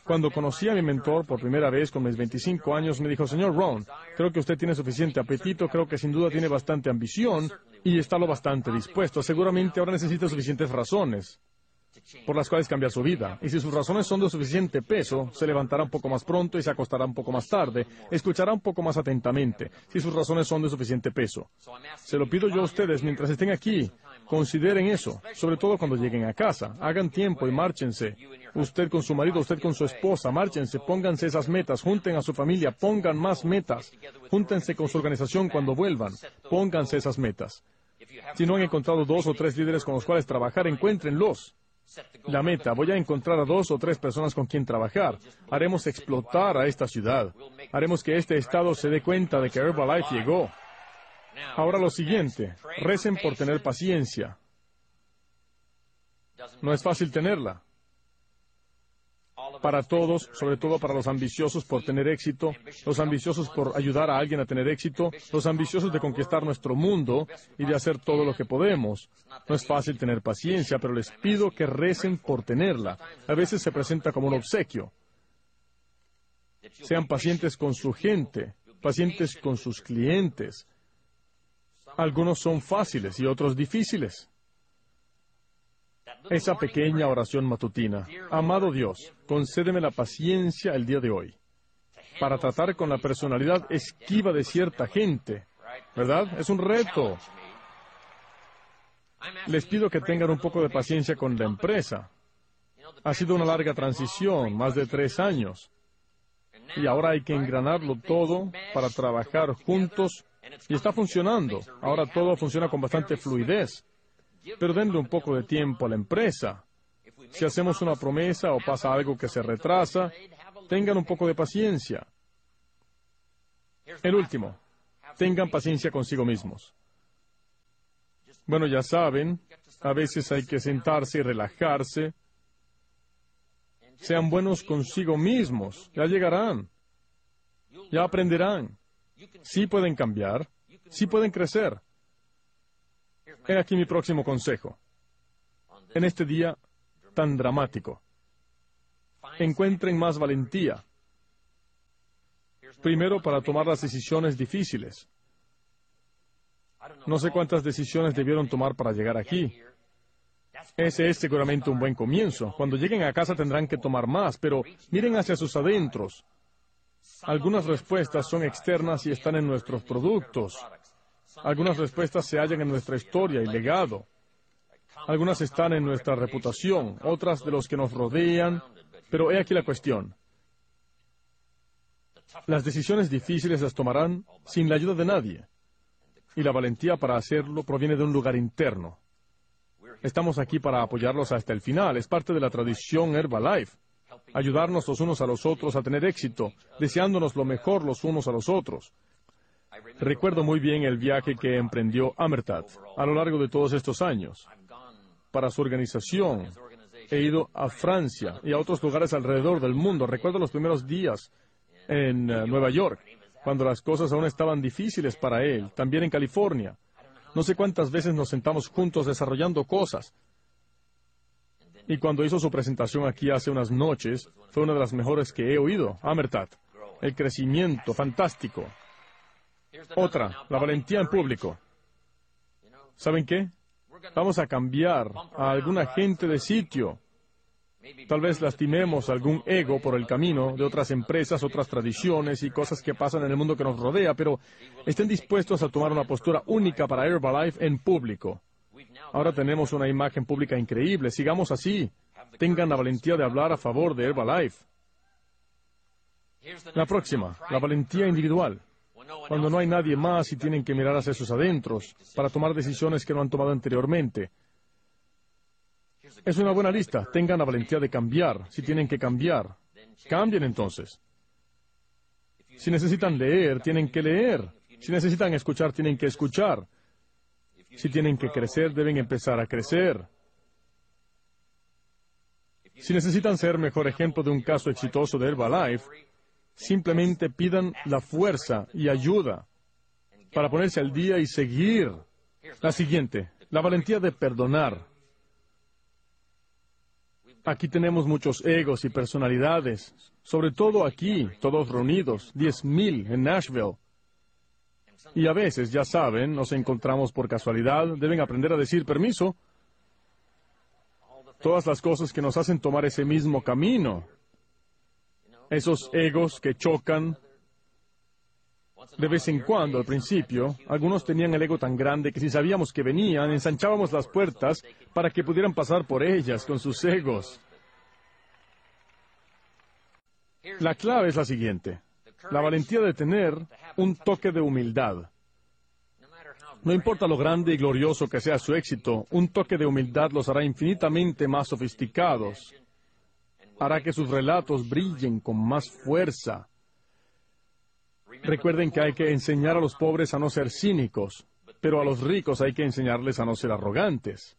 Cuando conocí a mi mentor por primera vez con mis veinticinco años, me dijo, señor Ron, creo que usted tiene suficiente apetito, creo que sin duda tiene bastante ambición y está lo bastante dispuesto. Seguramente ahora necesita suficientes razones por las cuales cambiar su vida. Y si sus razones son de suficiente peso, se levantará un poco más pronto y se acostará un poco más tarde, escuchará un poco más atentamente, si sus razones son de suficiente peso. Se lo pido yo a ustedes, mientras estén aquí, consideren eso, sobre todo cuando lleguen a casa. Hagan tiempo y márchense. Usted con su marido, usted con su esposa, márchense, pónganse esas metas, junten a su familia, pongan más metas. Júntense con su organización cuando vuelvan, pónganse esas metas. Si no han encontrado dos o tres líderes con los cuales trabajar, encuéntrenlos. La meta, voy a encontrar a dos o tres personas con quien trabajar. Haremos explotar a esta ciudad. Haremos que este estado se dé cuenta de que Herbalife llegó. Ahora lo siguiente, recen por tener paciencia. No es fácil tenerla. Para todos, sobre todo para los ambiciosos por tener éxito, los ambiciosos por ayudar a alguien a tener éxito, los ambiciosos de conquistar nuestro mundo y de hacer todo lo que podemos. No es fácil tener paciencia, pero les pido que recen por tenerla. A veces se presenta como un obsequio. Sean pacientes con su gente, pacientes con sus clientes. Algunos son fáciles y otros difíciles. Esa pequeña oración matutina. Amado Dios, concédeme la paciencia el día de hoy para tratar con la personalidad esquiva de cierta gente, ¿verdad? Es un reto. Les pido que tengan un poco de paciencia con la empresa. Ha sido una larga transición, más de tres años. Y ahora hay que engranarlo todo para trabajar juntos. Y está funcionando. Ahora todo funciona con bastante fluidez. Pero denle un poco de tiempo a la empresa. Si hacemos una promesa o pasa algo que se retrasa, tengan un poco de paciencia. El último, tengan paciencia consigo mismos. Bueno, ya saben, a veces hay que sentarse y relajarse. Sean buenos consigo mismos, ya llegarán. Ya aprenderán. Sí pueden cambiar, sí pueden crecer. He aquí mi próximo consejo. En este día tan dramático, encuentren más valentía. Primero, para tomar las decisiones difíciles. No sé cuántas decisiones debieron tomar para llegar aquí. Ese es seguramente un buen comienzo. Cuando lleguen a casa tendrán que tomar más, pero miren hacia sus adentros. Algunas respuestas son externas y están en nuestros productos. Algunas respuestas se hallan en nuestra historia y legado. Algunas están en nuestra reputación, otras de los que nos rodean. Pero he aquí la cuestión. Las decisiones difíciles las tomarán sin la ayuda de nadie. Y la valentía para hacerlo proviene de un lugar interno. Estamos aquí para apoyarlos hasta el final. Es parte de la tradición Herbalife. Ayudarnos los unos a los otros a tener éxito, deseándonos lo mejor los unos a los otros. Recuerdo muy bien el viaje que emprendió Amertat a lo largo de todos estos años. Para su organización, he ido a Francia y a otros lugares alrededor del mundo. Recuerdo los primeros días en uh, Nueva York, cuando las cosas aún estaban difíciles para él. También en California. No sé cuántas veces nos sentamos juntos desarrollando cosas. Y cuando hizo su presentación aquí hace unas noches, fue una de las mejores que he oído. Amertat. El crecimiento, fantástico. Otra, la valentía en público. ¿Saben qué? Vamos a cambiar a alguna gente de sitio. Tal vez lastimemos algún ego por el camino de otras empresas, otras tradiciones y cosas que pasan en el mundo que nos rodea, pero estén dispuestos a tomar una postura única para Herbalife en público. Ahora tenemos una imagen pública increíble. Sigamos así. Tengan la valentía de hablar a favor de Herbalife. La próxima, la valentía individual. Cuando no hay nadie más y tienen que mirar hacia sus adentros para tomar decisiones que no han tomado anteriormente. Es una buena lista. Tengan la valentía de cambiar. Si tienen que cambiar, cambien entonces. Si necesitan leer, tienen que leer. Si necesitan escuchar, tienen que escuchar. Si tienen que crecer, deben empezar a crecer. Si necesitan ser mejor ejemplo de un caso exitoso de Herbalife, simplemente pidan la fuerza y ayuda para ponerse al día y seguir. La siguiente, la valentía de perdonar. Aquí tenemos muchos egos y personalidades, sobre todo aquí, todos reunidos, diez mil en Nashville. Y a veces, ya saben, nos encontramos por casualidad, deben aprender a decir permiso. Todas las cosas que nos hacen tomar ese mismo camino. Esos egos que chocan. De vez en cuando, al principio, algunos tenían el ego tan grande que si sabíamos que venían, ensanchábamos las puertas para que pudieran pasar por ellas con sus egos. La clave es la siguiente. La valentía de tener un toque de humildad. No importa lo grande y glorioso que sea su éxito, un toque de humildad los hará infinitamente más sofisticados. Hará que sus relatos brillen con más fuerza. Recuerden que hay que enseñar a los pobres a no ser cínicos, pero a los ricos hay que enseñarles a no ser arrogantes.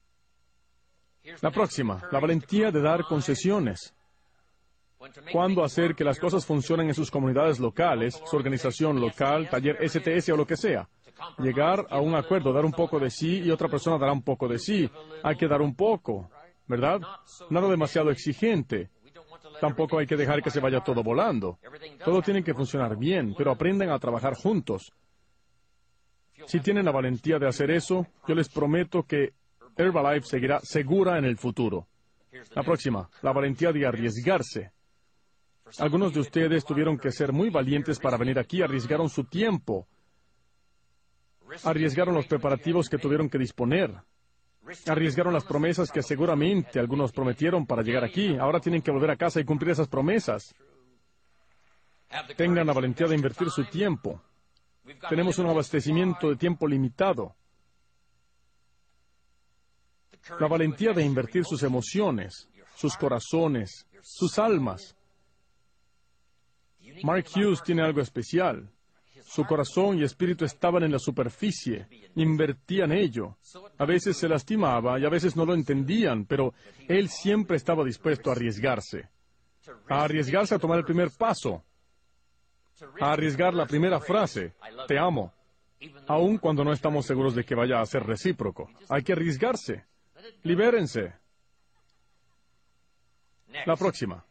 La próxima, la valentía de dar concesiones. Cuándo hacer que las cosas funcionen en sus comunidades locales, su organización local, taller S T S o lo que sea. Llegar a un acuerdo, dar un poco de sí y otra persona dará un poco de sí. Hay que dar un poco, ¿verdad? Nada demasiado exigente. Tampoco hay que dejar que se vaya todo volando. Todo tiene que funcionar bien, pero aprendan a trabajar juntos. Si tienen la valentía de hacer eso, yo les prometo que Herbalife seguirá segura en el futuro. La próxima, la valentía de arriesgarse. Algunos de ustedes tuvieron que ser muy valientes para venir aquí, arriesgaron su tiempo, arriesgaron los preparativos que tuvieron que disponer, arriesgaron las promesas que seguramente algunos prometieron para llegar aquí. Ahora tienen que volver a casa y cumplir esas promesas. Tengan la valentía de invertir su tiempo. Tenemos un abastecimiento de tiempo limitado. La valentía de invertir sus emociones, sus corazones, sus almas. Mark Hughes tiene algo especial. Su corazón y espíritu estaban en la superficie, invertían ello. A veces se lastimaba y a veces no lo entendían, pero él siempre estaba dispuesto a arriesgarse. A arriesgarse a tomar el primer paso. A arriesgar la primera frase, te amo, aun cuando no estamos seguros de que vaya a ser recíproco. Hay que arriesgarse. Libérense. La próxima.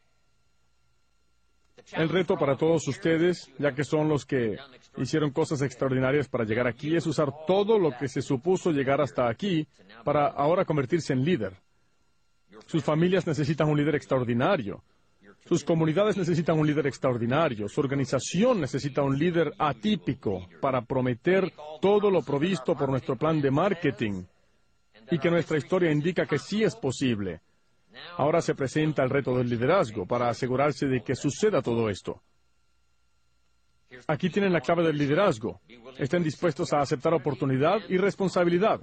El reto para todos ustedes, ya que son los que hicieron cosas extraordinarias para llegar aquí, es usar todo lo que se supuso llegar hasta aquí para ahora convertirse en líder. Sus familias necesitan un líder extraordinario. Sus comunidades necesitan un líder extraordinario. Su organización necesita un líder atípico para prometer todo lo provisto por nuestro plan de marketing y que nuestra historia indica que sí es posible. Ahora se presenta el reto del liderazgo para asegurarse de que suceda todo esto. Aquí tienen la clave del liderazgo. Estén dispuestos a aceptar oportunidad y responsabilidad.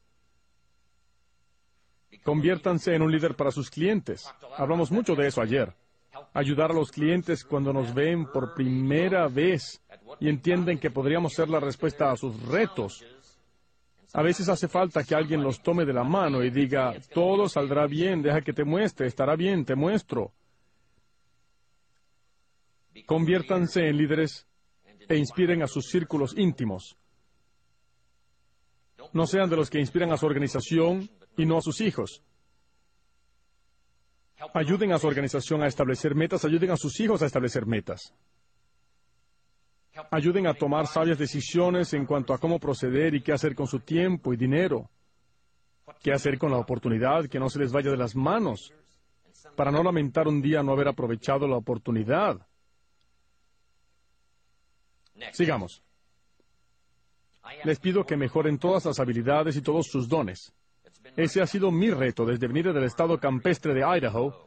Conviértanse en un líder para sus clientes. Hablamos mucho de eso ayer. Ayudar a los clientes cuando nos ven por primera vez y entienden que podríamos ser la respuesta a sus retos. A veces hace falta que alguien los tome de la mano y diga, todo saldrá bien, deja que te muestre, estará bien, te muestro. Conviértanse en líderes e inspiren a sus círculos íntimos. No sean de los que inspiran a su organización y no a sus hijos. Ayuden a su organización a establecer metas, ayuden a sus hijos a establecer metas. Ayuden a tomar sabias decisiones en cuanto a cómo proceder y qué hacer con su tiempo y dinero. Qué hacer con la oportunidad, que no se les vaya de las manos, para no lamentar un día no haber aprovechado la oportunidad. Sigamos. Les pido que mejoren todas las habilidades y todos sus dones. Ese ha sido mi reto desde venir del estado campestre de Idaho.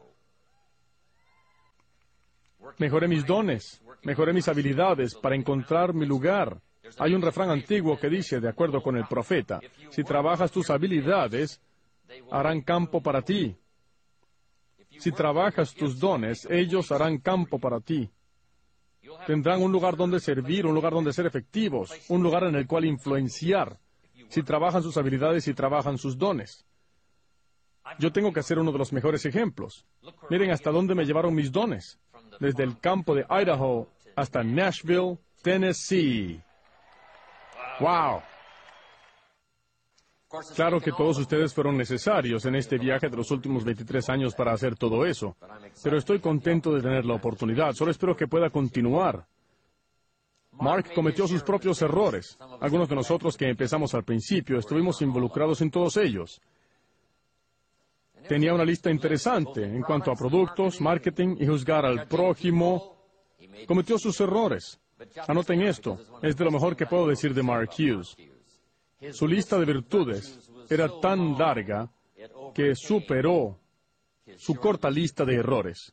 Mejoré mis dones, mejoré mis habilidades para encontrar mi lugar. Hay un refrán antiguo que dice, de acuerdo con el profeta, si trabajas tus habilidades, harán campo para ti. Si trabajas tus dones, ellos harán campo para ti. Tendrán un lugar donde servir, un lugar donde ser efectivos, un lugar en el cual influenciar. Si trabajan sus habilidades y trabajan sus dones. Yo tengo que ser uno de los mejores ejemplos. Miren hasta dónde me llevaron mis dones. Desde el campo de Idaho hasta Nashville, Tennessee. ¡Wow! Claro que todos ustedes fueron necesarios en este viaje de los últimos veintitrés años para hacer todo eso, pero estoy contento de tener la oportunidad. Solo espero que pueda continuar. Mark cometió sus propios errores. Algunos de nosotros que empezamos al principio estuvimos involucrados en todos ellos. Tenía una lista interesante en cuanto a productos, marketing y juzgar al prójimo. Cometió sus errores. Anoten esto. Es de lo mejor que puedo decir de Mark Hughes. Su lista de virtudes era tan larga que superó su corta lista de errores.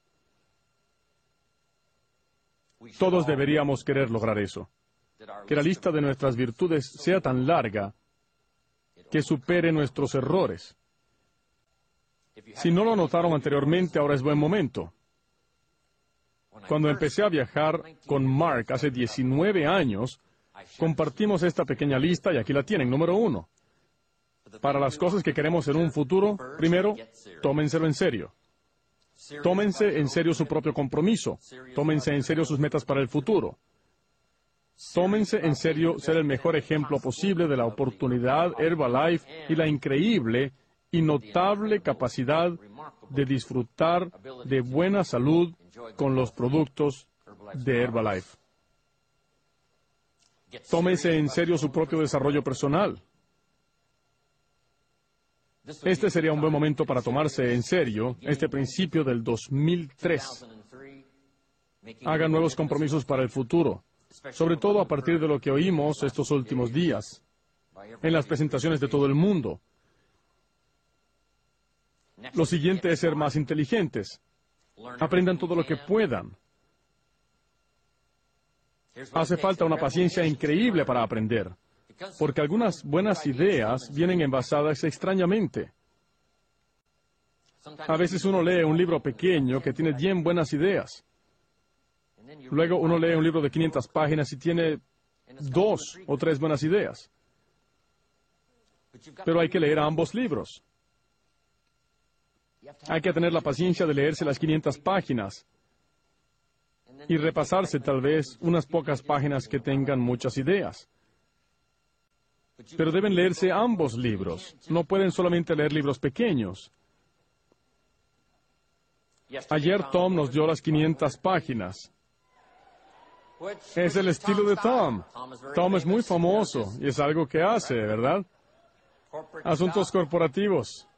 Todos deberíamos querer lograr eso. Que la lista de nuestras virtudes sea tan larga que supere nuestros errores. Si no lo notaron anteriormente, ahora es buen momento. Cuando empecé a viajar con Mark hace diecinueve años, compartimos esta pequeña lista y aquí la tienen, número uno. Para las cosas que queremos en un futuro, primero, tómenselo en serio. Tómense en serio su propio compromiso. Tómense en serio sus metas para el futuro. Tómense en serio ser el mejor ejemplo posible de la oportunidad Herbalife y la increíble y notable capacidad de disfrutar de buena salud con los productos de Herbalife. Tómese en serio su propio desarrollo personal. Este sería un buen momento para tomarse en serio este principio del dos mil tres. Hagan nuevos compromisos para el futuro, sobre todo a partir de lo que oímos estos últimos días, en las presentaciones de todo el mundo. Lo siguiente es ser más inteligentes. Aprendan todo lo que puedan. Hace falta una paciencia increíble para aprender, porque algunas buenas ideas vienen envasadas extrañamente. A veces uno lee un libro pequeño que tiene diez buenas ideas. Luego uno lee un libro de quinientas páginas y tiene dos o tres buenas ideas. Pero hay que leer ambos libros. Hay que tener la paciencia de leerse las quinientas páginas y repasarse tal vez unas pocas páginas que tengan muchas ideas. Pero deben leerse ambos libros. No pueden solamente leer libros pequeños. Ayer Tom nos dio las quinientas páginas. Es el estilo de Tom. Tom es muy famoso y es algo que hace, ¿verdad? Asuntos corporativos.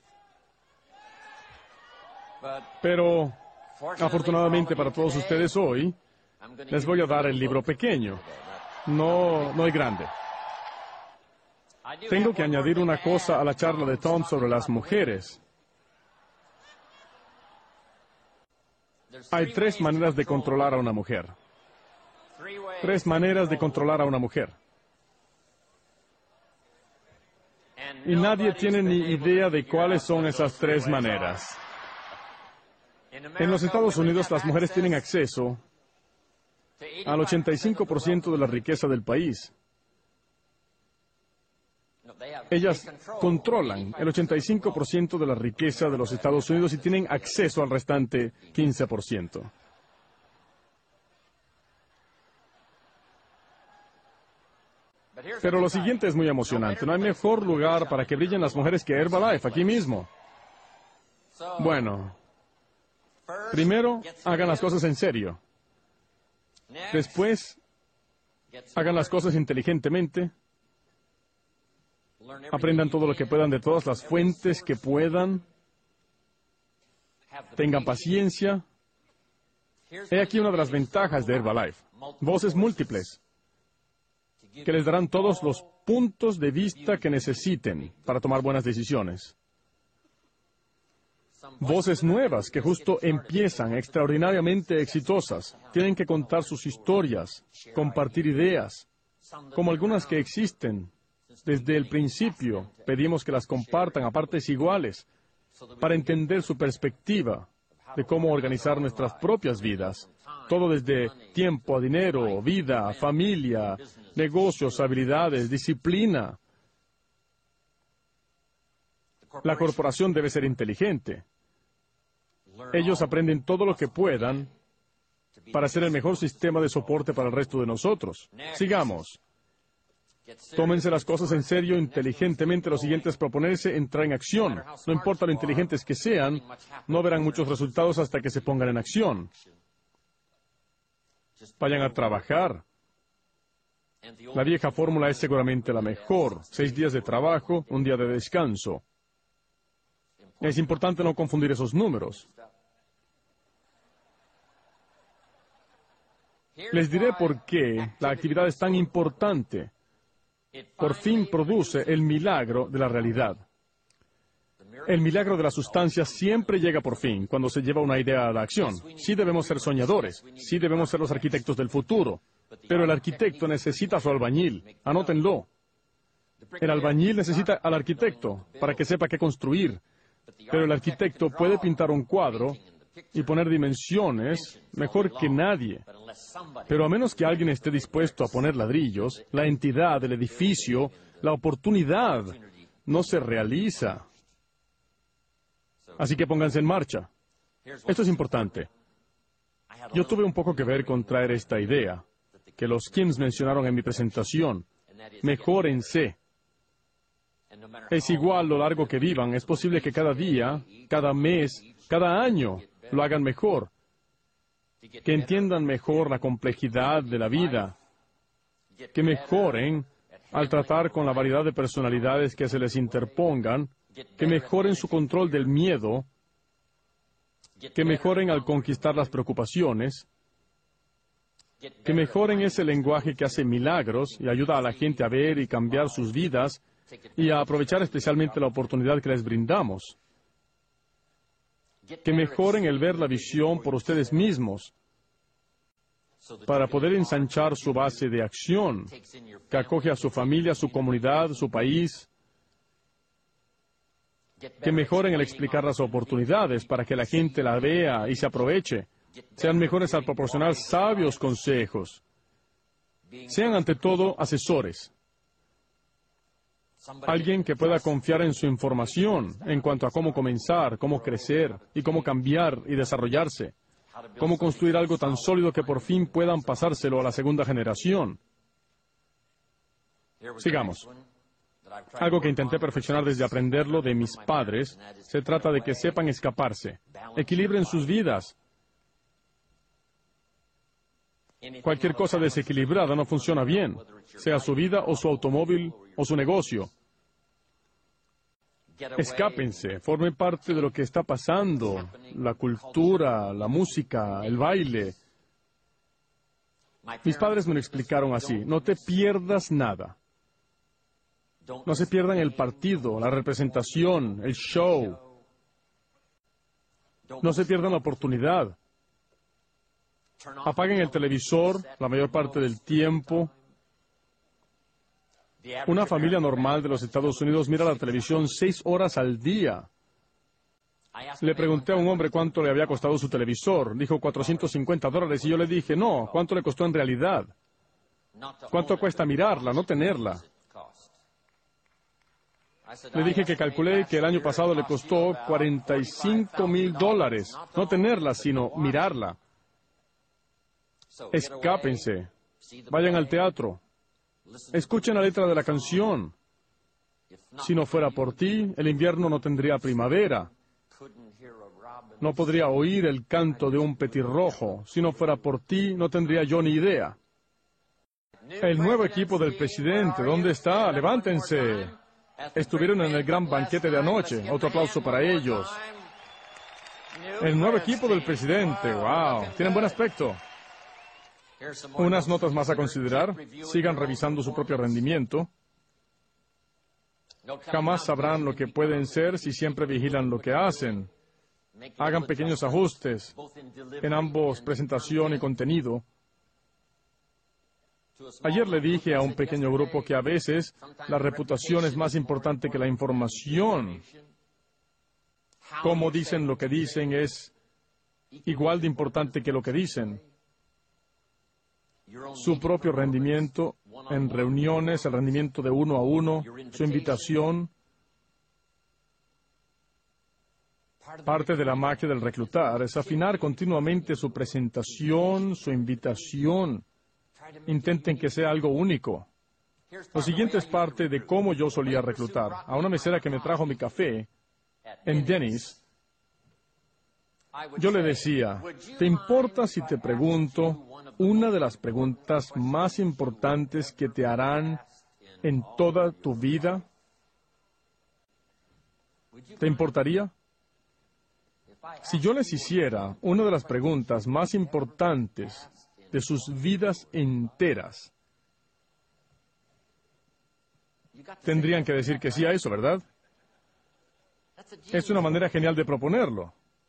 Pero, afortunadamente para todos ustedes hoy, les voy a dar el libro pequeño, no, no el grande. Tengo que añadir una cosa a la charla de Tom sobre las mujeres. Hay tres maneras de controlar a una mujer. Tres maneras de controlar a una mujer. Y nadie tiene ni idea de cuáles son esas tres maneras. En los Estados Unidos, las mujeres tienen acceso al ochenta y cinco por ciento de la riqueza del país. Ellas controlan el ochenta y cinco por ciento de la riqueza de los Estados Unidos y tienen acceso al restante quince por ciento. Pero lo siguiente es muy emocionante. No hay mejor lugar para que brillen las mujeres que Herbalife, aquí mismo. Bueno, primero, hagan las cosas en serio. Después, hagan las cosas inteligentemente. Aprendan todo lo que puedan de todas las fuentes que puedan. Tengan paciencia. He aquí una de las ventajas de Herbalife. Voces múltiples, que les darán todos los puntos de vista que necesiten para tomar buenas decisiones. Voces nuevas que justo empiezan, extraordinariamente exitosas. Tienen que contar sus historias, compartir ideas, como algunas que existen. Desde el principio pedimos que las compartan a partes iguales para entender su perspectiva de cómo organizar nuestras propias vidas. Todo desde tiempo a dinero, vida, familia, negocios, habilidades, disciplina. La corporación debe ser inteligente. Ellos aprenden todo lo que puedan para ser el mejor sistema de soporte para el resto de nosotros. Sigamos. Tómense las cosas en serio, inteligentemente. Lo siguiente es proponerse entrar en acción. No importa lo inteligentes que sean, no verán muchos resultados hasta que se pongan en acción. Vayan a trabajar. La vieja fórmula es seguramente la mejor. Seis días de trabajo, un día de descanso. Es importante no confundir esos números. Les diré por qué la actividad es tan importante. Por fin produce el milagro de la realidad. El milagro de la sustancia siempre llega por fin, cuando se lleva una idea a la acción. Sí debemos ser soñadores, sí debemos ser los arquitectos del futuro, pero el arquitecto necesita a su albañil. Anótenlo. El albañil necesita al arquitecto para que sepa qué construir, pero el arquitecto puede pintar un cuadro y poner dimensiones mejor que nadie. Pero a menos que alguien esté dispuesto a poner ladrillos, la entidad del edificio, la oportunidad, no se realiza. Así que pónganse en marcha. Esto es importante. Yo tuve un poco que ver con traer esta idea, que los Kims mencionaron en mi presentación. Mejórense. Es igual lo largo que vivan, es posible que cada día, cada mes, cada año, lo hagan mejor, que entiendan mejor la complejidad de la vida, que mejoren al tratar con la variedad de personalidades que se les interpongan, que mejoren su control del miedo, que mejoren al conquistar las preocupaciones, que mejoren ese lenguaje que hace milagros y ayuda a la gente a ver y cambiar sus vidas y a aprovechar especialmente la oportunidad que les brindamos. Que mejoren el ver la visión por ustedes mismos, para poder ensanchar su base de acción, que acoge a su familia, su comunidad, su país. Que mejoren el explicar las oportunidades para que la gente la vea y se aproveche. Sean mejores al proporcionar sabios consejos. Sean ante todo asesores. Alguien que pueda confiar en su información en cuanto a cómo comenzar, cómo crecer y cómo cambiar y desarrollarse. Cómo construir algo tan sólido que por fin puedan pasárselo a la segunda generación. Sigamos. Algo que intenté perfeccionar desde aprenderlo de mis padres, se trata de que sepan escaparse, equilibren sus vidas. Cualquier cosa desequilibrada no funciona bien, sea su vida o su automóvil o su negocio. Escápense, formen parte de lo que está pasando, la cultura, la música, el baile. Mis padres me lo explicaron así: no te pierdas nada. No se pierdan el partido, la representación, el show. No se pierdan la oportunidad. Apaguen el televisor la mayor parte del tiempo. Una familia normal de los Estados Unidos mira la televisión seis horas al día. Le pregunté a un hombre cuánto le había costado su televisor. Dijo cuatrocientos cincuenta dólares y yo le dije, no, ¿cuánto le costó en realidad? ¿Cuánto cuesta mirarla, no tenerla? Le dije que calculé que el año pasado le costó cuarenta y cinco mil dólares, no tenerla, sino mirarla. Escápense, vayan al teatro, escuchen la letra de la canción. Si no fuera por ti, el invierno no tendría primavera. No podría oír el canto de un petirrojo. Si no fuera por ti, no tendría yo ni idea. El nuevo equipo del presidente, ¿dónde está? Levántense. Estuvieron en el gran banquete de anoche. Otro aplauso para ellos. El nuevo equipo del presidente, wow, tienen buen aspecto. Unas notas más a considerar. Sigan revisando su propio rendimiento. Jamás sabrán lo que pueden ser si siempre vigilan lo que hacen. Hagan pequeños ajustes en ambos presentación y contenido. Ayer le dije a un pequeño grupo que a veces la reputación es más importante que la información. Cómo dicen lo que dicen es igual de importante que lo que dicen. Su propio rendimiento en reuniones, el rendimiento de uno a uno, su invitación. Parte de la magia del reclutar es afinar continuamente su presentación, su invitación. Intenten que sea algo único. Lo siguiente es parte de cómo yo solía reclutar. A una mesera que me trajo mi café en Denny's, yo le decía, ¿te importa si te pregunto una de las preguntas más importantes que te harán en toda tu vida? ¿Te importaría? Si yo les hiciera una de las preguntas más importantes de sus vidas enteras, tendrían que decir que sí a eso, ¿verdad? Es una manera genial de proponerlo.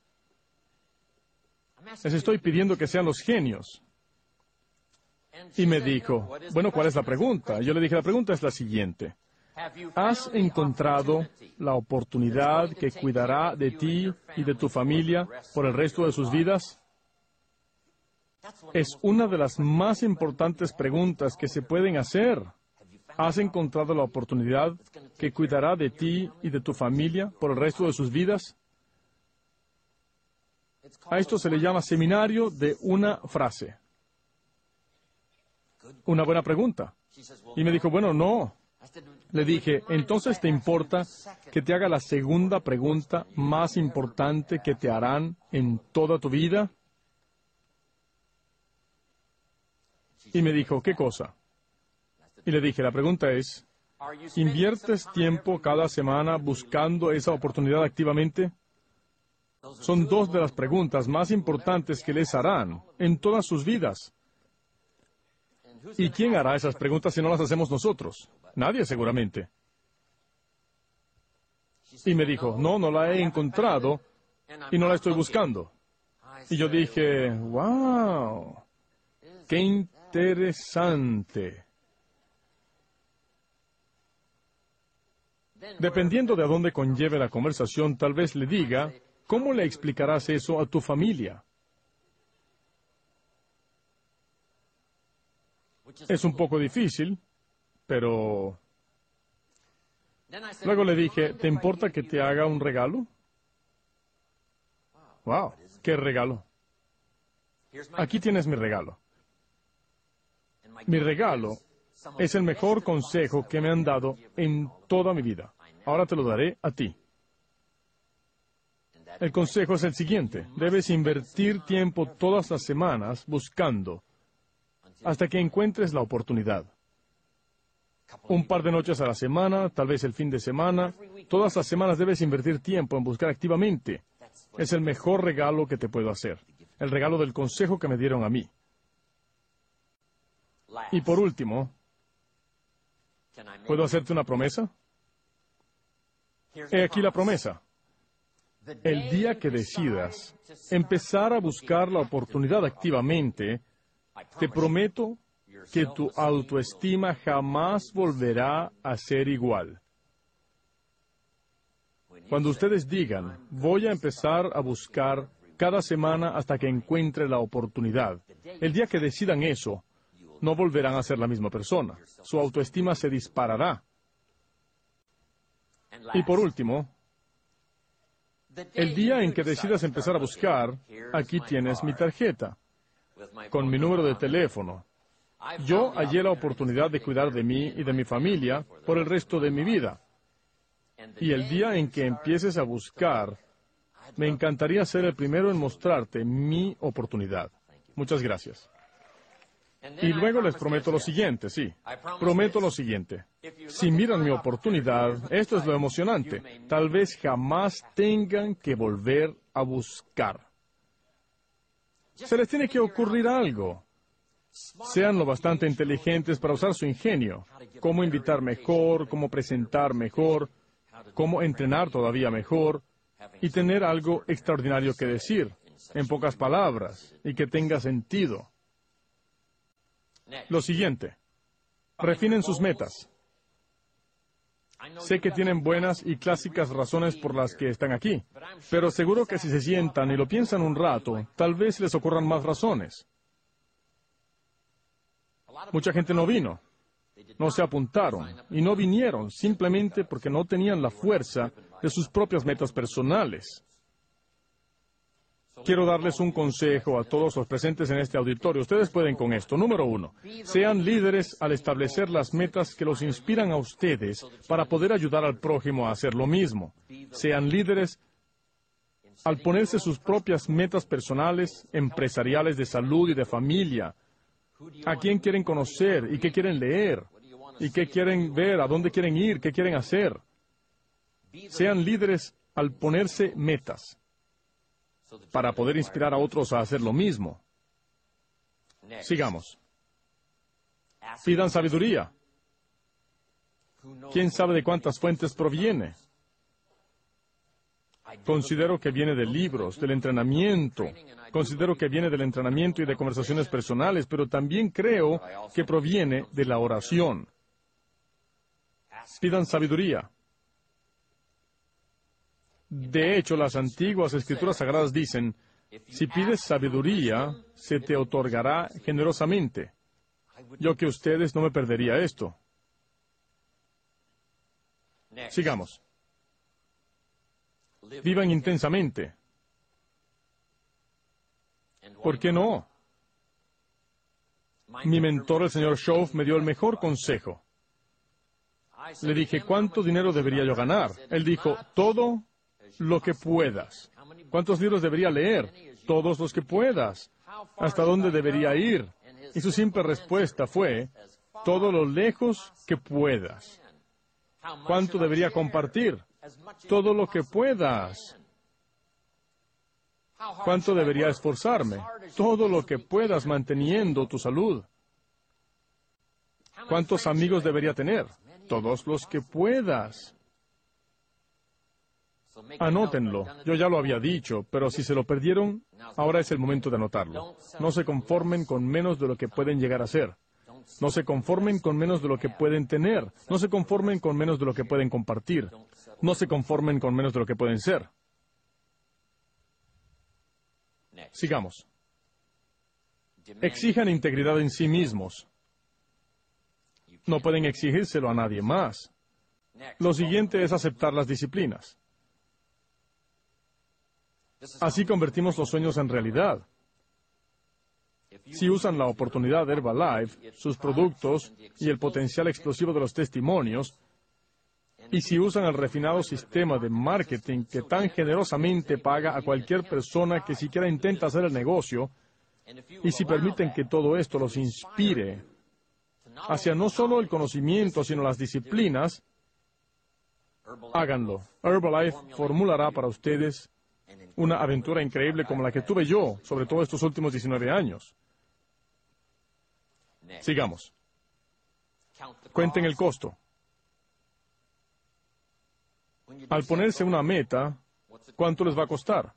Les estoy pidiendo que sean los genios. Y me dijo, bueno, ¿cuál es la pregunta? Yo le dije, la pregunta es la siguiente. ¿Has encontrado la oportunidad que cuidará de ti y de tu familia por el resto de sus vidas? Es una de las más importantes preguntas que se pueden hacer. ¿Has encontrado la oportunidad que cuidará de ti y de tu familia por el resto de sus vidas? A esto se le llama seminario de una frase. Una buena pregunta. Y me dijo, bueno, no. Le dije, entonces ¿te importa que te haga la segunda pregunta más importante que te harán en toda tu vida? Y me dijo, ¿qué cosa? Y le dije, la pregunta es, ¿inviertes tiempo cada semana buscando esa oportunidad activamente? Son dos de las preguntas más importantes que les harán en todas sus vidas. ¿Y quién hará esas preguntas si no las hacemos nosotros? Nadie, seguramente. Y me dijo, no, no la he encontrado y no la estoy buscando. Y yo dije, wow, qué interesante. Dependiendo de a dónde conlleve la conversación, tal vez le diga, ¿cómo le explicarás eso a tu familia? Es un poco difícil, pero... Luego le dije, ¿te importa que te haga un regalo? ¡Wow! ¿Qué regalo? Aquí tienes mi regalo. Mi regalo es el mejor consejo que me han dado en toda mi vida. Ahora te lo daré a ti. El consejo es el siguiente. Debes invertir tiempo todas las semanas buscando hasta que encuentres la oportunidad. Un par de noches a la semana, tal vez el fin de semana. Todas las semanas debes invertir tiempo en buscar activamente. Es el mejor regalo que te puedo hacer. El regalo del consejo que me dieron a mí. Y por último, ¿puedo hacerte una promesa? He aquí la promesa. El día que decidas empezar a buscar la oportunidad activamente, te prometo que tu autoestima jamás volverá a ser igual. Cuando ustedes digan, voy a empezar a buscar cada semana hasta que encuentre la oportunidad, el día que decidan eso, no volverán a ser la misma persona. Su autoestima se disparará. Y por último, el día en que decidas empezar a buscar, aquí tienes mi tarjeta, con mi número de teléfono. Yo hallé la oportunidad de cuidar de mí y de mi familia por el resto de mi vida. Y el día en que empieces a buscar, me encantaría ser el primero en mostrarte mi oportunidad. Muchas gracias. Y luego les prometo lo siguiente, sí. Prometo lo siguiente. Si miran mi oportunidad, esto es lo emocionante. Tal vez jamás tengan que volver a buscar. Se les tiene que ocurrir algo. Sean lo bastante inteligentes para usar su ingenio. Cómo invitar mejor, cómo presentar mejor, cómo entrenar todavía mejor y tener algo extraordinario que decir, en pocas palabras, y que tenga sentido. Lo siguiente, refinen sus metas. Sé que tienen buenas y clásicas razones por las que están aquí, pero seguro que si se sientan y lo piensan un rato, tal vez les ocurran más razones. Mucha gente no vino, no se apuntaron y no vinieron simplemente porque no tenían la fuerza de sus propias metas personales. Quiero darles un consejo a todos los presentes en este auditorio. Ustedes pueden con esto. Número uno, sean líderes al establecer las metas que los inspiran a ustedes para poder ayudar al prójimo a hacer lo mismo. Sean líderes al ponerse sus propias metas personales, empresariales, de salud y de familia. ¿A quién quieren conocer? ¿Y qué quieren leer? ¿Y qué quieren ver? ¿A dónde quieren ir? ¿Qué quieren hacer? Sean líderes al ponerse metas para poder inspirar a otros a hacer lo mismo. Sigamos. Pidan sabiduría. ¿Quién sabe de cuántas fuentes proviene? Considero que viene de libros, del entrenamiento. Considero que viene del entrenamiento y de conversaciones personales, pero también creo que proviene de la oración. Pidan sabiduría. De hecho, las antiguas escrituras sagradas dicen, si pides sabiduría, se te otorgará generosamente. Yo que ustedes no me perdería esto. Sigamos. Vivan intensamente. ¿Por qué no? Mi mentor, el señor Schoaf, me dio el mejor consejo. Le dije, ¿cuánto dinero debería yo ganar? Él dijo, todo lo que puedas. ¿Cuántos libros debería leer? Todos los que puedas. ¿Hasta dónde debería ir? Y su simple respuesta fue, todo lo lejos que puedas. ¿Cuánto debería compartir? Todo lo que puedas. ¿Cuánto debería esforzarme? Todo lo que puedas manteniendo tu salud. ¿Cuántos amigos debería tener? Todos los que puedas. Anótenlo. Yo ya lo había dicho, pero si se lo perdieron, ahora es el momento de anotarlo. No se conformen con menos de lo que pueden llegar a ser. No se conformen con menos de lo que pueden tener. No se conformen con menos de lo que pueden compartir. No se conformen con menos de lo que pueden ser. Sigamos. Exijan integridad en sí mismos. No pueden exigírselo a nadie más. Lo siguiente es aceptar las disciplinas. Así convertimos los sueños en realidad. Si usan la oportunidad de Herbalife, sus productos y el potencial explosivo de los testimonios, y si usan el refinado sistema de marketing que tan generosamente paga a cualquier persona que siquiera intenta hacer el negocio, y si permiten que todo esto los inspire hacia no solo el conocimiento, sino las disciplinas, háganlo. Herbalife formulará para ustedes una aventura increíble como la que tuve yo, sobre todo estos últimos diecinueve años. Sigamos. Cuenten el costo. Al ponerse una meta, ¿cuánto les va a costar?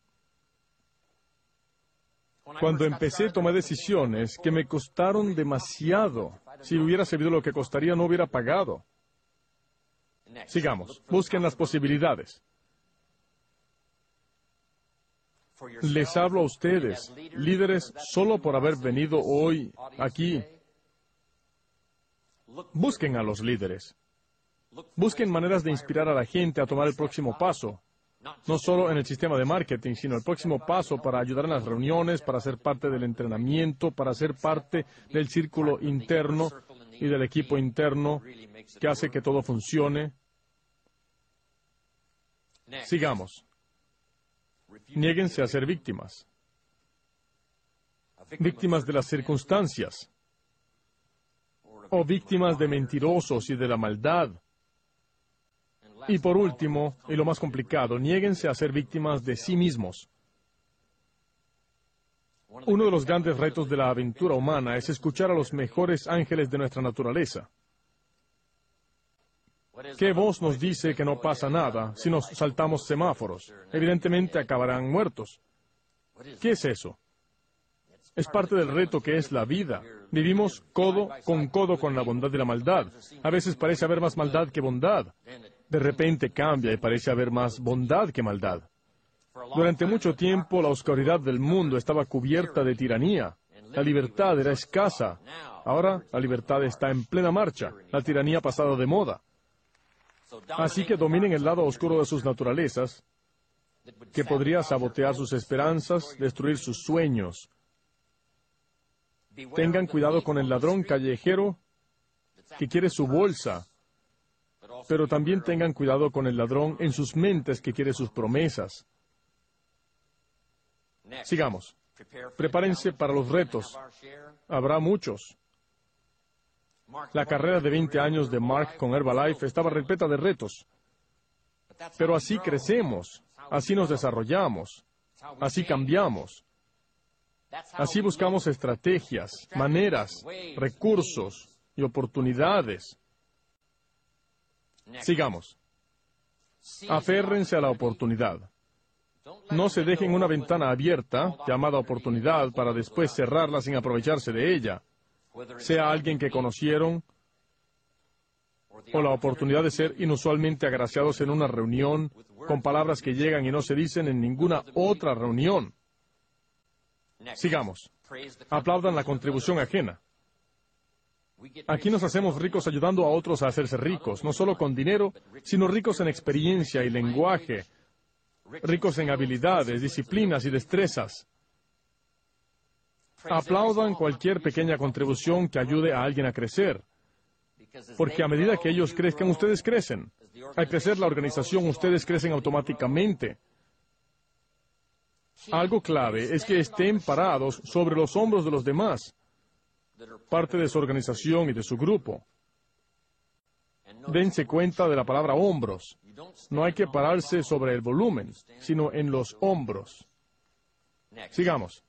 Cuando empecé, tomé decisiones que me costaron demasiado. Si hubiera sabido lo que costaría, no hubiera pagado. Sigamos. Busquen las posibilidades. Les hablo a ustedes, líderes, solo por haber venido hoy aquí. Busquen a los líderes. Busquen maneras de inspirar a la gente a tomar el próximo paso. No solo en el sistema de marketing, sino el próximo paso para ayudar en las reuniones, para ser parte del entrenamiento, para ser parte del círculo interno y del equipo interno que hace que todo funcione. Sigamos. Niéguense a ser víctimas. Víctimas de las circunstancias. O víctimas de mentirosos y de la maldad. Y por último, y lo más complicado, niéguense a ser víctimas de sí mismos. Uno de los grandes retos de la aventura humana es escuchar a los mejores ángeles de nuestra naturaleza. ¿Qué voz nos dice que no pasa nada si nos saltamos semáforos? Evidentemente acabarán muertos. ¿Qué es eso? Es parte del reto que es la vida. Vivimos codo con codo con la bondad y la maldad. A veces parece haber más maldad que bondad. De repente cambia y parece haber más bondad que maldad. Durante mucho tiempo la oscuridad del mundo estaba cubierta de tiranía. La libertad era escasa. Ahora la libertad está en plena marcha. La tiranía ha pasado de moda. Así que dominen el lado oscuro de sus naturalezas que podría sabotear sus esperanzas, destruir sus sueños. Tengan cuidado con el ladrón callejero que quiere su bolsa, pero también tengan cuidado con el ladrón en sus mentes que quiere sus promesas. Sigamos. Prepárense para los retos. Habrá muchos. La carrera de veinte años de Mark con Herbalife estaba repleta de retos. Pero así crecemos, así nos desarrollamos, así cambiamos. Así buscamos estrategias, maneras, recursos y oportunidades. Sigamos. Aférrense a la oportunidad. No se dejen una ventana abierta, llamada oportunidad, para después cerrarla sin aprovecharse de ella. Sea alguien que conocieron, o la oportunidad de ser inusualmente agraciados en una reunión, con palabras que llegan y no se dicen en ninguna otra reunión. Sigamos. Aplaudan la contribución ajena. Aquí nos hacemos ricos ayudando a otros a hacerse ricos, no solo con dinero, sino ricos en experiencia y lenguaje, ricos en habilidades, disciplinas y destrezas. Aplaudan cualquier pequeña contribución que ayude a alguien a crecer, porque a medida que ellos crezcan, ustedes crecen. Al crecer la organización, ustedes crecen automáticamente. Algo clave es que estén parados sobre los hombros de los demás, parte de su organización y de su grupo. Dense cuenta de la palabra hombros. No hay que pararse sobre el volumen, sino en los hombros. Sigamos.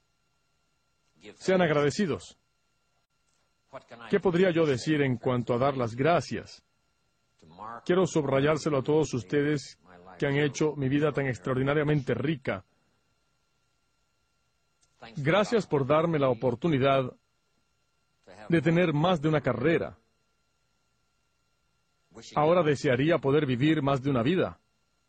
Sean agradecidos. ¿Qué podría yo decir en cuanto a dar las gracias? Quiero subrayárselo a todos ustedes que han hecho mi vida tan extraordinariamente rica. Gracias por darme la oportunidad de tener más de una carrera. Ahora desearía poder vivir más de una vida.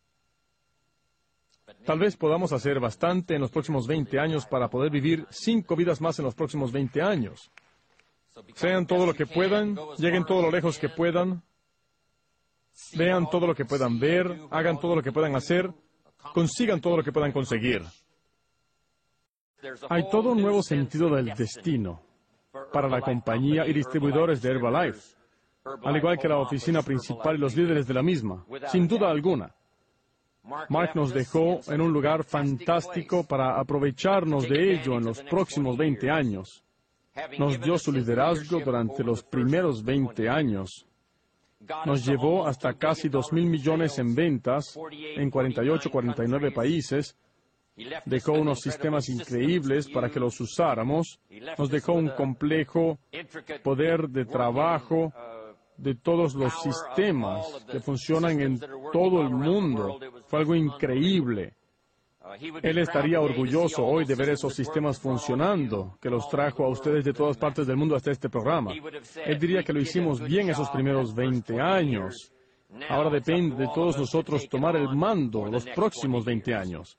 Tal vez podamos hacer bastante en los próximos veinte años para poder vivir cinco vidas más en los próximos veinte años. Sean todo lo que puedan, lleguen todo lo lejos que puedan, vean todo lo que puedan ver, hagan todo lo que puedan hacer, consigan todo lo que puedan conseguir. Hay todo un nuevo sentido del destino para la compañía y distribuidores de Herbalife, al igual que la oficina principal y los líderes de la misma, sin duda alguna. Mark nos dejó en un lugar fantástico para aprovecharnos de ello en los próximos veinte años. Nos dio su liderazgo durante los primeros veinte años. Nos llevó hasta casi dos mil millones en ventas en cuarenta y ocho, cuarenta y nueve países. Dejó unos sistemas increíbles para que los usáramos. Nos dejó un complejo poder de trabajo de todos los sistemas que funcionan en todo el mundo. Fue algo increíble. Él estaría orgulloso hoy de ver esos sistemas funcionando, que los trajo a ustedes de todas partes del mundo hasta este programa. Él diría que lo hicimos bien esos primeros veinte años. Ahora depende de todos nosotros tomar el mando los próximos veinte años.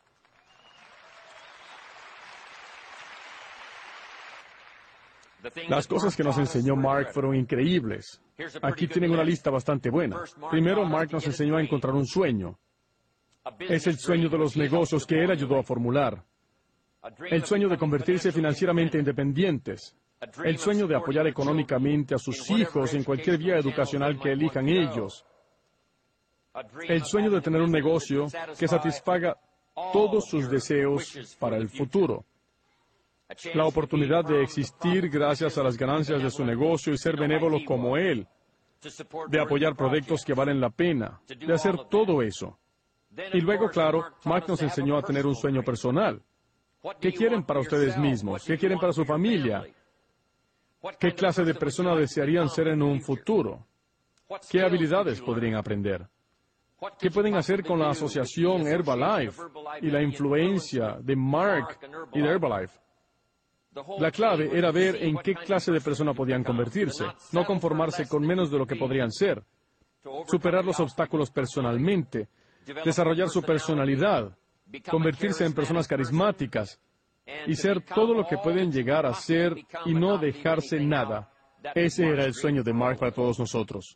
Las cosas que nos enseñó Mark fueron increíbles. Aquí tienen una lista bastante buena. Primero, Mark nos enseñó a encontrar un sueño. Es el sueño de los negocios que él ayudó a formular. El sueño de convertirse financieramente independientes. El sueño de apoyar económicamente a sus hijos en cualquier vía educacional que elijan ellos. El sueño de tener un negocio que satisfaga todos sus deseos para el futuro. La oportunidad de existir gracias a las ganancias de su negocio y ser benévolo como él, de apoyar proyectos que valen la pena, de hacer todo eso. Y luego, claro, Mark nos enseñó a tener un sueño personal. ¿Qué quieren para ustedes mismos? ¿Qué quieren para su familia? ¿Qué clase de persona desearían ser en un futuro? ¿Qué habilidades podrían aprender? ¿Qué pueden hacer con la asociación Herbalife y la influencia de Mark y de Herbalife? La clave era ver en qué clase de persona podían convertirse, no conformarse con menos de lo que podrían ser, superar los obstáculos personalmente, desarrollar su personalidad, convertirse en personas carismáticas y ser todo lo que pueden llegar a ser y no dejarse nada. Ese era el sueño de Mark para todos nosotros.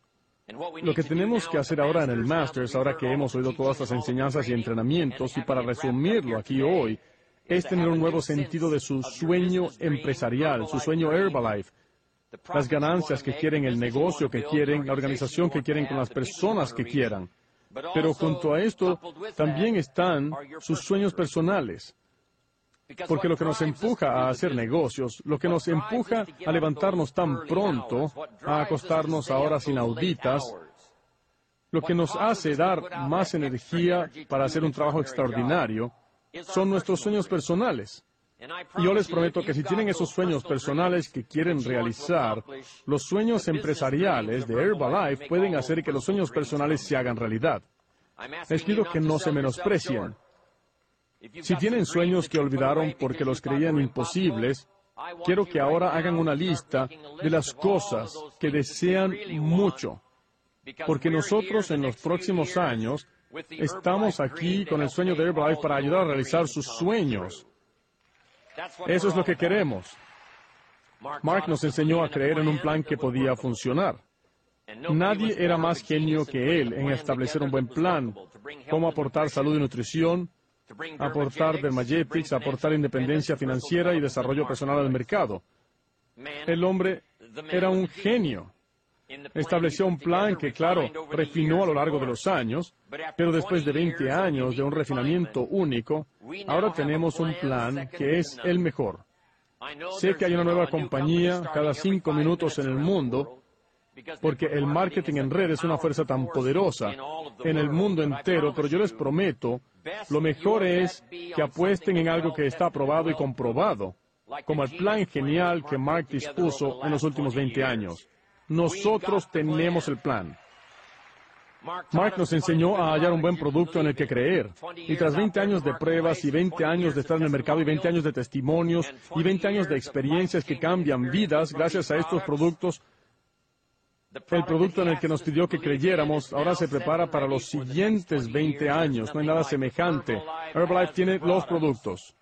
Lo que tenemos que hacer ahora en el Masters, ahora que hemos oído todas las enseñanzas y entrenamientos, y para resumirlo aquí hoy, es tener un nuevo sentido de su sueño empresarial, su sueño Herbalife, las ganancias que quieren, el negocio que quieren, la organización que quieren con las personas que quieran. Pero junto a esto también están sus sueños personales. Porque lo que nos empuja a hacer negocios, lo que nos empuja a levantarnos tan pronto, a acostarnos a horas inauditas, lo que nos hace dar más energía para hacer un trabajo extraordinario, son nuestros sueños personales. Y yo les prometo que si tienen esos sueños personales que quieren realizar, los sueños empresariales de Herbalife pueden hacer que los sueños personales se hagan realidad. Les pido que no se menosprecien. Si tienen sueños que olvidaron porque los creían imposibles, quiero que ahora hagan una lista de las cosas que desean mucho. Porque nosotros en los próximos años estamos aquí con el sueño de Herbalife para ayudar a realizar sus sueños. Eso es lo que queremos. Mark nos enseñó a creer en un plan que podía funcionar. Nadie era más genio que él en establecer un buen plan, cómo aportar salud y nutrición, aportar dermagetics, aportar independencia financiera y desarrollo personal al mercado. El hombre era un genio. Estableció un plan que, claro, refinó a lo largo de los años, pero después de veinte años de un refinamiento único, ahora tenemos un plan que es el mejor. Sé que hay una nueva compañía cada cinco minutos en el mundo, porque el marketing en red es una fuerza tan poderosa en el mundo entero, pero yo les prometo, lo mejor es que apuesten en algo que está aprobado y comprobado, como el plan genial que Mark dispuso en los últimos veinte años. Nosotros tenemos el plan. Mark nos enseñó a hallar un buen producto en el que creer. Y tras veinte años de pruebas y veinte años de estar en el mercado y veinte años de testimonios y veinte años de experiencias que cambian vidas gracias a estos productos, el producto en el que nos pidió que creyéramos ahora se prepara para los siguientes veinte años. No hay nada semejante. Herbalife tiene los productos.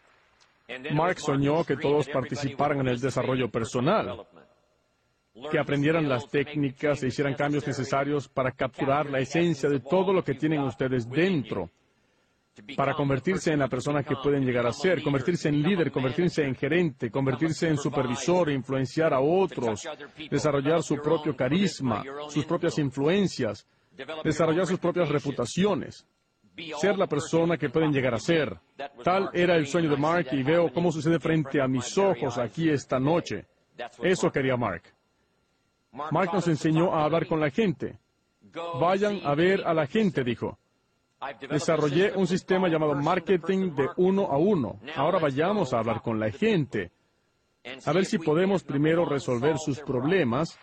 Mark soñó que todos participaran en el desarrollo personal, que aprendieran las técnicas e hicieran cambios necesarios para capturar la esencia de todo lo que tienen ustedes dentro, para convertirse en la persona que pueden llegar a ser, convertirse en líder, convertirse en gerente, convertirse en supervisor, influenciar a otros, desarrollar su propio carisma, sus propias influencias, desarrollar sus propias reputaciones, ser la persona que pueden llegar a ser. Tal era el sueño de Mark y veo cómo sucede frente a mis ojos aquí esta noche. Eso quería Mark. Mark nos enseñó a hablar con la gente. Vayan a ver a la gente, dijo. Desarrollé un sistema llamado marketing de uno a uno. Ahora vayamos a hablar con la gente, a ver si podemos primero resolver sus problemas.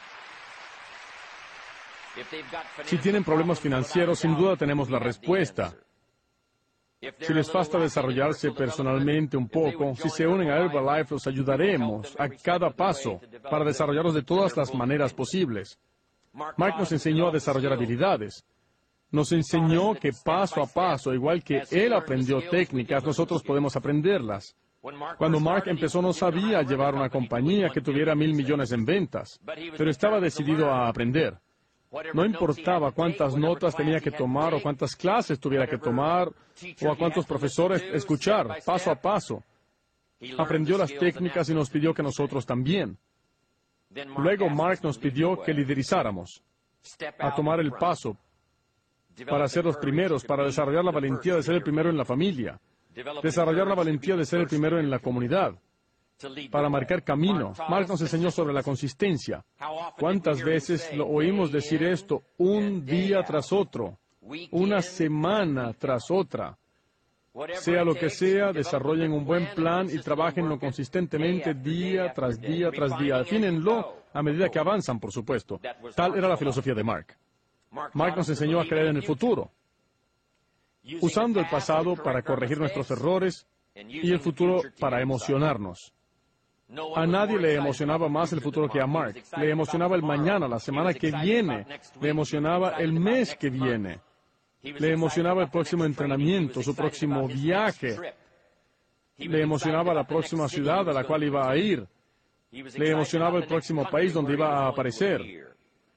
Si tienen problemas financieros, sin duda tenemos la respuesta. Si les falta desarrollarse personalmente un poco, si se unen a Herbalife, los ayudaremos a cada paso para desarrollarlos de todas las maneras posibles. Mark nos enseñó a desarrollar habilidades. Nos enseñó que paso a paso, igual que él aprendió técnicas, nosotros podemos aprenderlas. Cuando Mark empezó no sabía llevar una compañía que tuviera mil millones en ventas, pero estaba decidido a aprender. No importaba cuántas notas tenía que tomar o cuántas clases tuviera que tomar o a cuántos profesores escuchar, paso a paso. Aprendió las técnicas y nos pidió que nosotros también. Luego Mark nos pidió que liderizáramos, a tomar el paso para ser los primeros, para desarrollar la valentía de ser el primero en la familia, desarrollar la valentía de ser el primero en la comunidad, para marcar camino. Mark nos enseñó sobre la consistencia. ¿Cuántas veces lo oímos decir esto un día tras otro, una semana tras otra? Sea lo que sea, desarrollen un buen plan y trabajenlo consistentemente día tras día tras día. Afínenlo a medida que avanzan, por supuesto. Tal era la filosofía de Mark. Mark nos enseñó a creer en el futuro, usando el pasado para corregir nuestros errores y el futuro para emocionarnos. A nadie le emocionaba más el futuro que a Mark. Le emocionaba el mañana, la semana que viene. Le emocionaba el mes que viene. Le emocionaba el próximo entrenamiento, su próximo viaje. Le emocionaba la próxima ciudad a la cual iba a ir. Le emocionaba el próximo país donde iba a aparecer.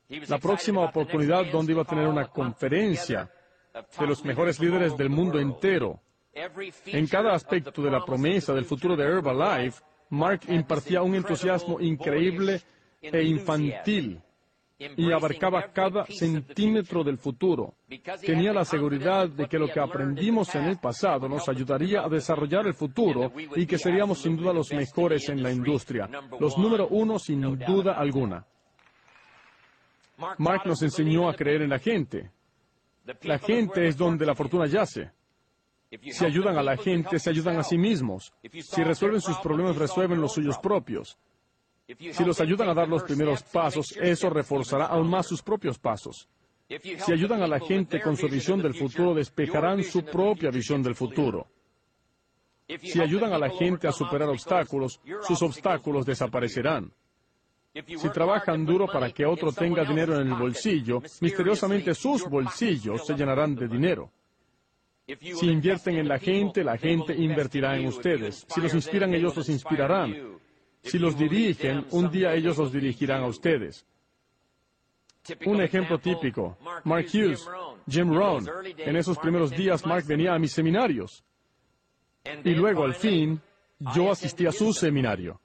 la próxima oportunidad donde iba a tener una conferencia de los mejores líderes del mundo entero. En cada aspecto de la promesa del futuro de Herbalife, Mark impartía un entusiasmo increíble e infantil y abarcaba cada centímetro del futuro. Tenía la seguridad de que lo que aprendimos en el pasado nos ayudaría a desarrollar el futuro y que seríamos sin duda los mejores en la industria, los número uno sin duda alguna. Mark nos enseñó a creer en la gente. La gente es donde la fortuna yace. Si ayudan a la gente, se ayudan a sí mismos. Si resuelven sus problemas, resuelven los suyos propios. Si los ayudan a dar los primeros pasos, eso reforzará aún más sus propios pasos. Si ayudan a la gente con su visión del futuro, despejarán su propia visión del futuro. Si ayudan a la gente a superar obstáculos, sus obstáculos desaparecerán. Si trabajan duro para que otro tenga dinero en el bolsillo, misteriosamente sus bolsillos se llenarán de dinero. Si invierten en la gente, la gente invertirá en ustedes. Si los inspiran, ellos los inspirarán. Si los dirigen, un día ellos los dirigirán a ustedes. Un ejemplo típico, Mark Hughes, Jim Rohn. En esos primeros días, Mark venía a mis seminarios. Y luego, al fin, yo asistí a su seminario.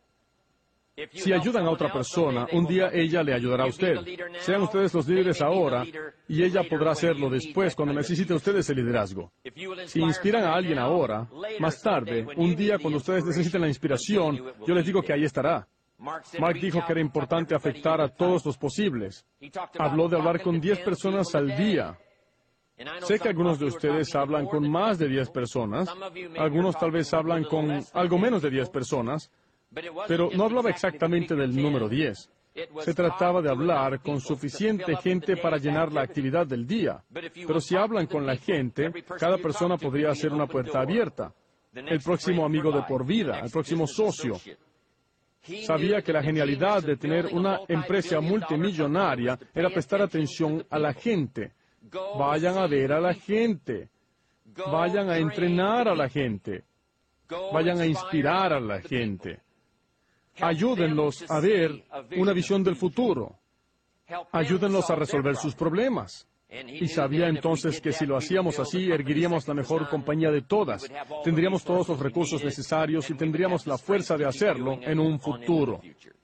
Si ayudan a otra persona, un día ella le ayudará a usted. Sean ustedes los líderes ahora, y ella podrá hacerlo después cuando necesite ustedes el liderazgo. Si inspiran a alguien ahora, más tarde, un día cuando ustedes necesiten la inspiración, yo les digo que ahí estará. Mark dijo que era importante afectar a todos los posibles. Habló de hablar con diez personas al día. Sé que algunos de ustedes hablan con más de diez personas, algunos tal vez hablan con algo menos de diez personas, pero no hablaba exactamente del número diez. Se trataba de hablar con suficiente gente para llenar la actividad del día. Pero si hablan con la gente, cada persona podría ser una puerta abierta. El próximo amigo de por vida, el próximo socio. Sabía que la genialidad de tener una empresa multimillonaria era prestar atención a la gente. Vayan a ver a la gente. Vayan a entrenar a la gente. Vayan a inspirar a la gente. Ayúdenlos a ver una visión del futuro. Ayúdenlos a resolver sus problemas. Y sabía entonces que si lo hacíamos así, erguiríamos la mejor compañía de todas. Tendríamos todos los recursos necesarios y tendríamos la fuerza de hacerlo en un futuro.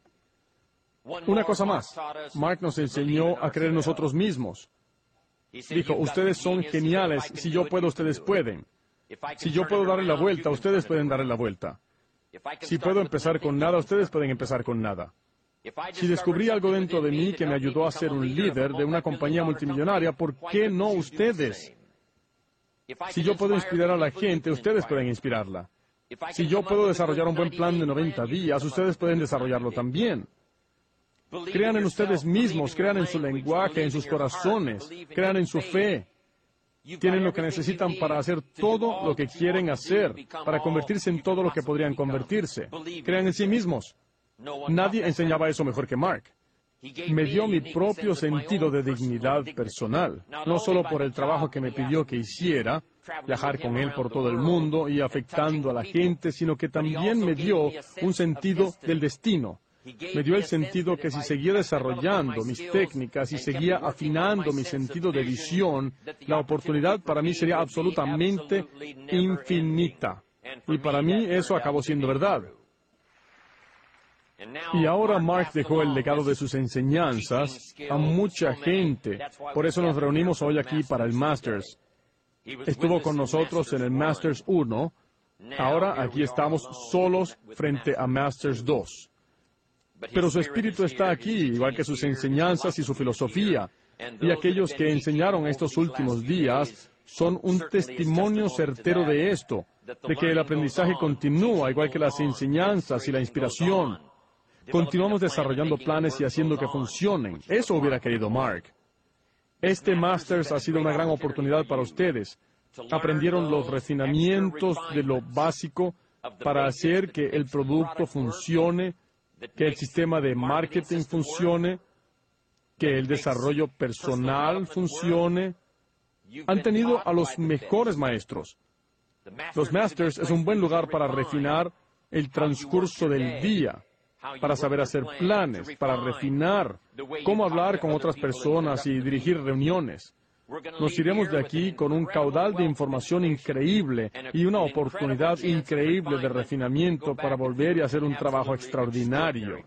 Una cosa más. Mark nos enseñó a creer en nosotros mismos. Dijo, ustedes son geniales. Si yo puedo, ustedes pueden. Si yo puedo darle la vuelta, ustedes pueden darle la vuelta. Si puedo empezar con nada, ustedes pueden empezar con nada. Si descubrí algo dentro de mí que me ayudó a ser un líder de una compañía multimillonaria, ¿por qué no ustedes? Si yo puedo inspirar a la gente, ustedes pueden inspirarla. Si yo puedo desarrollar un buen plan de noventa días, ustedes pueden desarrollarlo también. Crean en ustedes mismos, crean en su lenguaje, en sus corazones, crean en su fe. Tienen lo que necesitan para hacer todo lo que quieren hacer, para convertirse en todo lo que podrían convertirse. Crean en sí mismos. Nadie enseñaba eso mejor que Mark. Me dio mi propio sentido de dignidad personal, no solo por el trabajo que me pidió que hiciera, viajar con él por todo el mundo y afectando a la gente, sino que también me dio un sentido del destino. Me dio el sentido que si seguía desarrollando mis técnicas y seguía afinando mi sentido de visión, la oportunidad para mí sería absolutamente infinita. Y para mí eso acabó siendo verdad. Y ahora Mark dejó el legado de sus enseñanzas a mucha gente. Por eso nos reunimos hoy aquí para el Masters. Estuvo con nosotros en el Masters uno. Ahora aquí estamos solos frente a Masters dos. Pero su espíritu está aquí, igual que sus enseñanzas y su filosofía. Y aquellos que enseñaron estos últimos días son un testimonio certero de esto, de que el aprendizaje continúa, igual que las enseñanzas y la inspiración. Continuamos desarrollando planes y haciendo que funcionen. Eso hubiera querido Mark. Este Masters ha sido una gran oportunidad para ustedes. Aprendieron los refinamientos de lo básico para hacer que el producto funcione, que el sistema de marketing funcione, que el desarrollo personal funcione. Han tenido a los mejores maestros. Los Masters es un buen lugar para refinar el transcurso del día. para saber hacer planes, para refinar, cómo hablar con otras personas y dirigir reuniones. Nos iremos de aquí con un caudal de información increíble y una oportunidad increíble de refinamiento para volver y hacer un trabajo extraordinario.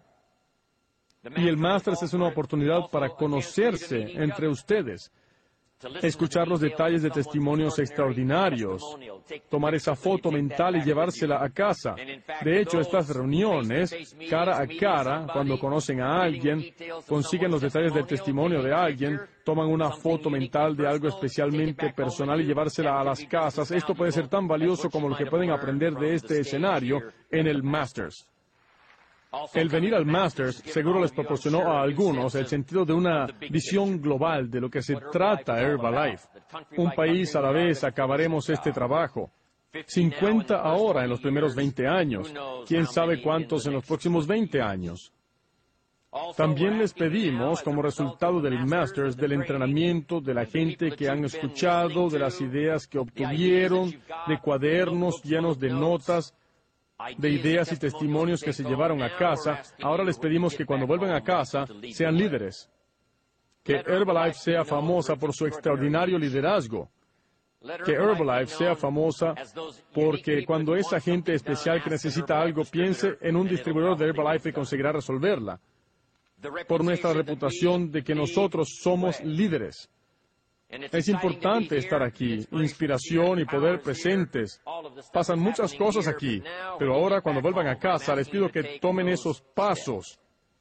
Y el Masters es una oportunidad para conocerse entre ustedes, escuchar los detalles de testimonios extraordinarios, tomar esa foto mental y llevársela a casa. De hecho, estas reuniones, cara a cara, cuando conocen a alguien, consiguen los detalles del testimonio de alguien, toman una foto mental de algo especialmente personal y llevársela a las casas. Esto puede ser tan valioso como lo que pueden aprender de este escenario en el Masters. El venir al Masters seguro les proporcionó a algunos el sentido de una visión global de lo que se trata Herbalife. Un país a la vez acabaremos este trabajo. cincuenta ahora en los primeros veinte años. ¿Quién sabe cuántos en los próximos veinte años? También les pedimos, como resultado del Masters, del entrenamiento de la gente que han escuchado, de las ideas que obtuvieron, de cuadernos llenos de notas, de ideas y testimonios que se llevaron a casa. Ahora les pedimos que cuando vuelvan a casa sean líderes. Que Herbalife sea famosa por su extraordinario liderazgo. Que Herbalife sea famosa porque cuando esa gente especial que necesita algo piense en un distribuidor de Herbalife y conseguirá resolverla. Por nuestra reputación de que nosotros somos líderes. Es importante estar aquí, inspiración y poder presentes. Pasan muchas cosas aquí, pero ahora cuando vuelvan a casa les pido que tomen esos pasos.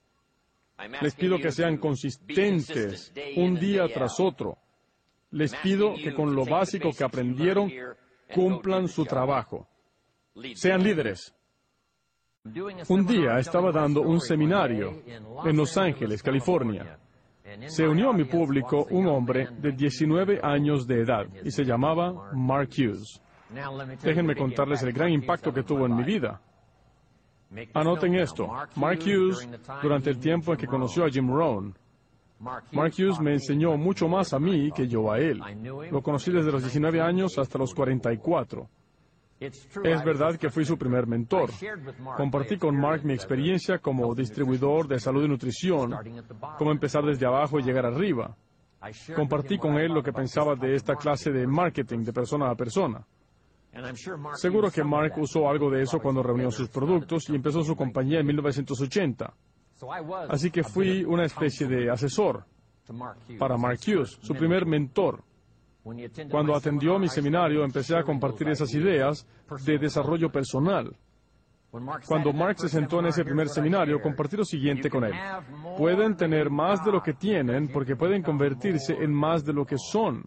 Les pido que sean consistentes, un día tras otro. Les pido que con lo básico que aprendieron, cumplan su trabajo. Sean líderes. Un día estaba dando un seminario en Los Ángeles, California. Se unió a mi público un hombre de diecinueve años de edad y se llamaba Mark Hughes. Déjenme contarles el gran impacto que tuvo en mi vida. Anoten esto. Mark Hughes, durante el tiempo en que conoció a Jim Rohn, Mark Hughes me enseñó mucho más a mí que yo a él. Lo conocí desde los diecinueve años hasta los cuarenta y cuatro. Es verdad que fui su primer mentor. Compartí con Mark mi experiencia como distribuidor de salud y nutrición, cómo empezar desde abajo y llegar arriba. Compartí con él lo que pensaba de esta clase de marketing de persona a persona. Seguro que Mark usó algo de eso cuando reunió sus productos y empezó su compañía en mil novecientos ochenta. Así que fui una especie de asesor para Mark Hughes, su primer mentor. Cuando atendió mi seminario, empecé a compartir esas ideas de desarrollo personal. Cuando Mark se sentó en ese primer seminario, compartí lo siguiente con él. Pueden tener más de lo que tienen porque pueden convertirse en más de lo que son.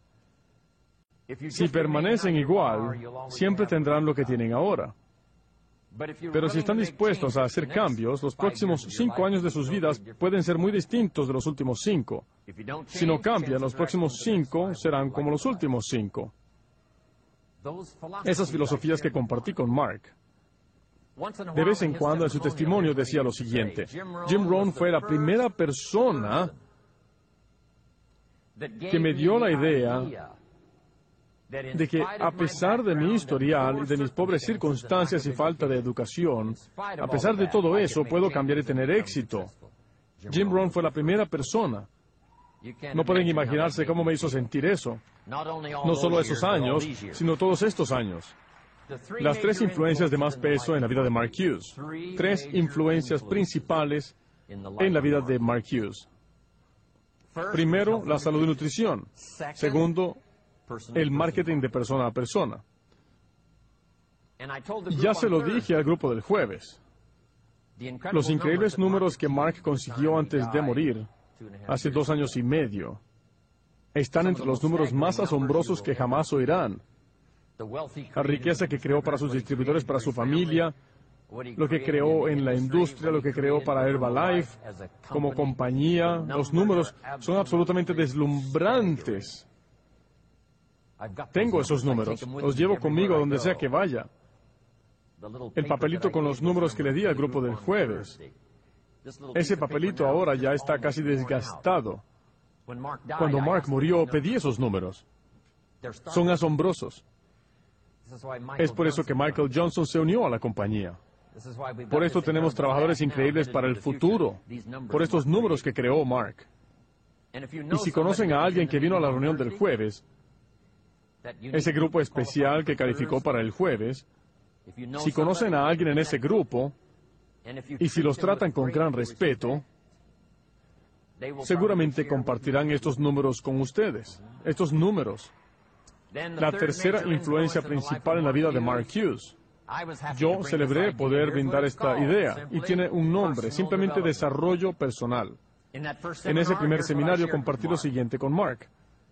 Si permanecen igual, siempre tendrán lo que tienen ahora. Pero si están dispuestos a hacer cambios, los próximos cinco años de sus vidas pueden ser muy distintos de los últimos cinco. Si no cambian, los próximos cinco serán como los últimos cinco. Esas filosofías que compartí con Mark. De vez en cuando en su testimonio decía lo siguiente. Jim Rohn fue la primera persona que me dio la idea de que a pesar de mi historial y de mis pobres circunstancias y falta de educación, a pesar de todo eso, puedo cambiar y tener éxito. Jim Rohn fue la primera persona. No pueden imaginarse cómo me hizo sentir eso. No solo esos años, sino todos estos años. Las tres influencias de más peso en la vida de Mark Hughes. Tres influencias principales en la vida de Mark Hughes. Primero, la salud y nutrición. Segundo, el marketing de persona a persona. Ya se lo dije al grupo del jueves. Los increíbles números que Mark consiguió antes de morir, hace dos años y medio, están entre los números más asombrosos que jamás oirán. La riqueza que creó para sus distribuidores, para su familia, lo que creó en la industria, lo que creó para Herbalife, como compañía, los números son absolutamente deslumbrantes. Tengo esos números, los llevo conmigo a donde sea que vaya. El papelito con los números que le di al grupo del jueves. Ese papelito ahora ya está casi desgastado. Cuando Mark murió, pedí esos números. Son asombrosos. Es por eso que Michael Johnson se unió a la compañía. Por esto tenemos trabajadores increíbles para el futuro, por estos números que creó Mark. Y si conocen a alguien que vino a la reunión del jueves, ese grupo especial que calificó para el jueves, si conocen a alguien en ese grupo, y si los tratan con gran respeto, seguramente compartirán estos números con ustedes. Estos números. La tercera influencia principal en la vida de Mark Hughes. Yo celebré poder brindar esta idea, y tiene un nombre, simplemente desarrollo personal. En ese primer seminario compartí lo siguiente con Mark.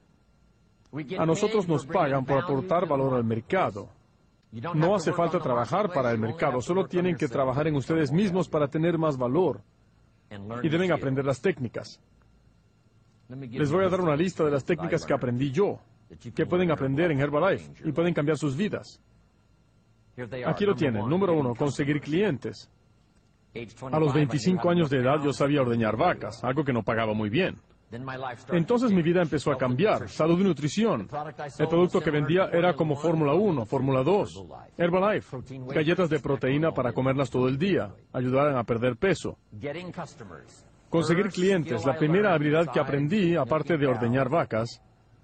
A nosotros nos pagan por aportar valor al mercado. No hace falta trabajar para el mercado, solo tienen que trabajar en ustedes mismos para tener más valor. Y deben aprender las técnicas. Les voy a dar una lista de las técnicas que aprendí yo, que pueden aprender en Herbalife y pueden cambiar sus vidas. Aquí lo tienen. Número uno, conseguir clientes. A los veinticinco años de edad yo sabía ordeñar vacas, algo que no pagaba muy bien. Entonces mi vida empezó a cambiar. Salud y nutrición. El producto que vendía era como Fórmula uno, Fórmula dos, Herbalife, galletas de proteína para comerlas todo el día, ayudaran a perder peso. Conseguir clientes, la primera habilidad que aprendí, aparte de ordeñar vacas,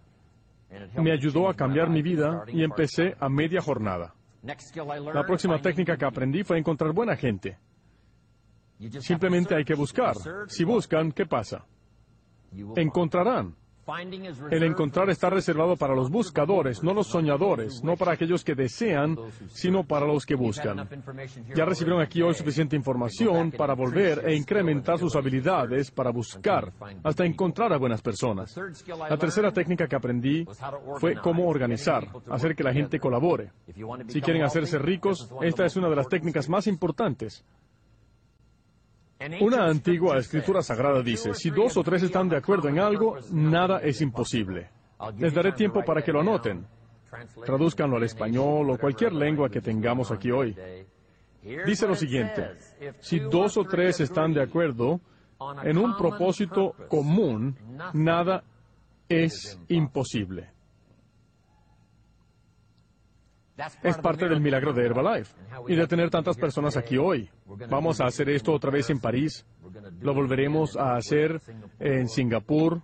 me ayudó a cambiar mi vida y empecé a media jornada. La próxima técnica que aprendí fue encontrar buena gente. Simplemente hay que buscar. Si buscan, ¿qué pasa? Encontrarán. El encontrar está reservado para los buscadores, no los soñadores, no para aquellos que desean, sino para los que buscan. Ya recibieron aquí hoy suficiente información para volver e incrementar sus habilidades para buscar, hasta encontrar a buenas personas. La tercera técnica que aprendí fue cómo organizar, hacer que la gente colabore. Si quieren hacerse ricos, esta es una de las técnicas más importantes. Una antigua escritura sagrada dice, si dos o tres están de acuerdo en algo, nada es imposible. Les daré tiempo para que lo anoten. Tradúzcanlo al español o cualquier lengua que tengamos aquí hoy. Dice lo siguiente, si dos o tres están de acuerdo en un propósito común, nada es imposible. Es parte del milagro de Herbalife y de tener tantas personas aquí hoy. Vamos a hacer esto otra vez en París. Lo volveremos a hacer en Singapur,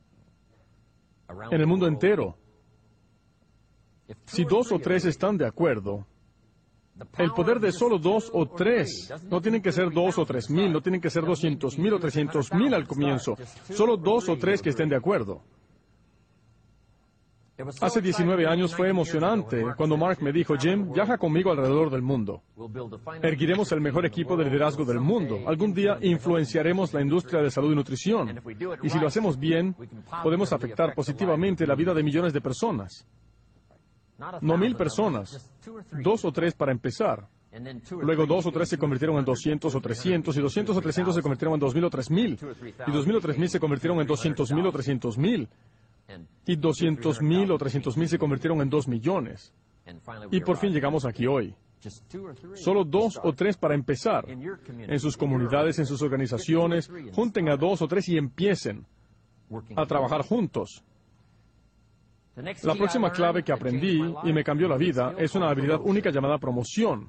en el mundo entero. Si dos o tres están de acuerdo, el poder de solo dos o tres, no tienen que ser dos o tres mil, no tienen que ser doscientos mil o trescientos mil al comienzo, solo dos o tres que estén de acuerdo. Hace diecinueve años fue emocionante cuando Mark me dijo, Jim, viaja conmigo alrededor del mundo. Erguiremos el mejor equipo de liderazgo del mundo. Algún día influenciaremos la industria de salud y nutrición. Y si lo hacemos bien, podemos afectar positivamente la vida de millones de personas. No mil personas, dos o tres para empezar. Luego dos o tres se convirtieron en doscientos o trescientos, y doscientos o trescientos se convirtieron en dos mil o tres mil, y dos mil o tres mil se convirtieron en doscientos mil o trescientos mil. Y doscientos mil o trescientos mil se convirtieron en dos millones. Y por fin llegamos aquí hoy. Solo dos o tres para empezar. En sus comunidades, en sus organizaciones, junten a dos o tres y empiecen a trabajar juntos. La próxima clave que aprendí y me cambió la vida es una habilidad única llamada promoción.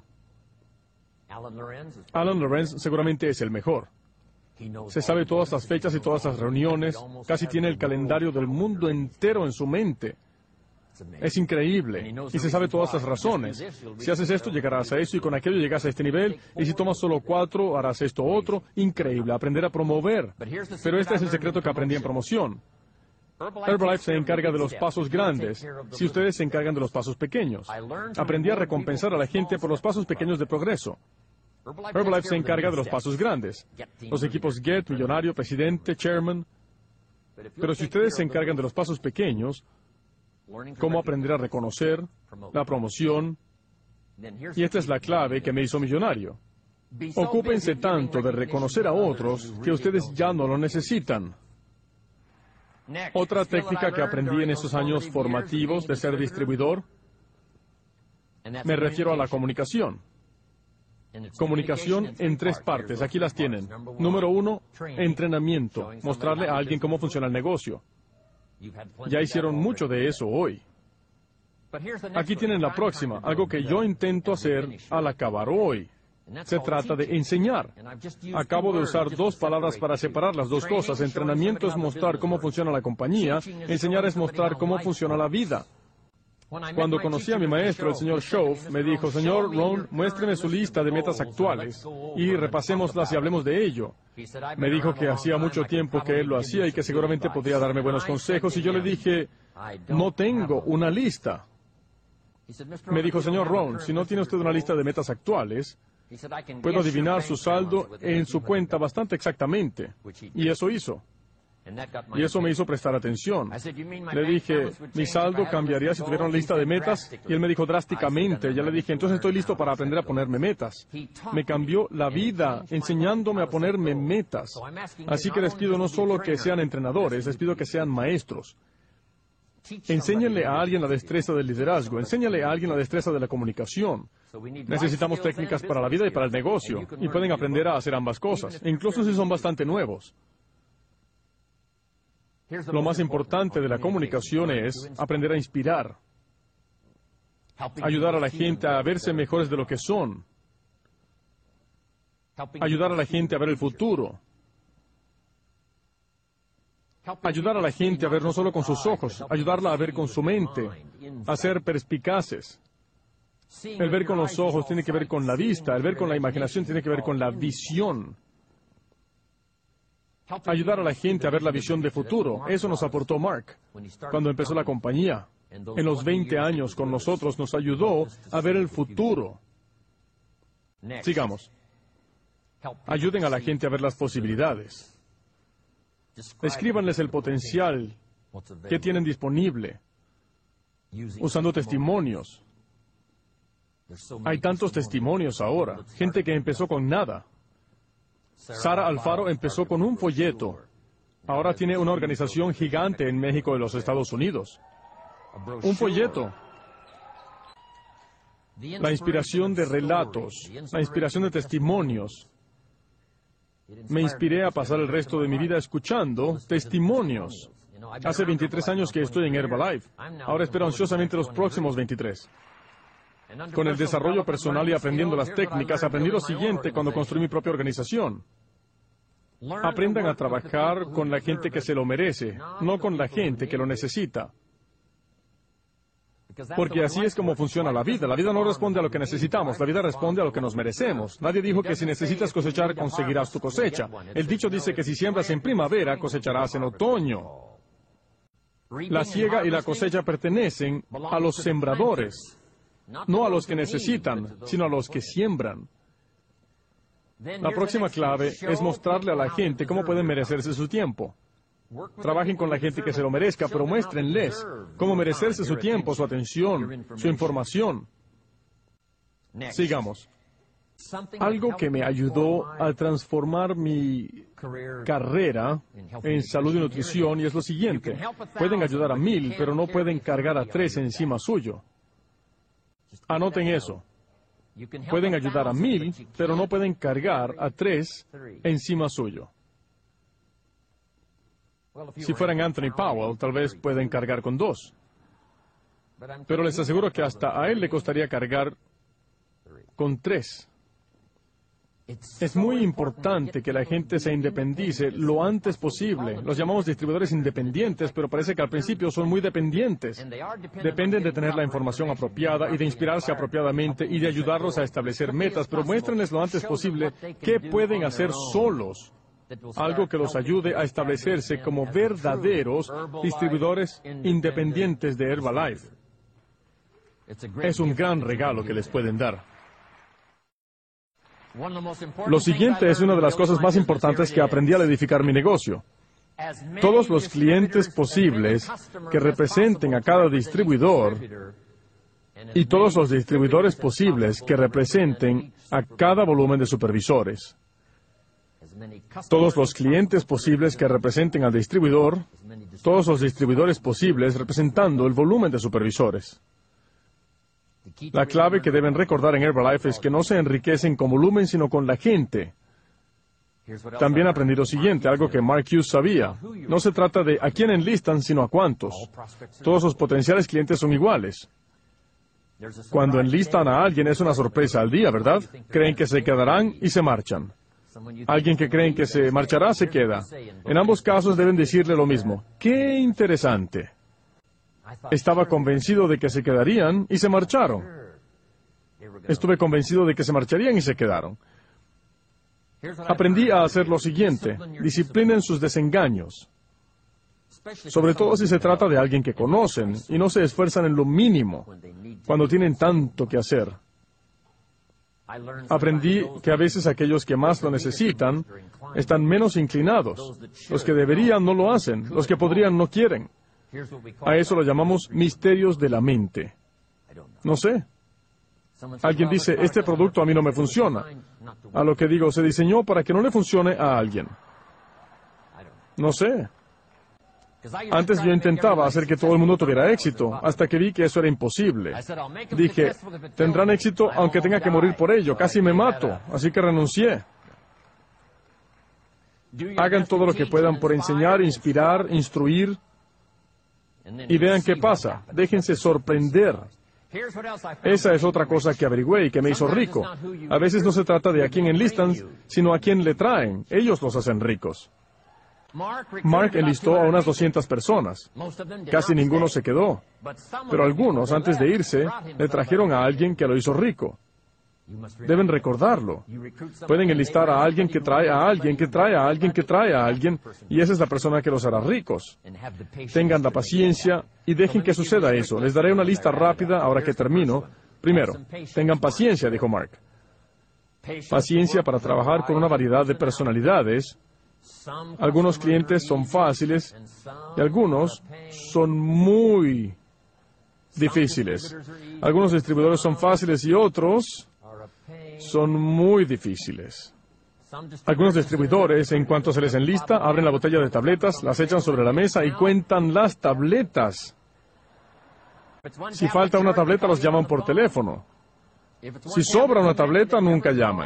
Alan Lorenz seguramente es el mejor. Se sabe todas las fechas y todas las reuniones, casi tiene el calendario del mundo entero en su mente. Es increíble. Y se sabe todas las razones. Si haces esto, llegarás a eso, y con aquello llegas a este nivel, y si tomas solo cuatro, harás esto otro. Increíble, aprender a promover. Pero este es el secreto que aprendí en promoción. Herbalife se encarga de los pasos grandes, si ustedes se encargan de los pasos pequeños. Aprendí a recompensar a la gente por los pasos pequeños de progreso. Herbalife se encarga de los pasos grandes. Los equipos Get, Millonario, Presidente, Chairman. Pero si ustedes se encargan de los pasos pequeños, cómo aprender a reconocer, la promoción, y esta es la clave que me hizo millonario. Ocúpense tanto de reconocer a otros que ustedes ya no lo necesitan. Otra técnica que aprendí en estos años formativos de ser distribuidor, me refiero a la comunicación. Comunicación en tres partes. Aquí las tienen. Número uno, entrenamiento. Mostrarle a alguien cómo funciona el negocio. Ya hicieron mucho de eso hoy. Aquí tienen la próxima, algo que yo intento hacer al acabar hoy. Se trata de enseñar. Acabo de usar dos palabras para separar las dos cosas. Entrenamiento es mostrar cómo funciona la compañía. Enseñar es mostrar cómo funciona la vida. Cuando conocí a mi maestro, el señor Schoaf, me dijo, señor Rohn, muéstreme su lista de metas actuales y repasémoslas y hablemos de ello. Me dijo que hacía mucho tiempo que él lo hacía y que seguramente podría darme buenos consejos, y yo le dije, no tengo una lista. Me dijo, señor Rohn, si no tiene usted una lista de metas actuales, puedo adivinar su saldo en su cuenta bastante exactamente. Y eso hizo. Y eso me hizo prestar atención. Le dije, mi saldo cambiaría si tuviera una lista de metas. Y él me dijo, drásticamente. Ya le dije, entonces estoy listo para aprender a ponerme metas. Me cambió la vida enseñándome a ponerme metas. Así que les pido no solo que sean entrenadores, les pido que sean maestros. Enséñenle a alguien la destreza del liderazgo. Enséñale a alguien la destreza de la comunicación. Necesitamos técnicas para la vida y para el negocio. Y pueden aprender a hacer ambas cosas, incluso si son bastante nuevos. Lo más importante de la comunicación es aprender a inspirar, ayudar a la gente a verse mejores de lo que son, ayudar a la gente a ver el futuro, ayudar a la gente a ver no solo con sus ojos, ayudarla a ver con su mente, a ser perspicaces. El ver con los ojos tiene que ver con la vista, el ver con la imaginación tiene que ver con la visión. Ayudar a la gente a ver la visión de futuro. Eso nos aportó Mark cuando empezó la compañía. En los veinte años con nosotros nos ayudó a ver el futuro. Sigamos. Ayuden a la gente a ver las posibilidades. Escríbanles el potencial que tienen disponible, usando testimonios. Hay tantos testimonios ahora. Gente que empezó con nada. Sara Alfaro empezó con un folleto. Ahora tiene una organización gigante en México y los Estados Unidos. Un folleto. La inspiración de relatos, la inspiración de testimonios. Me inspiré a pasar el resto de mi vida escuchando testimonios. Hace veintitrés años que estoy en Herbalife. Ahora espero ansiosamente los próximos veintitrés. Con el desarrollo personal y aprendiendo las técnicas, aprendí lo siguiente cuando construí mi propia organización. Aprendan a trabajar con la gente que se lo merece, no con la gente que lo necesita. Porque así es como funciona la vida. La vida no responde a lo que necesitamos, la vida responde a lo que nos merecemos. Nadie dijo que si necesitas cosechar, conseguirás tu cosecha. El dicho dice que si siembras en primavera, cosecharás en otoño. La siega y la cosecha pertenecen a los sembradores. No a los que necesitan, sino a los que siembran. La próxima clave es mostrarle a la gente cómo pueden merecerse su tiempo. Trabajen con la gente que se lo merezca, pero muéstrenles cómo merecerse su tiempo, su atención, su información. Sigamos. Algo que me ayudó a transformar mi carrera en salud y nutrición, y es lo siguiente. Pueden ayudar a mil, pero no pueden cargar a tres encima suyo. Anoten eso. Pueden ayudar a mil, pero no pueden cargar a tres encima suyo. Si fueran Anthony Powell, tal vez pueden cargar con dos. Pero les aseguro que hasta a él le costaría cargar con tres. Es muy importante que la gente se independice lo antes posible. Los llamamos distribuidores independientes, pero parece que al principio son muy dependientes. Dependen de tener la información apropiada y de inspirarse apropiadamente y de ayudarlos a establecer metas, pero muéstrenles lo antes posible qué pueden hacer solos. Algo que los ayude a establecerse como verdaderos distribuidores independientes de Herbalife. Es un gran regalo que les pueden dar. Lo siguiente es una de las cosas más importantes que aprendí al edificar mi negocio. Todos los clientes posibles que representen a cada distribuidor y todos los distribuidores posibles que representen a cada volumen de supervisores. Todos los clientes posibles que representen al distribuidor, todos los distribuidores posibles representando el volumen de supervisores. La clave que deben recordar en Herbalife es que no se enriquecen con volumen, sino con la gente. También aprendí lo siguiente, algo que Mark Hughes sabía. No se trata de a quién enlistan, sino a cuántos. Todos los potenciales clientes son iguales. Cuando enlistan a alguien es una sorpresa al día, ¿verdad? Creen que se quedarán y se marchan. Alguien que creen que se marchará se queda. En ambos casos deben decirle lo mismo. ¡Qué interesante! Estaba convencido de que se quedarían y se marcharon. Estuve convencido de que se marcharían y se quedaron. Aprendí a hacer lo siguiente. Disciplinen sus desengaños. Sobre todo si se trata de alguien que conocen y no se esfuerzan en lo mínimo cuando tienen tanto que hacer. Aprendí que a veces aquellos que más lo necesitan están menos inclinados. Los que deberían no lo hacen. Los que podrían no quieren. A eso lo llamamos misterios de la mente. No sé. Alguien dice, este producto a mí no me funciona. A lo que digo, se diseñó para que no le funcione a alguien. No sé. Antes yo intentaba hacer que todo el mundo tuviera éxito, hasta que vi que eso era imposible. Dije, tendrán éxito aunque tenga que morir por ello, casi me mato, así que renuncié. Hagan todo lo que puedan por enseñar, inspirar, instruir, y vean qué pasa. Déjense sorprender. Esa es otra cosa que averigüé y que me hizo rico. A veces no se trata de a quién enlistan, sino a quién le traen. Ellos los hacen ricos. Mark enlistó a unas doscientas personas. Casi ninguno se quedó. Pero algunos, antes de irse, le trajeron a alguien que lo hizo rico. Deben recordarlo. Pueden enlistar a alguien que trae a alguien que trae a alguien que trae a alguien, y esa es la persona que los hará ricos. Tengan la paciencia y dejen que suceda eso. Les daré una lista rápida ahora que termino. Primero, tengan paciencia, dijo Mark. Paciencia para trabajar con una variedad de personalidades. Algunos clientes son fáciles y algunos son muy difíciles. Algunos distribuidores son fáciles y otros son muy difíciles. Algunos distribuidores, en cuanto se les enlista, abren la botella de tabletas, las echan sobre la mesa y cuentan las tabletas. Si falta una tableta, los llaman por teléfono. Si sobra una tableta, nunca llaman.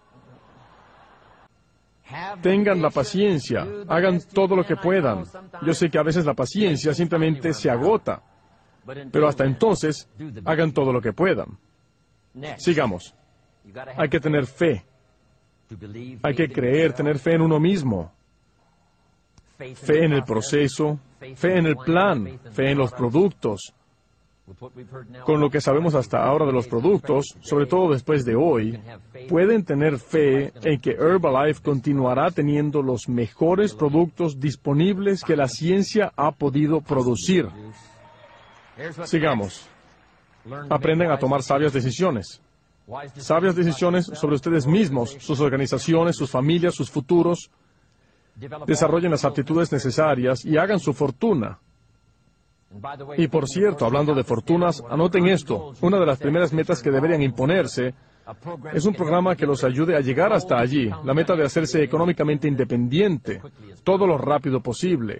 Tengan la paciencia, hagan todo lo que puedan. Yo sé que a veces la paciencia simplemente se agota, pero hasta entonces, hagan todo lo que puedan. Sigamos. Hay que tener fe. Hay que creer, tener fe en uno mismo. Fe en el proceso, fe en el plan, fe en los productos. Con lo que sabemos hasta ahora de los productos, sobre todo después de hoy, pueden tener fe en que Herbalife continuará teniendo los mejores productos disponibles que la ciencia ha podido producir. Sigamos. Aprendan a tomar sabias decisiones. Sabias decisiones sobre ustedes mismos, sus organizaciones, sus familias, sus futuros. Desarrollen las aptitudes necesarias y hagan su fortuna. Y por cierto, hablando de fortunas, anoten esto. Una de las primeras metas que deberían imponerse es un programa que los ayude a llegar hasta allí. La meta de hacerse económicamente independiente, todo lo rápido posible.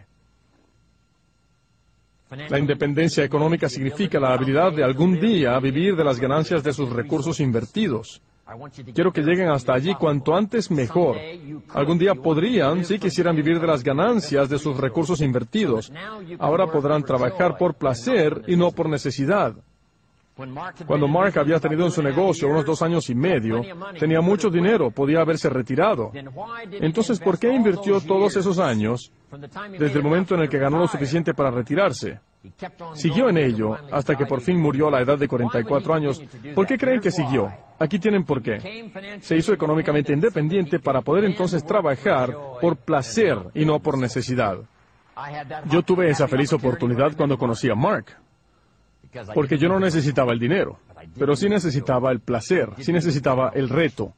La independencia económica significa la habilidad de algún día vivir de las ganancias de sus recursos invertidos. Quiero que lleguen hasta allí cuanto antes mejor. Algún día podrían, si quisieran vivir de las ganancias de sus recursos invertidos. Ahora podrán trabajar por placer y no por necesidad. Cuando Mark había tenido en su negocio unos dos años y medio, tenía mucho dinero, podía haberse retirado. Entonces, ¿por qué invirtió todos esos años desde el momento en el que ganó lo suficiente para retirarse? Siguió en ello hasta que por fin murió a la edad de cuarenta y cuatro años. ¿Por qué creen que siguió? Aquí tienen por qué. Se hizo económicamente independiente para poder entonces trabajar por placer y no por necesidad. Yo tuve esa feliz oportunidad cuando conocí a Mark. Porque yo no necesitaba el dinero, pero sí necesitaba el placer, sí necesitaba el reto.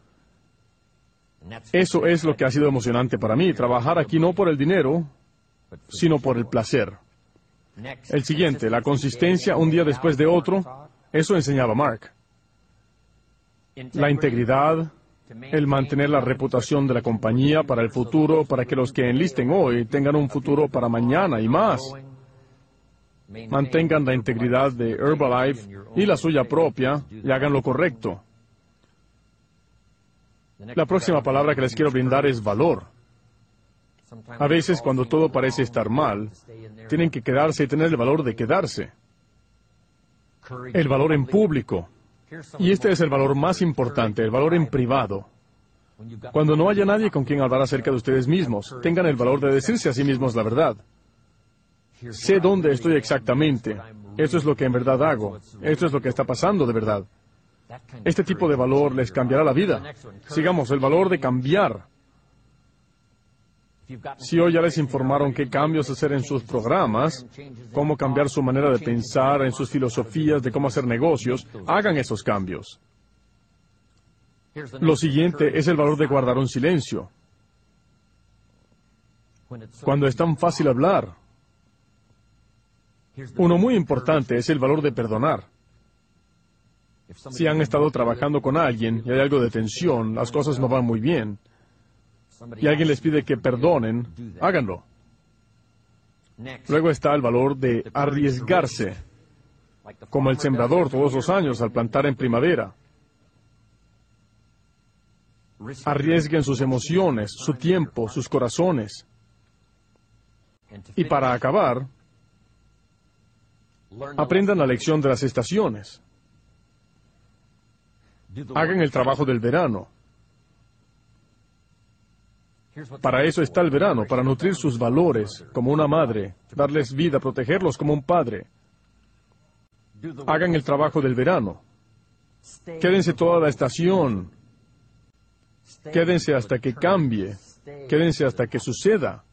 Eso es lo que ha sido emocionante para mí, trabajar aquí no por el dinero, sino por el placer. El siguiente, la consistencia un día después de otro, eso enseñaba Mark. La integridad, el mantener la reputación de la compañía para el futuro, para que los que enlisten hoy tengan un futuro para mañana y más. Mantengan la integridad de Herbalife y la suya propia y hagan lo correcto. La próxima palabra que les quiero brindar es valor. A veces, cuando todo parece estar mal, tienen que quedarse y tener el valor de quedarse. el valor en público. Y este es el valor más importante, el valor en privado. Cuando no haya nadie con quien hablar acerca de ustedes mismos, tengan el valor de decirse a sí mismos la verdad. Sé dónde estoy exactamente. Esto es lo que en verdad hago. Esto es lo que está pasando de verdad. Este tipo de valor les cambiará la vida. Sigamos, el valor de cambiar. Si hoy ya les informaron qué cambios hacer en sus programas, cómo cambiar su manera de pensar, en sus filosofías de cómo hacer negocios, hagan esos cambios. Lo siguiente es el valor de guardar un silencio. Cuando es tan fácil hablar. Uno muy importante es el valor de perdonar. Si han estado trabajando con alguien y hay algo de tensión, las cosas no van muy bien, y alguien les pide que perdonen, háganlo. Luego está el valor de arriesgarse, como el sembrador todos los años al plantar en primavera. Arriesguen sus emociones, su tiempo, sus corazones. Y para acabar, aprendan la lección de las estaciones. Hagan el trabajo del verano. Para eso está el verano, para nutrir sus valores como una madre, darles vida, protegerlos como un padre. Hagan el trabajo del verano. Quédense toda la estación. Quédense hasta que cambie. Quédense hasta que suceda.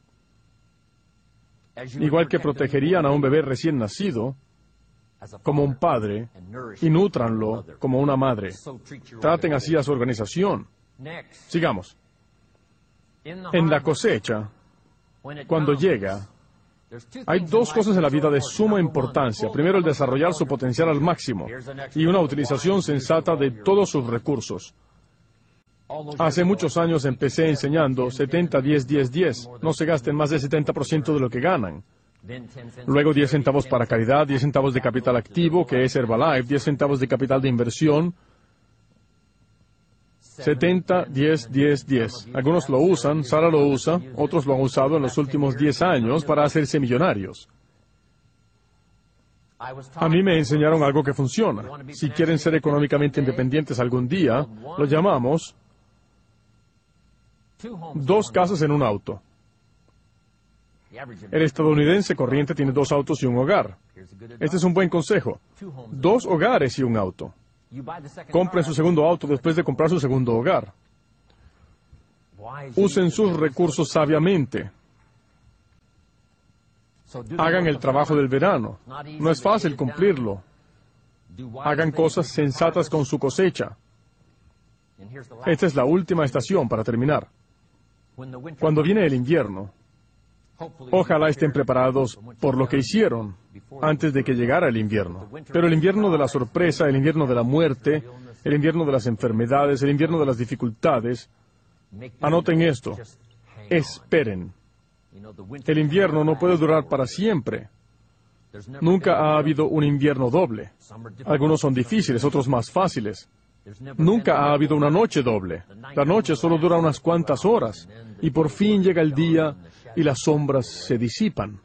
Igual que protegerían a un bebé recién nacido, como un padre, y nútranlo como una madre. Traten así a su organización. Sigamos. En la cosecha, cuando llega, hay dos cosas en la vida de suma importancia. Primero, el desarrollar su potencial al máximo y una utilización sensata de todos sus recursos. Hace muchos años empecé enseñando setenta, diez, diez, diez. No se gasten más del setenta por ciento de lo que ganan. Luego diez centavos para caridad, diez centavos de capital activo, que es Herbalife, diez centavos de capital de inversión. setenta, diez, diez, diez. Algunos lo usan, Sara lo usa, otros lo han usado en los últimos diez años para hacerse millonarios. A mí me enseñaron algo que funciona. Si quieren ser económicamente independientes algún día, lo llamamos dos casas en un auto. El estadounidense corriente tiene dos autos y un hogar. Este es un buen consejo. Dos hogares y un auto. Compren su segundo auto después de comprar su segundo hogar. Usen sus recursos sabiamente. Hagan el trabajo del verano. No es fácil cumplirlo. Hagan cosas sensatas con su cosecha. Esta es la última estación para terminar. Cuando viene el invierno, ojalá estén preparados por lo que hicieron antes de que llegara el invierno. Pero el invierno de la sorpresa, el invierno de la muerte, el invierno de las enfermedades, el invierno de las dificultades, anoten esto, esperen. El invierno no puede durar para siempre. Nunca ha habido un invierno doble. Algunos son difíciles, otros más fáciles. Nunca ha habido una noche doble. La noche solo dura unas cuantas horas, y por fin llega el día y las sombras se disipan.